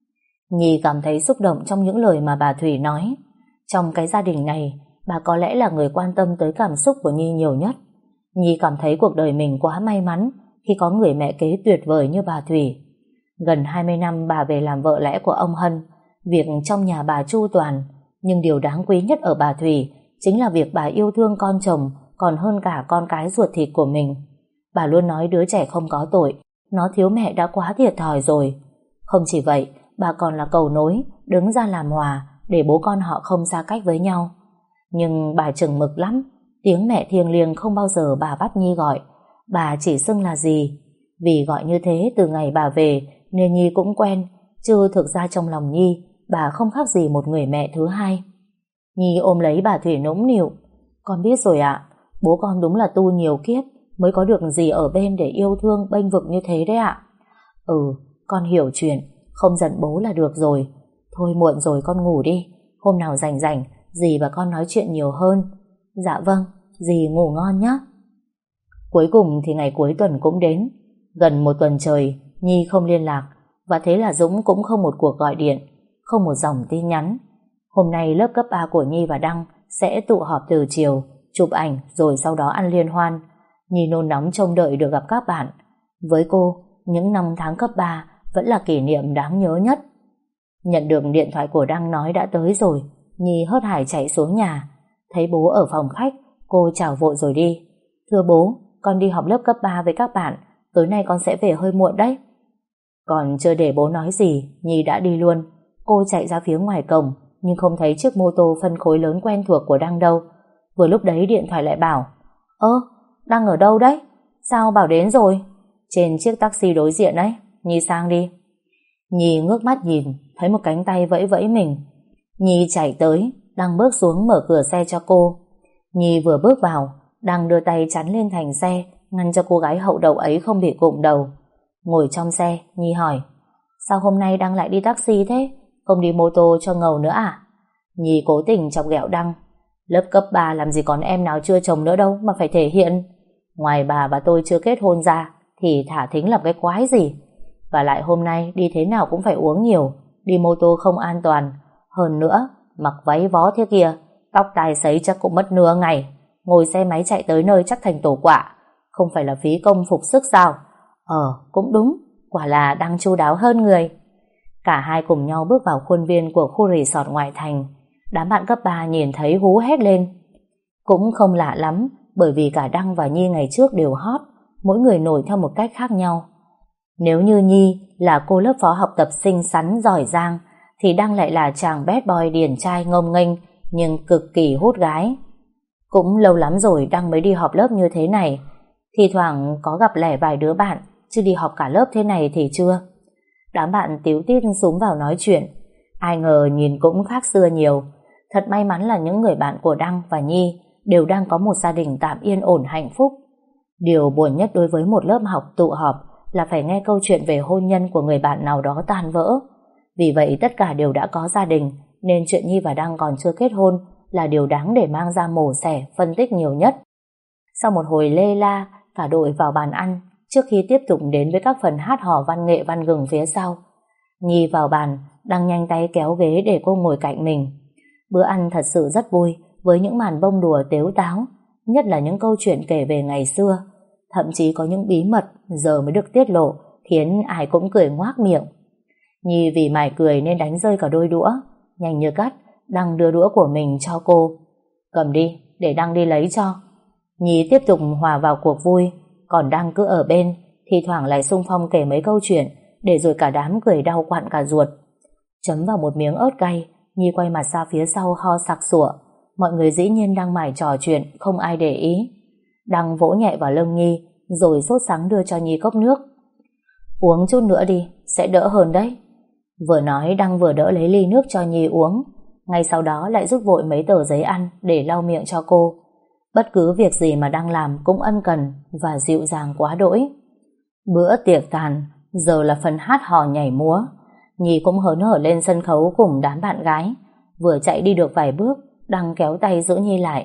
Nhi cảm thấy xúc động trong những lời mà bà Thủy nói. Trong cái gia đình này, bà có lẽ là người quan tâm tới cảm xúc của Nhi nhiều nhất. Nhi cảm thấy cuộc đời mình quá may mắn khi có người mẹ kế tuyệt vời như bà Thủy. Gần 20 năm bà về làm vợ lẽ của ông Hân, việc trong nhà bà chu toàn, nhưng điều đáng quý nhất ở bà Thủy chính là việc bà yêu thương con chồng còn hơn cả con cái ruột thịt của mình. Bà luôn nói đứa trẻ không có tội, nó thiếu mẹ đã quá thiệt thòi rồi. Không chỉ vậy, bà còn là cầu nối, đứng ra làm hòa để bố con họ không xa cách với nhau. Nhưng bà chừng mực lắm, tiếng mẹ thiêng liêng không bao giờ bà bắt Nhi gọi, bà chỉ xưng là dì. Vì gọi như thế từ ngày bà về nên Nhi cũng quen, chứ thực ra trong lòng Nhi bà không khác gì một người mẹ thứ hai. Nhi ôm lấy bà Thủy nũng nịu. Con biết rồi ạ, bố con đúng là tu nhiều kiếp mới có được dì ở bên để yêu thương bênh vực như thế đấy ạ. Con hiểu chuyện, không giận bố là được rồi. Thôi muộn rồi con ngủ đi, hôm nào rảnh rảnh dì và con nói chuyện nhiều hơn. Dạ vâng, dì ngủ ngon nhé. Cuối cùng thì ngày cuối tuần cũng đến. Gần một tuần trời Nhi không liên lạc, và thế là Dũng cũng không một cuộc gọi điện, không một dòng tin nhắn. Hôm nay lớp cấp 3 của Nhi và Đăng sẽ tụ họp từ chiều, chụp ảnh rồi sau đó ăn liên hoan. Nhi nôn nóng trông đợi được gặp các bạn. Với cô, những năm tháng cấp 3 vẫn là kỷ niệm đáng nhớ nhất. Nhận được điện thoại của Đăng nói đã tới rồi, Nhi hớt hải chạy xuống nhà. Thấy bố ở phòng khách, cô chào vội rồi đi. Thưa bố, con đi học lớp cấp 3 với các bạn, tối nay con sẽ về hơi muộn đấy. Còn chưa để bố nói gì, Nhi đã đi luôn. Cô chạy ra phía ngoài cổng, nhưng không thấy chiếc mô tô phân khối lớn quen thuộc của Đăng đâu. Vừa lúc đấy điện thoại lại bảo: Đăng ở đâu đấy? Sao bảo đến rồi? Trên chiếc taxi đối diện đấy, Nhi sang đi. Nhi ngước mắt nhìn, thấy một cánh tay vẫy vẫy mình. Nhi chạy tới, Đăng bước xuống mở cửa xe cho cô. Nhi vừa bước vào, Đăng đưa tay chắn lên thành xe, ngăn cho cô gái hậu đậu ấy không bị cụm đầu. Ngồi trong xe, Nhi hỏi: sao hôm nay Đăng lại đi taxi thế? Không đi mô tô cho ngầu nữa à? Nhi cố tình chọc ghẹo Đăng: lớp cấp 3 làm gì còn em nào chưa chồng nữa đâu mà phải thể hiện. Ngoài bà và tôi chưa kết hôn ra thì thả thính làm cái quái gì. Và lại hôm nay đi thế nào cũng phải uống nhiều, đi mô tô không an toàn. Hơn nữa, mặc váy vó thế kia, tóc tai sấy chắc cũng mất nửa ngày. Ngồi xe máy chạy tới nơi chắc thành tổ quạ. Không phải là phí công phục sức sao? Cũng đúng, quả là Đăng chu đáo hơn người. Cả hai cùng nhau bước vào khuôn viên của khu resort ngoại thành. Đám bạn cấp 3 nhìn thấy hú hét lên. Cũng không lạ lắm, bởi vì cả Đăng và Nhi ngày trước đều hot, mỗi người nổi theo một cách khác nhau. Nếu như Nhi là cô lớp phó học tập xinh xắn giỏi giang, thì Đăng lại là chàng bad boy điển trai ngông nghênh nhưng cực kỳ hút gái. Cũng lâu lắm rồi Đăng mới đi họp lớp như thế này. Thì thoảng có gặp lẻ vài đứa bạn, chứ đi họp cả lớp thế này thì chưa. Đám bạn tíu tít xúm vào nói chuyện. Ai ngờ nhìn cũng khác xưa nhiều. Thật may mắn là những người bạn của Đăng và Nhi đều đang có một gia đình tạm yên ổn hạnh phúc. Điều buồn nhất đối với một lớp học tụ họp là phải nghe câu chuyện về hôn nhân của người bạn nào đó tan vỡ. Vì vậy tất cả đều đã có gia đình, nên chuyện Nhi và Đăng còn chưa kết hôn là điều đáng để mang ra mổ xẻ, phân tích nhiều nhất. Sau một hồi lê la, cả đội vào bàn ăn trước khi tiếp tục đến với các phần hát hò văn nghệ văn gừng phía sau. Nhi vào bàn, Đăng nhanh tay kéo ghế để cô ngồi cạnh mình. Bữa ăn thật sự rất vui, với những màn bông đùa tếu táo, nhất là những câu chuyện kể về ngày xưa. Thậm chí có những bí mật giờ mới được tiết lộ, khiến ai cũng cười ngoác miệng. Nhi vì mải cười nên đánh rơi cả đôi đũa. Nhanh như cắt, Đăng đưa đũa của mình cho cô. Cầm đi, để Đăng đi lấy cho. Nhi tiếp tục hòa vào cuộc vui, còn Đăng cứ ở bên, thi thoảng lại xung phong kể mấy câu chuyện, để rồi cả đám cười đau quặn cả ruột. Chấm vào một miếng ớt cay, Nhi quay mặt ra phía sau ho sặc sụa. Mọi người dĩ nhiên đang mải trò chuyện, không ai để ý. Đăng vỗ nhẹ vào lưng Nhi, rồi sốt sắng đưa cho Nhi cốc nước. Uống chút nữa đi, sẽ đỡ hơn đấy. Vừa nói Đăng vừa đỡ lấy ly nước cho Nhi uống. Ngay sau đó lại rút vội mấy tờ giấy ăn để lau miệng cho cô. Bất cứ việc gì mà Đăng làm cũng ân cần và dịu dàng quá đỗi. Bữa tiệc tàn, giờ là phần hát hò nhảy múa. Nhi cũng hớn hở lên sân khấu cùng đám bạn gái. Vừa chạy đi được vài bước, Đăng kéo tay giữ Nhi lại.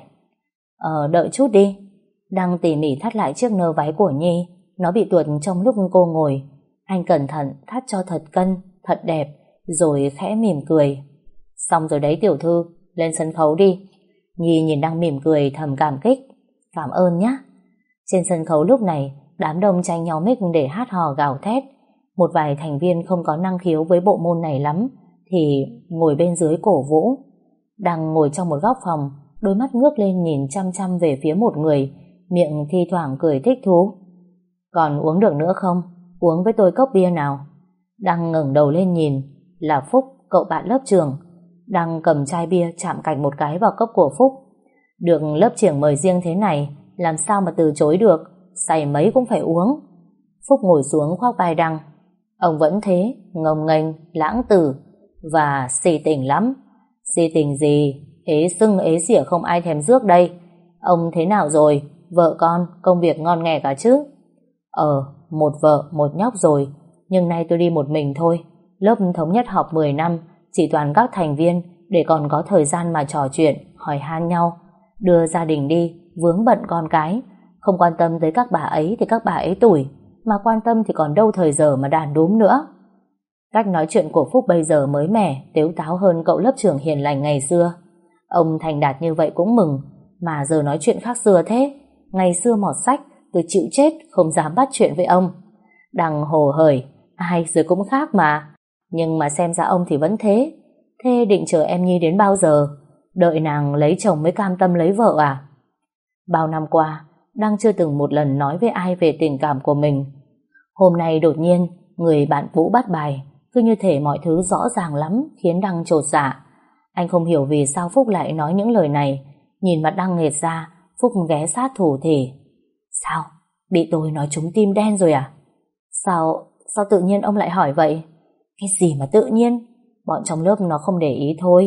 Đợi chút đi. Đăng tỉ mỉ thắt lại chiếc nơ váy của Nhi. Nó bị tuột trong lúc cô ngồi. Anh cẩn thận thắt cho thật cân, thật đẹp, rồi khẽ mỉm cười. Xong rồi đấy tiểu thư, lên sân khấu đi. Nhi nhìn Đăng mỉm cười thầm cảm kích. Cảm ơn nhé. Trên sân khấu lúc này, đám đông tranh nhau mic để hát hò gào thét. Một vài thành viên không có năng khiếu với bộ môn này lắm thì ngồi bên dưới cổ vũ. Đăng ngồi trong một góc phòng, đôi mắt ngước lên nhìn chăm chăm về phía một người, miệng thi thoảng cười thích thú. Còn uống được nữa không? Uống với tôi cốc bia nào. Đăng ngẩng đầu lên nhìn, là Phúc, cậu bạn lớp trường. Đăng cầm chai bia chạm cạnh một cái vào cốc của Phúc. Được lớp trưởng mời riêng thế này, làm sao mà từ chối được, say mấy cũng phải uống. Phúc ngồi xuống khoác vai Đăng. Ông vẫn thế, ngông nghênh, lãng tử và si tình lắm. Si tình gì, ế sưng ế xỉa không ai thèm rước đây. Ông thế nào rồi, vợ con, công việc ngon nghẻ cả chứ? Một vợ, một nhóc rồi, nhưng nay tôi đi một mình thôi. Lớp thống nhất họp 10 năm, chỉ toàn các thành viên để còn có thời gian mà trò chuyện, hỏi han nhau. Đưa gia đình đi, vướng bận con cái. Không quan tâm tới các bà ấy thì các bà ấy tủi, mà quan tâm thì còn đâu thời giờ mà đàn đúm nữa. Cách nói chuyện của Phúc bây giờ mới mẻ, tếu táo hơn cậu lớp trưởng hiền lành ngày xưa. Ông thành đạt như vậy cũng mừng, mà giờ nói chuyện khác xưa thế. Ngày xưa mọt sách, tôi chịu chết không dám bắt chuyện với ông. Đằng hồ hởi, ai rồi cũng khác mà. Nhưng mà xem ra ông thì vẫn thế. Thế định chờ em Nhi đến bao giờ? Đợi nàng lấy chồng mới cam tâm lấy vợ à? Bao năm qua, Đăng chưa từng một lần nói với ai về tình cảm của mình. Hôm nay đột nhiên, người bạn Vũ bắt bài, cứ như thể mọi thứ rõ ràng lắm, khiến Đăng chột dạ. Anh không hiểu vì sao Phúc lại nói những lời này. Nhìn mặt Đăng nghệt ra, Phúc ghé sát thủ thì: Sao? Bị tôi nói trúng tim đen rồi à? Sao tự nhiên ông lại hỏi vậy? Cái gì mà tự nhiên? Bọn trong lớp nó không để ý thôi,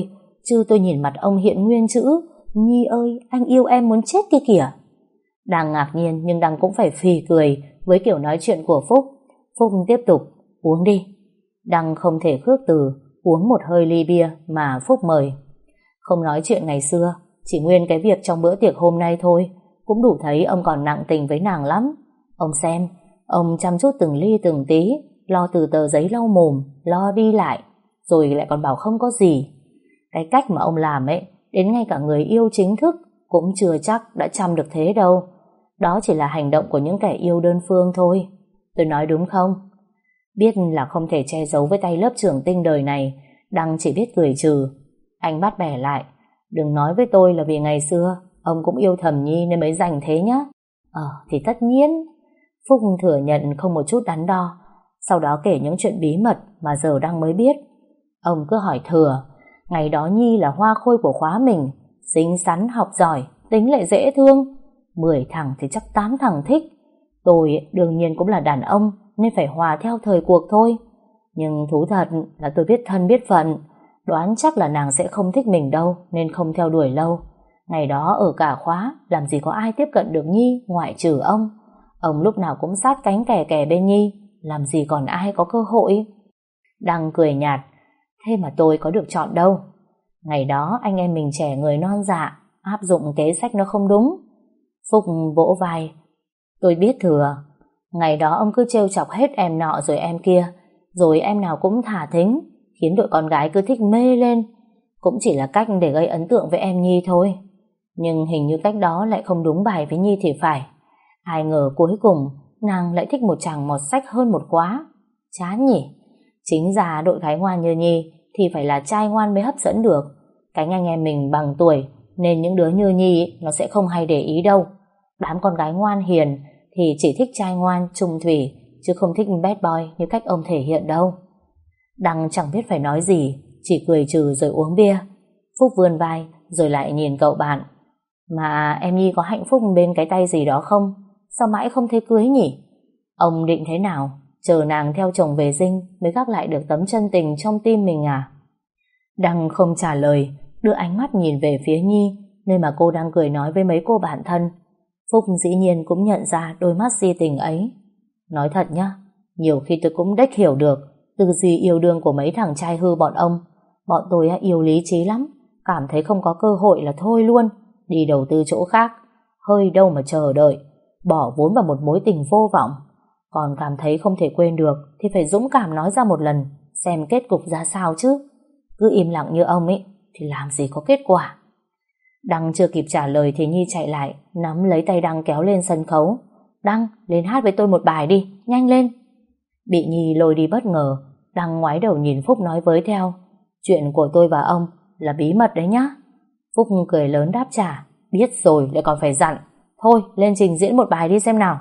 chứ tôi nhìn mặt ông hiện nguyên chữ Nhi ơi, anh yêu em muốn chết kia kìa. Đang ngạc nhiên nhưng Đăng cũng phải phì cười với kiểu nói chuyện của Phúc. Phúc tiếp tục, uống đi. Đăng không thể khước từ, uống một hơi ly bia mà Phúc mời. Không nói chuyện ngày xưa, chỉ nguyên cái việc trong bữa tiệc hôm nay thôi cũng đủ thấy ông còn nặng tình với nàng lắm. Ông xem, ông chăm chút từng ly từng tí, lo từ tờ giấy lau mồm, lo đi lại, rồi lại còn bảo không có gì. Cái cách mà ông làm ấy, đến ngay cả người yêu chính thức cũng chưa chắc đã chăm được thế đâu. Đó chỉ là hành động của những kẻ yêu đơn phương thôi. Tôi nói đúng không? Biết là không thể che giấu với tay lớp trưởng tinh đời này, Đăng chỉ biết cười trừ. Anh bắt bẻ lại, đừng nói với tôi là vì ngày xưa ông cũng yêu thầm Nhi nên mới giành thế nhá. Thì tất nhiên. Phúc thừa nhận không một chút đắn đo, sau đó kể những chuyện bí mật mà giờ Đăng mới biết. Ông cứ hỏi thừa, ngày đó Nhi là hoa khôi của khóa mình, xinh xắn, học giỏi, tính lại dễ thương, 10 thằng thì chắc 8 thằng thích. Tôi đương nhiên cũng là đàn ông nên phải hòa theo thời cuộc thôi. Nhưng thú thật là tôi biết thân biết phận, đoán chắc là nàng sẽ không thích mình đâu nên không theo đuổi lâu. Ngày đó ở cả khóa làm gì có ai tiếp cận được Nhi ngoại trừ ông. Ông lúc nào cũng sát cánh kè kè bên Nhi, làm gì còn ai có cơ hội. Đăng cười nhạt, thế mà tôi có được chọn đâu. Ngày đó anh em mình trẻ người non dạ, áp dụng kế sách nó không đúng. Phúc vỗ vai, tôi biết thừa. Ngày đó ông cứ trêu chọc hết em nọ rồi em kia, rồi em nào cũng thả thính, khiến đội con gái cứ thích mê lên. Cũng chỉ là cách để gây ấn tượng với em Nhi thôi. Nhưng hình như cách đó lại không đúng bài với Nhi thì phải. Ai ngờ cuối cùng nàng lại thích một chàng mọt sách hơn một khóa. Chán nhỉ. Chính ra đội gái ngoan như Nhi thì phải là trai ngoan mới hấp dẫn được. Cánh anh em mình bằng tuổi nên những đứa như Nhi nó sẽ không hay để ý đâu. Đám con gái ngoan hiền thì chỉ thích trai ngoan trung thủy, chứ không thích bad boy như cách ông thể hiện đâu. Đăng chẳng biết phải nói gì, chỉ cười trừ rồi uống bia. Phúc vươn vai rồi lại nhìn cậu bạn. Mà em Nhi có hạnh phúc bên cái tay gì đó không? Sao mãi không thấy cưới nhỉ? Ông định thế nào? Chờ nàng theo chồng về dinh mới gác lại được tấm chân tình trong tim mình à? Đăng không trả lời, đưa ánh mắt nhìn về phía Nhi, nơi mà cô đang cười nói với mấy cô bạn thân. Phúc dĩ nhiên cũng nhận ra đôi mắt si tình ấy. Nói thật nhá, nhiều khi tôi cũng đếch hiểu được tư duy yêu đương của mấy thằng trai hư bọn ông. Bọn tôi yêu lý trí lắm, cảm thấy không có cơ hội là thôi luôn, đi đầu tư chỗ khác, hơi đâu mà chờ đợi, bỏ vốn vào một mối tình vô vọng. Còn cảm thấy không thể quên được thì phải dũng cảm nói ra một lần, xem kết cục ra sao chứ. Cứ im lặng như ông ấy thì làm gì có kết quả. Đăng chưa kịp trả lời thì Nhi chạy lại, nắm lấy tay Đăng kéo lên sân khấu. Đăng, lên hát với tôi một bài đi, nhanh lên. Bị Nhi lôi đi bất ngờ, Đăng ngoái đầu nhìn Phúc nói với theo, chuyện của tôi và ông là bí mật đấy nhá. Phúc cười lớn đáp trả, biết rồi lại còn phải dặn. Thôi lên trình diễn một bài đi xem nào.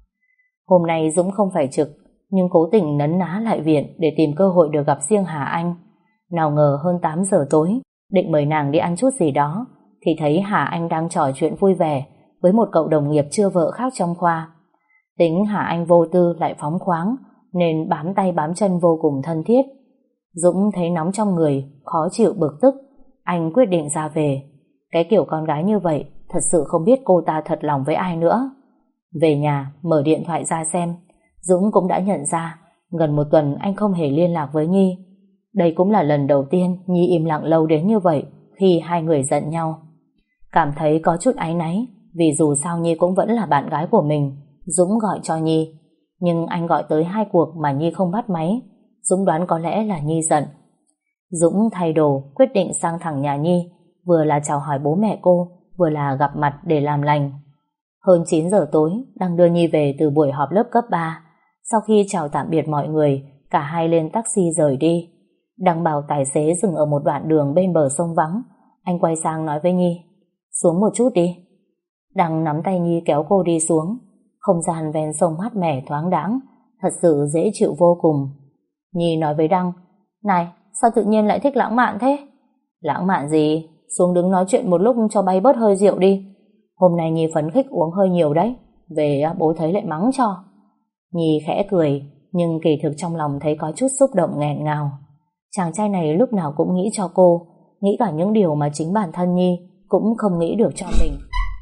Hôm nay Dũng không phải trực, nhưng cố tình nấn ná lại viện để tìm cơ hội được gặp riêng Hà Anh. Nào ngờ hơn 8 giờ tối, định mời nàng đi ăn chút gì đó, thì thấy Hà Anh đang trò chuyện vui vẻ với một cậu đồng nghiệp chưa vợ khác trong khoa. Tính Hà Anh vô tư lại phóng khoáng, nên bám tay bám chân vô cùng thân thiết. Dũng thấy nóng trong người, khó chịu bực tức, anh quyết định ra về. Cái kiểu con gái như vậy thật sự không biết cô ta thật lòng với ai nữa. Về nhà, mở điện thoại ra xem, Dũng cũng đã nhận ra gần một tuần anh không hề liên lạc với Nhi. Đây cũng là lần đầu tiên Nhi im lặng lâu đến như vậy khi hai người giận nhau. Cảm thấy có chút áy náy, vì dù sao Nhi cũng vẫn là bạn gái của mình. Dũng gọi cho Nhi, nhưng anh gọi tới 2 cuộc mà Nhi không bắt máy. Dũng đoán có lẽ là Nhi giận. Dũng thay đồ, quyết định sang thẳng nhà Nhi, vừa là chào hỏi bố mẹ cô, vừa là gặp mặt để làm lành. Hơn 9 giờ tối, đang đưa Nhi về từ buổi họp lớp cấp 3. Sau khi chào tạm biệt mọi người, cả hai lên taxi rời đi. Đăng bảo tài xế dừng ở một đoạn đường bên bờ sông vắng. Anh quay sang nói với Nhi, xuống một chút đi. Đăng nắm tay Nhi kéo cô đi xuống. Không gian ven sông mát mẻ thoáng đãng, thật sự dễ chịu vô cùng. Nhi nói với Đăng, này, sao tự nhiên lại thích lãng mạn thế? Lãng mạn gì? Xuống đứng nói chuyện một lúc cho bay bớt hơi rượu đi. Hôm nay Nhi phấn khích uống hơi nhiều đấy, về bố thấy lại mắng cho. Nhi khẽ cười, nhưng kỳ thực trong lòng thấy có chút xúc động nghẹn ngào. Chàng trai này lúc nào cũng nghĩ cho cô, nghĩ cả những điều mà chính bản thân Nhi cũng không nghĩ được cho mình.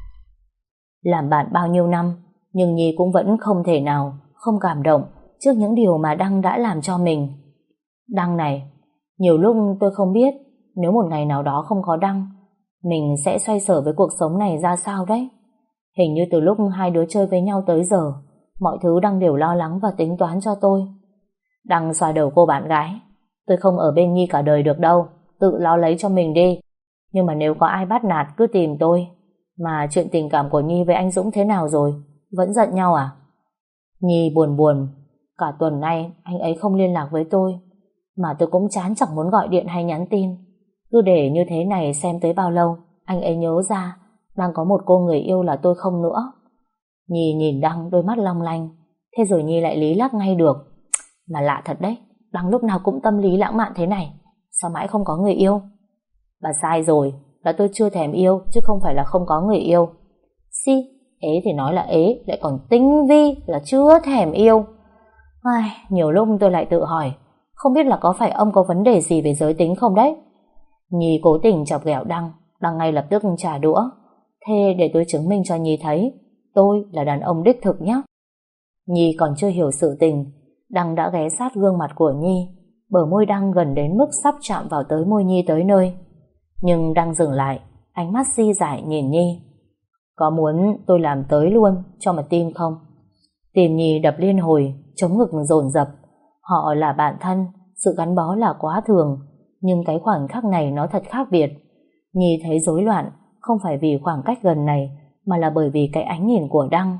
Làm bạn bao nhiêu năm, nhưng Nhi cũng vẫn không thể nào không cảm động trước những điều mà Đăng đã làm cho mình. Đăng này, nhiều lúc tôi không biết nếu một ngày nào đó không có Đăng, mình sẽ xoay sở với cuộc sống này ra sao đấy. Hình như từ lúc hai đứa chơi với nhau tới giờ, mọi thứ Đăng đều lo lắng và tính toán cho tôi. Đăng xoa đầu cô bạn gái. Tôi không ở bên Nhi cả đời được đâu, tự lo lấy cho mình đi. Nhưng mà nếu có ai bắt nạt cứ tìm tôi. Mà chuyện tình cảm của Nhi với anh Dũng thế nào rồi? Vẫn giận nhau à? Nhi buồn buồn. Cả tuần nay anh ấy không liên lạc với tôi. Mà tôi cũng chán chẳng muốn gọi điện hay nhắn tin. Cứ để như thế này xem tới bao lâu anh ấy nhớ ra đang có một cô người yêu là tôi không nữa. Nhi nhìn Đăng đôi mắt long lanh. Thế rồi Nhi lại lý lắc ngay được. Mà lạ thật đấy, Đăng lúc nào cũng tâm lý lãng mạn thế này, sao mãi không có người yêu? Bà sai rồi, là tôi chưa thèm yêu chứ không phải là không có người yêu. Xì, ế thì nói là ế, lại còn tinh vi là chưa thèm yêu. Nhiều lúc tôi lại tự hỏi, không biết là có phải ông có vấn đề gì về giới tính không đấy? Nhi cố tình chọc ghẹo Đăng, Đăng ngay lập tức trả đũa. Thế để tôi chứng minh cho Nhi thấy tôi là đàn ông đích thực nhé. Nhi còn chưa hiểu sự tình, Đăng đã ghé sát gương mặt của Nhi, bờ môi Đăng gần đến mức sắp chạm vào tới môi Nhi tới nơi. Nhưng Đăng dừng lại, ánh mắt di dại nhìn Nhi. Có muốn tôi làm tới luôn cho mà tin không? Tim Nhi đập liên hồi, chống ngực dồn dập. Họ là bạn thân, sự gắn bó là quá thường, nhưng cái khoảnh khắc này nó thật khác biệt. Nhi thấy rối loạn, không phải vì khoảng cách gần này, mà là bởi vì cái ánh nhìn của Đăng.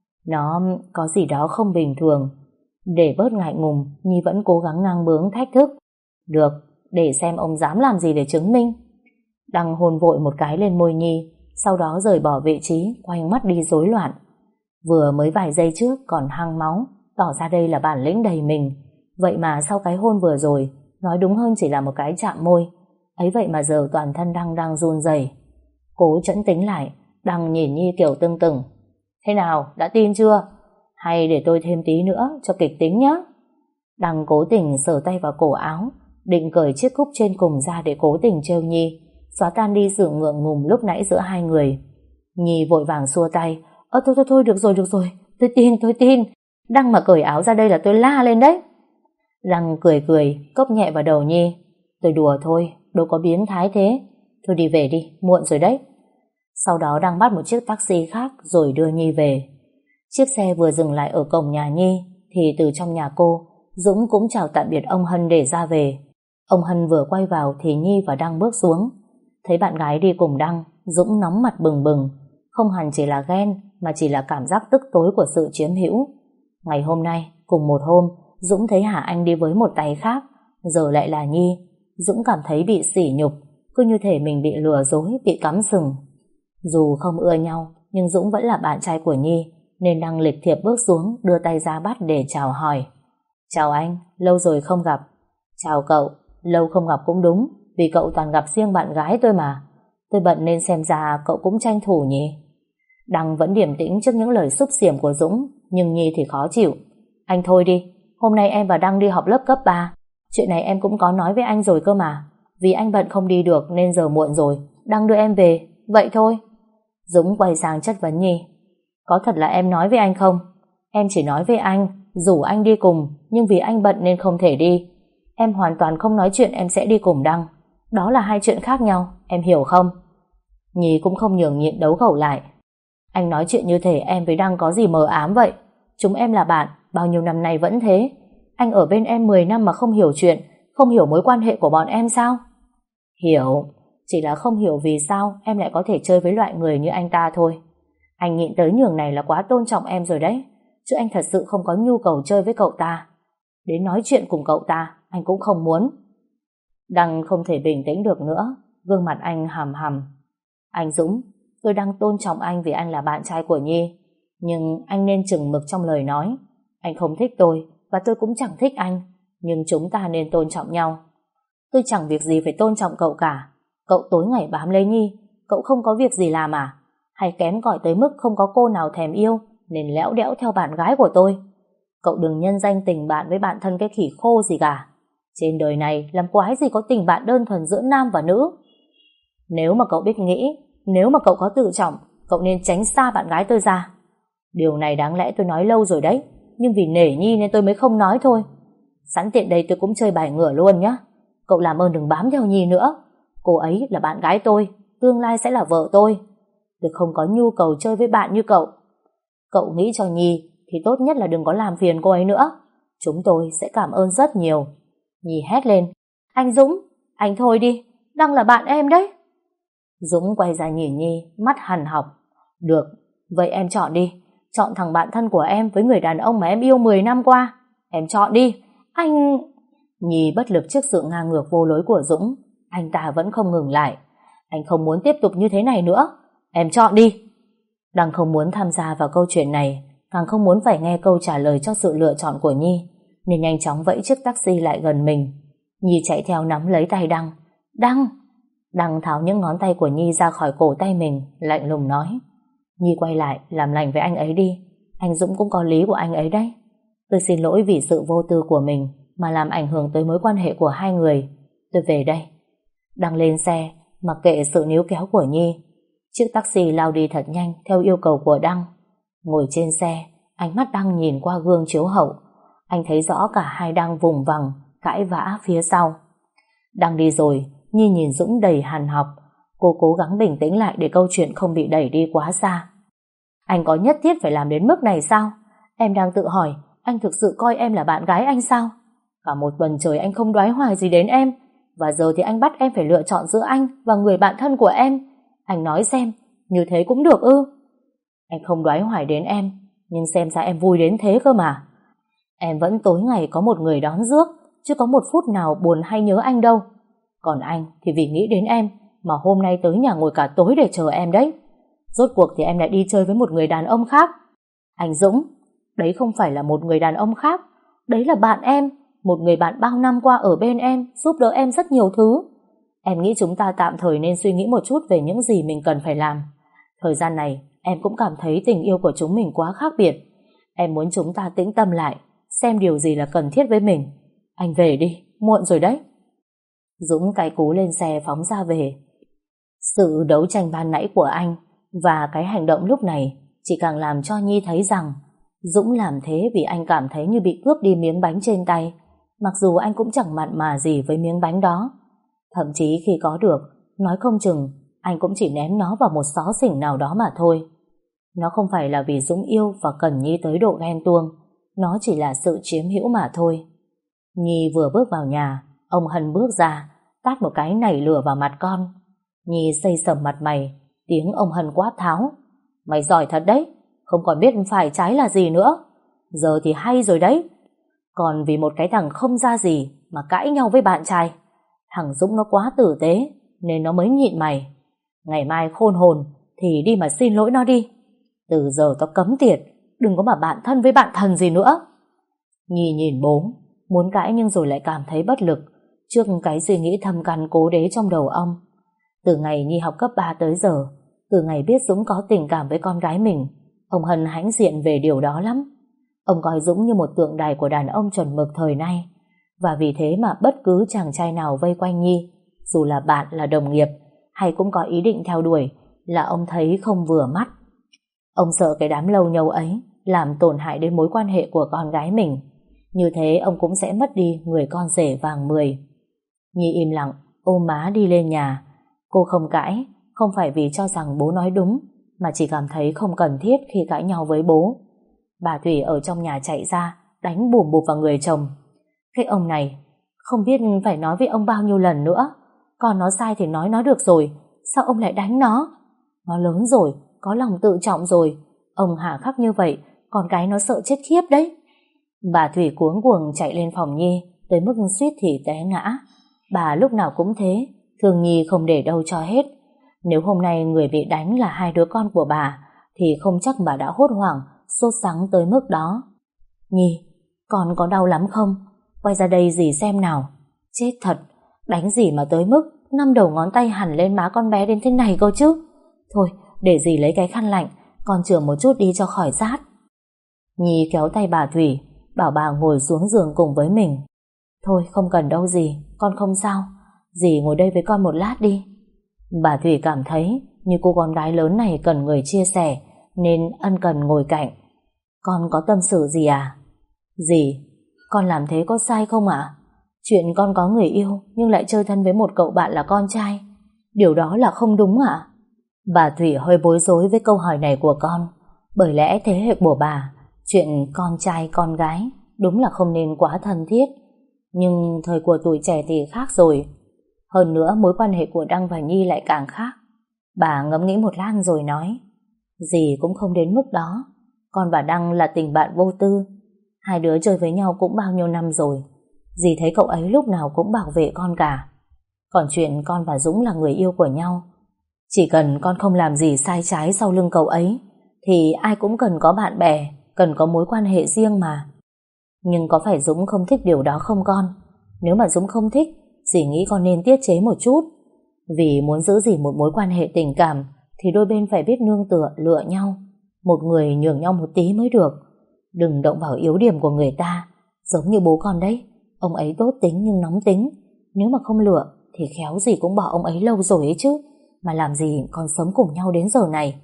Nó có gì đó không bình thường. Để bớt ngại ngùng, Nhi vẫn cố gắng ngang bướng thách thức. Được, để xem ông dám làm gì để chứng minh. Đăng hôn vội một cái lên môi Nhi, sau đó rời bỏ vị trí, quay mắt đi rối loạn. Vừa mới vài giây trước còn hăng máu, tỏ ra đây là bản lĩnh đầy mình. Vậy mà sau cái hôn vừa rồi, nói đúng hơn chỉ là một cái chạm môi. Ấy vậy mà giờ toàn thân Đăng đang run rẩy. Cố trấn tĩnh lại, Đăng nhìn Nhi kiểu tưng tửng. Thế nào, đã tin chưa? Hay để tôi thêm tí nữa cho kịch tính nhé? Đăng cố tình sờ tay vào cổ áo, định cởi chiếc cúc trên cùng ra để cố tình trêu Nhi, xóa tan đi sự ngượng ngùng lúc nãy giữa hai người. Nhi vội vàng xua tay. Thôi, được rồi, tôi tin. Đăng mà cởi áo ra đây là tôi la lên đấy. Đăng cười, cốc nhẹ vào đầu Nhi. Tôi đùa thôi, đâu có biến thái thế. Thôi đi về đi, muộn rồi đấy. Sau đó Đăng bắt một chiếc taxi khác rồi đưa Nhi về. Chiếc xe vừa dừng lại ở cổng nhà Nhi thì từ trong nhà cô, Dũng cũng chào tạm biệt ông Hân để ra về. Ông Hân vừa quay vào thì Nhi và Đăng bước xuống. Thấy bạn gái đi cùng Đăng, Dũng nóng mặt bừng bừng. Không hẳn chỉ là ghen, mà chỉ là cảm giác tức tối của sự chiếm hữu. Ngày hôm nay, cùng một hôm, Dũng thấy Hà Anh đi với một tay khác, giờ lại là Nhi. Dũng cảm thấy bị sỉ nhục, cứ như thể mình bị lừa dối, bị cắm sừng. Dù không ưa nhau, nhưng Dũng vẫn là bạn trai của Nhi, nên Đăng lịch thiệp bước xuống, đưa tay ra bắt để chào hỏi. Chào anh, lâu rồi không gặp. Chào cậu, lâu không gặp cũng đúng, vì cậu toàn gặp riêng bạn gái tôi mà. Tôi bận nên xem ra cậu cũng tranh thủ nhỉ. Đăng vẫn điềm tĩnh trước những lời xúc xỉm của Dũng, nhưng Nhi thì khó chịu. Anh thôi đi, hôm nay em và Đăng đi họp lớp cấp 3. Chuyện này em cũng có nói với anh rồi cơ mà. Vì anh bận không đi được nên giờ muộn rồi, Đăng đưa em về, vậy thôi. Dũng quay sang chất vấn Nhi. Có thật là em nói với anh không? Em chỉ nói với anh, rủ anh đi cùng, nhưng vì anh bận nên không thể đi. Em hoàn toàn không nói chuyện em sẽ đi cùng Đăng. Đó là hai chuyện khác nhau, em hiểu không? Nhi cũng không nhường nhịn đấu khẩu lại. Anh nói chuyện như thể em với Đăng có gì mờ ám vậy. Chúng em là bạn, bao nhiêu năm nay vẫn thế. Anh ở bên em 10 năm mà không hiểu chuyện, không hiểu mối quan hệ của bọn em sao? Hiểu, chỉ là không hiểu vì sao em lại có thể chơi với loại người như anh ta thôi. Anh nhịn tới nhường này là quá tôn trọng em rồi đấy, chứ anh thật sự không có nhu cầu chơi với cậu ta. Đến nói chuyện cùng cậu ta, anh cũng không muốn. Đăng không thể bình tĩnh được nữa, gương mặt anh hầm hầm. Anh Dũng, tôi đang tôn trọng anh vì anh là bạn trai của Nhi, nhưng anh nên chừng mực trong lời nói. Anh không thích tôi, và tôi cũng chẳng thích anh, nhưng chúng ta nên tôn trọng nhau. Tôi chẳng việc gì phải tôn trọng cậu cả. Cậu tối ngày bám lấy Nhi, cậu không có việc gì làm à? Hay kém cỏi tới mức không có cô nào thèm yêu nên léo đẽo theo bạn gái của tôi? Cậu đừng nhân danh tình bạn với bạn thân cái khỉ khô gì cả. Trên đời này làm quái gì có tình bạn đơn thuần giữa nam và nữ. Nếu mà cậu biết nghĩ, nếu mà cậu có tự trọng, cậu nên tránh xa bạn gái tôi ra. Điều này đáng lẽ tôi nói lâu rồi đấy, nhưng vì nể Nhi nên tôi mới không nói thôi. Sẵn tiện đây tôi cũng chơi bài ngửa luôn nhá. Cậu làm ơn đừng bám theo Nhi nữa. Cô ấy là bạn gái tôi, tương lai sẽ là vợ tôi. Tôi không có nhu cầu chơi với bạn như cậu. Cậu nghĩ cho Nhi thì tốt nhất là đừng có làm phiền cô ấy nữa. Chúng tôi sẽ cảm ơn rất nhiều. Nhi hét lên. Anh Dũng, anh thôi đi, đang là bạn em đấy. Dũng quay ra nhìn Nhi, mắt hằn học. Được, vậy em chọn đi. Chọn thằng bạn thân của em với người đàn ông mà em yêu 10 năm qua. Em chọn đi. Anh... Nhi bất lực trước sự ngang ngược vô lối của Dũng. Anh ta vẫn không ngừng lại. Anh không muốn tiếp tục như thế này nữa. Em chọn đi. Đang không muốn tham gia vào câu chuyện này, càng không muốn phải nghe câu trả lời cho sự lựa chọn của Nhi, nên nhanh chóng vẫy chiếc taxi lại gần mình. Nhi chạy theo nắm lấy tay Đăng. Đăng! Đăng tháo những ngón tay của Nhi ra khỏi cổ tay mình, lạnh lùng nói. Nhi quay lại, làm lành với anh ấy đi. Anh Dũng cũng có lý của anh ấy đấy. Tôi xin lỗi vì sự vô tư của mình mà làm ảnh hưởng tới mối quan hệ của hai người. Tôi về đây. Đăng lên xe, mặc kệ sự níu kéo của Nhi. Chiếc taxi lao đi thật nhanh theo yêu cầu của Đăng. Ngồi trên xe, ánh mắt Đăng nhìn qua gương chiếu hậu. Anh thấy rõ cả hai đang vùng vằng, cãi vã phía sau. Đăng đi rồi, Nhi nhìn Dũng đầy hằn học. Cô cố gắng bình tĩnh lại để câu chuyện không bị đẩy đi quá xa. Anh có nhất thiết phải làm đến mức này sao? Em đang tự hỏi, anh thực sự coi em là bạn gái anh sao? Cả một tuần trời anh không đoái hoài gì đến em, và giờ thì anh bắt em phải lựa chọn giữa anh và người bạn thân của em. Anh nói xem, như thế cũng được ư? Anh không đoái hoài đến em, nhưng xem ra em vui đến thế cơ mà. Em vẫn tối ngày có một người đón rước, chứ có một phút nào buồn hay nhớ anh đâu. Còn anh thì vì nghĩ đến em mà hôm nay tới nhà ngồi cả tối để chờ em đấy. Rốt cuộc thì em lại đi chơi với một người đàn ông khác. Anh Dũng, đấy không phải là một người đàn ông khác, đấy là bạn em, một người bạn bao năm qua ở bên em, giúp đỡ em rất nhiều thứ. Em nghĩ chúng ta tạm thời nên suy nghĩ một chút về những gì mình cần phải làm. Thời gian này em cũng cảm thấy tình yêu của chúng mình quá khác biệt. Em muốn chúng ta tĩnh tâm lại, xem điều gì là cần thiết với mình. Anh về đi, muộn rồi đấy. Dũng cay cú lên xe phóng ra về. Sự đấu tranh ban nãy của anh và cái hành động lúc này chỉ càng làm cho Nhi thấy rằng Dũng làm thế vì anh cảm thấy như bị cướp đi miếng bánh trên tay, mặc dù anh cũng chẳng mặn mà gì với miếng bánh đó. Thậm chí khi có được, nói không chừng anh cũng chỉ ném nó vào một xó xỉnh nào đó mà thôi. Nó không phải là vì Dũng yêu và cần Nhi tới độ ghen tuông, nó chỉ là sự chiếm hữu mà thôi. Nhi vừa bước vào nhà, ông Hân bước ra, tát một cái nảy lửa vào mặt con. Nhi xây sầm mặt mày, tiếng ông Hân quát tháo. Mày giỏi thật đấy, không còn biết phải trái là gì nữa. Giờ thì hay rồi đấy. Còn vì một cái thằng không ra gì mà cãi nhau với bạn trai. Thằng Dũng nó quá tử tế nên nó mới nhịn mày. Ngày mai khôn hồn thì đi mà xin lỗi nó đi. Từ giờ tao cấm tiệt, đừng có mà bạn thân với bạn thần gì nữa. Nhi nhìn bố, muốn cãi nhưng rồi lại cảm thấy bất lực trước cái suy nghĩ thâm căn cố đế trong đầu ông. Từ ngày Nhi học cấp 3 tới giờ, từ ngày biết Dũng có tình cảm với con gái mình, ông Hân hãnh diện về điều đó lắm. Ông coi Dũng như một tượng đài của đàn ông chuẩn mực thời nay, và vì thế mà bất cứ chàng trai nào vây quanh Nhi, dù là bạn, là đồng nghiệp, hay cũng có ý định theo đuổi, là ông thấy không vừa mắt. Ông sợ cái đám lâu nhâu ấy làm tổn hại đến mối quan hệ của con gái mình. Như thế ông cũng sẽ mất đi người con rể vàng 10. Nhi im lặng, ôm má đi lên nhà. Cô không cãi, không phải vì cho rằng bố nói đúng, mà chỉ cảm thấy không cần thiết khi cãi nhau với bố. Bà Thủy ở trong nhà chạy ra, đánh bùm bụp vào người chồng. Cái ông này, không biết phải nói với ông bao nhiêu lần nữa. Còn nó sai thì nói nó được rồi, sao ông lại đánh nó? Nó lớn rồi, có lòng tự trọng rồi. Ông hà khắc như vậy, con cái nó sợ chết khiếp đấy. Bà Thủy cuống cuồng chạy lên phòng Nhi, tới mức suýt thì té ngã. Bà lúc nào cũng thế, thương Nhi không để đâu cho hết. Nếu hôm nay người bị đánh là hai đứa con của bà, thì không chắc bà đã hốt hoảng, sốt sắng tới mức đó. Nhi, con có đau lắm không? Quay ra đây dì xem nào. Chết thật, đánh gì mà tới mức 5 đầu ngón tay hẳn lên má con bé đến thế này cơ chứ. Thôi, để dì lấy cái khăn lạnh, con chừa một chút đi cho khỏi rát. Nhi kéo tay bà Thủy, bảo bà ngồi xuống giường cùng với mình. Thôi không cần đâu dì, con không sao. Dì ngồi đây với con một lát đi. Bà Thủy cảm thấy như cô con gái lớn này cần người chia sẻ, nên ân cần ngồi cạnh. Con có tâm sự gì à? Dì, con làm thế có sai không ạ? Chuyện con có người yêu nhưng lại chơi thân với một cậu bạn là con trai, điều đó là không đúng ạ? Bà Thủy hơi bối rối với câu hỏi này của con, bởi lẽ thế hệ của bà, chuyện con trai con gái đúng là không nên quá thân thiết. Nhưng thời của tuổi trẻ thì khác rồi. Hơn nữa mối quan hệ của Đăng và Nhi lại càng khác. Bà ngẫm nghĩ một lát rồi nói, dì cũng không đến mức đó. Con và Đăng là tình bạn vô tư, hai đứa chơi với nhau cũng bao nhiêu năm rồi. Dì thấy cậu ấy lúc nào cũng bảo vệ con cả. Còn chuyện con và Dũng là người yêu của nhau, chỉ cần con không làm gì sai trái sau lưng cậu ấy, thì ai cũng cần có bạn bè, cần có mối quan hệ riêng mà. Nhưng có phải Dũng không thích điều đó không con? Nếu mà Dũng không thích, dì nghĩ con nên tiết chế một chút. Vì muốn giữ gìn một mối quan hệ tình cảm thì đôi bên phải biết nương tựa, lựa nhau. Một người nhường nhau một tí mới được. Đừng động vào yếu điểm của người ta. Giống như bố con đấy, ông ấy tốt tính nhưng nóng tính. Nếu mà không lựa thì khéo gì cũng bỏ ông ấy lâu rồi ấy chứ. Mà làm gì còn sống cùng nhau đến giờ này.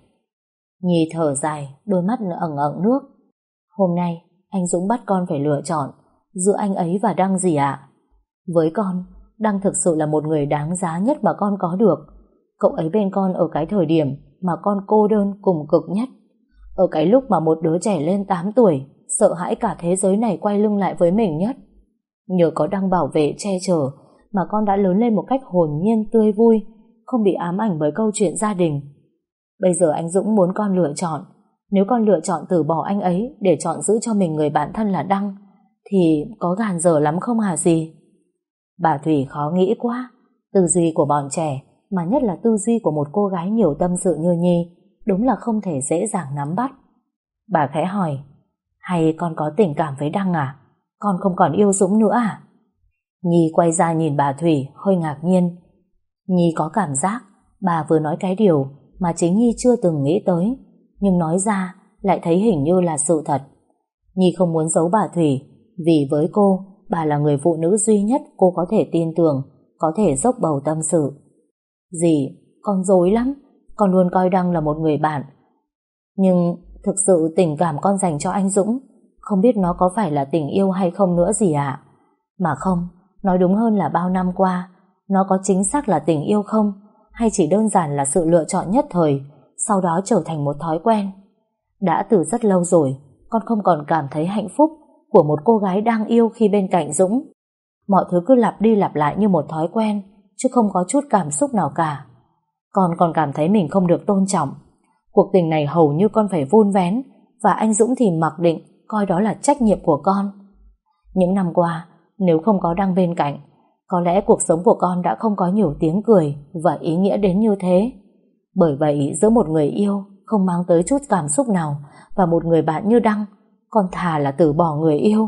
Nhi thở dài, đôi mắt ẩn ẩn nước. Hôm nay anh Dũng bắt con phải lựa chọn giữa anh ấy và Đăng gì ạ? Với con, Đăng thực sự là một người đáng giá nhất mà con có được. Cậu ấy bên con ở cái thời điểm mà con cô đơn cùng cực nhất. Ở cái lúc mà một đứa trẻ lên 8 tuổi sợ hãi cả thế giới này quay lưng lại với mình nhất. Nhờ có Đăng bảo vệ che chở mà con đã lớn lên một cách hồn nhiên tươi vui, không bị ám ảnh bởi câu chuyện gia đình. Bây giờ anh Dũng muốn con lựa chọn. Nếu con lựa chọn từ bỏ anh ấy để chọn giữ cho mình người bạn thân là Đăng, thì có gàn dở lắm không hả gì? Bà Thủy khó nghĩ quá. Tư duy của bọn trẻ, mà nhất là tư duy của một cô gái nhiều tâm sự như Nhi, đúng là không thể dễ dàng nắm bắt. Bà khẽ hỏi, hay con có tình cảm với Đăng à? Con không còn yêu Dũng nữa à? Nhi quay ra nhìn bà Thủy hơi ngạc nhiên. Nhi có cảm giác bà vừa nói cái điều mà chính Nhi chưa từng nghĩ tới, nhưng nói ra lại thấy hình như là sự thật. Nhi không muốn giấu bà Thủy, vì với cô, bà là người phụ nữ duy nhất cô có thể tin tưởng, có thể dốc bầu tâm sự. Dì, con dối lắm. Con luôn coi Đăng là một người bạn. Nhưng thực sự tình cảm con dành cho anh Dũng, không biết nó có phải là tình yêu hay không nữa gì ạ? Mà không, nói đúng hơn là bao năm qua, nó có chính xác là tình yêu không? Hay chỉ đơn giản là sự lựa chọn nhất thời, sau đó trở thành một thói quen? Đã từ rất lâu rồi, con không còn cảm thấy hạnh phúc của một cô gái đang yêu khi bên cạnh Dũng. Mọi thứ cứ lặp đi lặp lại như một thói quen, chứ không có chút cảm xúc nào cả. Con còn cảm thấy mình không được tôn trọng. Cuộc tình này hầu như con phải vun vén, và anh Dũng thì mặc định coi đó là trách nhiệm của con. Những năm qua, nếu không có Đăng bên cạnh, có lẽ cuộc sống của con đã không có nhiều tiếng cười và ý nghĩa đến như thế. Bởi vậy, giữa một người yêu không mang tới chút cảm xúc nào và một người bạn như Đăng, con thà là từ bỏ người yêu.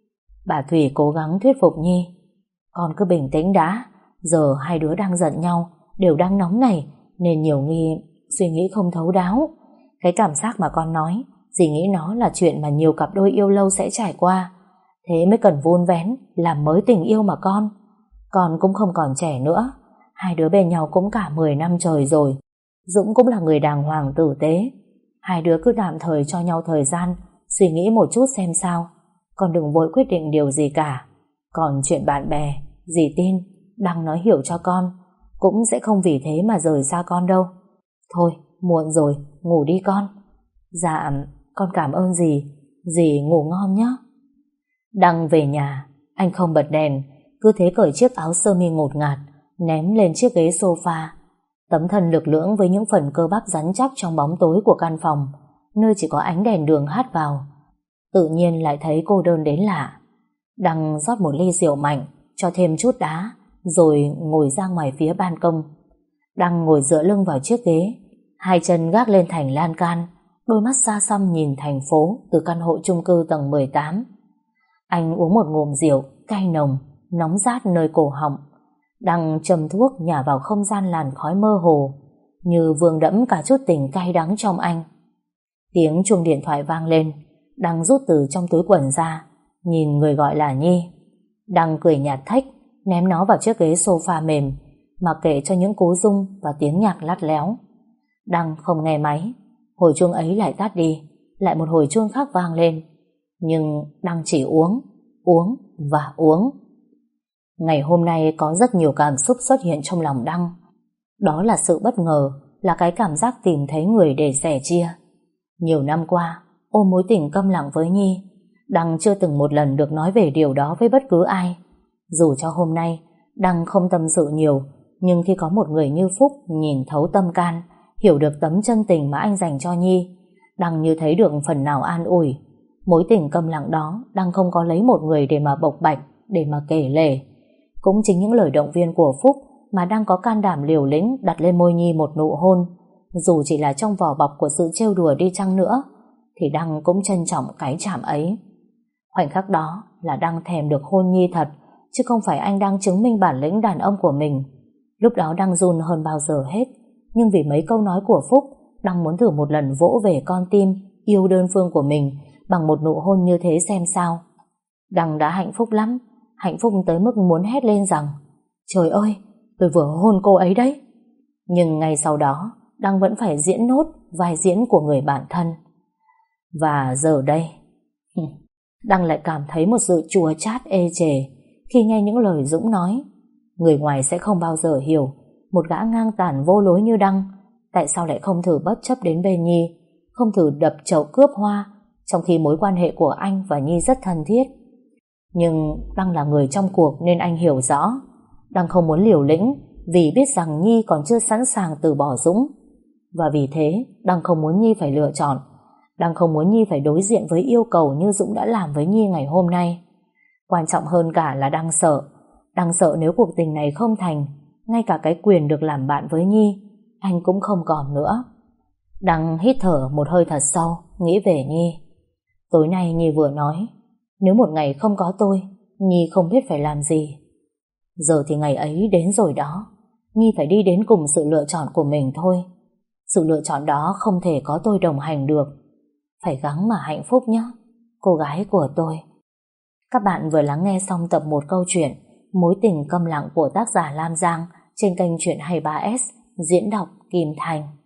Bà Thủy cố gắng thuyết phục Nhi. Con cứ bình tĩnh đã. Giờ hai đứa đang giận nhau, đều đang nóng này, nên nhiều suy nghĩ không thấu đáo. Cái cảm giác mà con nói, dì nghĩ nó là chuyện mà nhiều cặp đôi yêu lâu sẽ trải qua. Thế mới cần vun vén, làm mới tình yêu mà con. Con cũng không còn trẻ nữa. Hai đứa bên nhau cũng cả 10 năm trời rồi. Dũng cũng là người đàng hoàng tử tế. Hai đứa cứ tạm thời cho nhau thời gian, suy nghĩ một chút xem sao. Con đừng vội quyết định điều gì cả. Còn chuyện bạn bè, dì tin Đăng nói hiểu cho con, cũng sẽ không vì thế mà rời xa con đâu. Thôi, muộn rồi, ngủ đi con. Dạ, con cảm ơn dì ngủ ngon nhé. Đăng về nhà, anh không bật đèn, cứ thế cởi chiếc áo sơ mi ngột ngạt, ném lên chiếc ghế sofa. Tấm thân lực lưỡng với những phần cơ bắp rắn chắc trong bóng tối của căn phòng, nơi chỉ có ánh đèn đường hắt vào. Tự nhiên lại thấy cô đơn đến lạ. Đăng rót một ly rượu mạnh, cho thêm chút đá, rồi ngồi ra ngoài phía ban công. Đăng ngồi dựa lưng vào chiếc ghế, hai chân gác lên thành lan can, đôi mắt xa xăm nhìn thành phố từ căn hộ chung cư tầng 18. Anh uống một ngụm rượu cay nồng, nóng rát nơi cổ họng. Đăng châm thuốc nhả vào không gian làn khói mơ hồ, như vương đẫm cả chút tình cay đắng trong anh. Tiếng chuông điện thoại vang lên. Đăng rút từ trong túi quần ra, nhìn người gọi là Nhi. Đăng cười nhạt thách, ném nó vào chiếc ghế sofa mềm, mặc kệ cho những cú rung và tiếng nhạc lắt léo. Đăng không nghe máy. Hồi chuông ấy lại tắt đi, lại một hồi chuông khác vang lên. Nhưng Đăng chỉ uống, uống và uống. Ngày hôm nay có rất nhiều cảm xúc xuất hiện trong lòng Đăng. Đó là sự bất ngờ, là cái cảm giác tìm thấy người để sẻ chia. Nhiều năm qua, ôm mối tình câm lặng với Nhi, Đăng chưa từng một lần được nói về điều đó với bất cứ ai. Dù cho hôm nay Đăng không tâm sự nhiều, nhưng khi có một người như Phúc nhìn thấu tâm can, hiểu được tấm chân tình mà anh dành cho Nhi, Đăng như thấy được phần nào an ủi. Mối tình câm lặng đó Đăng không có lấy một người để mà bộc bạch, để mà kể lể. Cũng chính những lời động viên của Phúc mà Đăng có can đảm liều lĩnh đặt lên môi Nhi một nụ hôn. Dù chỉ là trong vỏ bọc của sự trêu đùa đi chăng nữa, thì Đăng cũng trân trọng cái chạm ấy. Khoảnh khắc đó là Đăng thèm được hôn Nhi thật, chứ không phải anh đang chứng minh bản lĩnh đàn ông của mình. Lúc đó Đăng run hơn bao giờ hết, nhưng vì mấy câu nói của Phúc, Đăng muốn thử một lần vỗ về con tim yêu đơn phương của mình bằng một nụ hôn như thế xem sao. Đăng đã hạnh phúc lắm, hạnh phúc tới mức muốn hét lên rằng: trời ơi, tôi vừa hôn cô ấy đấy. Nhưng ngay sau đó Đăng vẫn phải diễn nốt vai diễn của người bạn thân. Và giờ đây Đăng lại cảm thấy một sự chua chát ê chề khi nghe những lời Dũng nói. Người ngoài sẽ không bao giờ hiểu một gã ngang tàn vô lối như Đăng tại sao lại không thử bất chấp đến bên Nhi, không thử đập chậu cướp hoa, trong khi mối quan hệ của anh và Nhi rất thân thiết. Nhưng Đăng là người trong cuộc nên anh hiểu rõ. Đăng không muốn liều lĩnh vì biết rằng Nhi còn chưa sẵn sàng từ bỏ Dũng. Và vì thế Đăng không muốn Nhi phải lựa chọn. Đăng không muốn Nhi phải đối diện với yêu cầu như Dũng đã làm với Nhi ngày hôm nay. Quan trọng hơn cả là Đăng sợ. Đăng sợ nếu cuộc tình này không thành, ngay cả cái quyền được làm bạn với Nhi anh cũng không còn nữa. Đăng hít thở một hơi thật sâu, nghĩ về Nhi. Tối nay Nhi vừa nói, nếu một ngày không có tôi, Nhi không biết phải làm gì. Giờ thì ngày ấy đến rồi đó. Nhi phải đi đến cùng sự lựa chọn của mình thôi. Sự lựa chọn đó không thể có tôi đồng hành được. Phải gắng mà hạnh phúc nhé, cô gái của tôi. Các bạn vừa lắng nghe xong tập 1 câu chuyện Mối tình câm lặng của tác giả Lam Giang trên kênh Chuyện 23S, diễn đọc Kim Thành.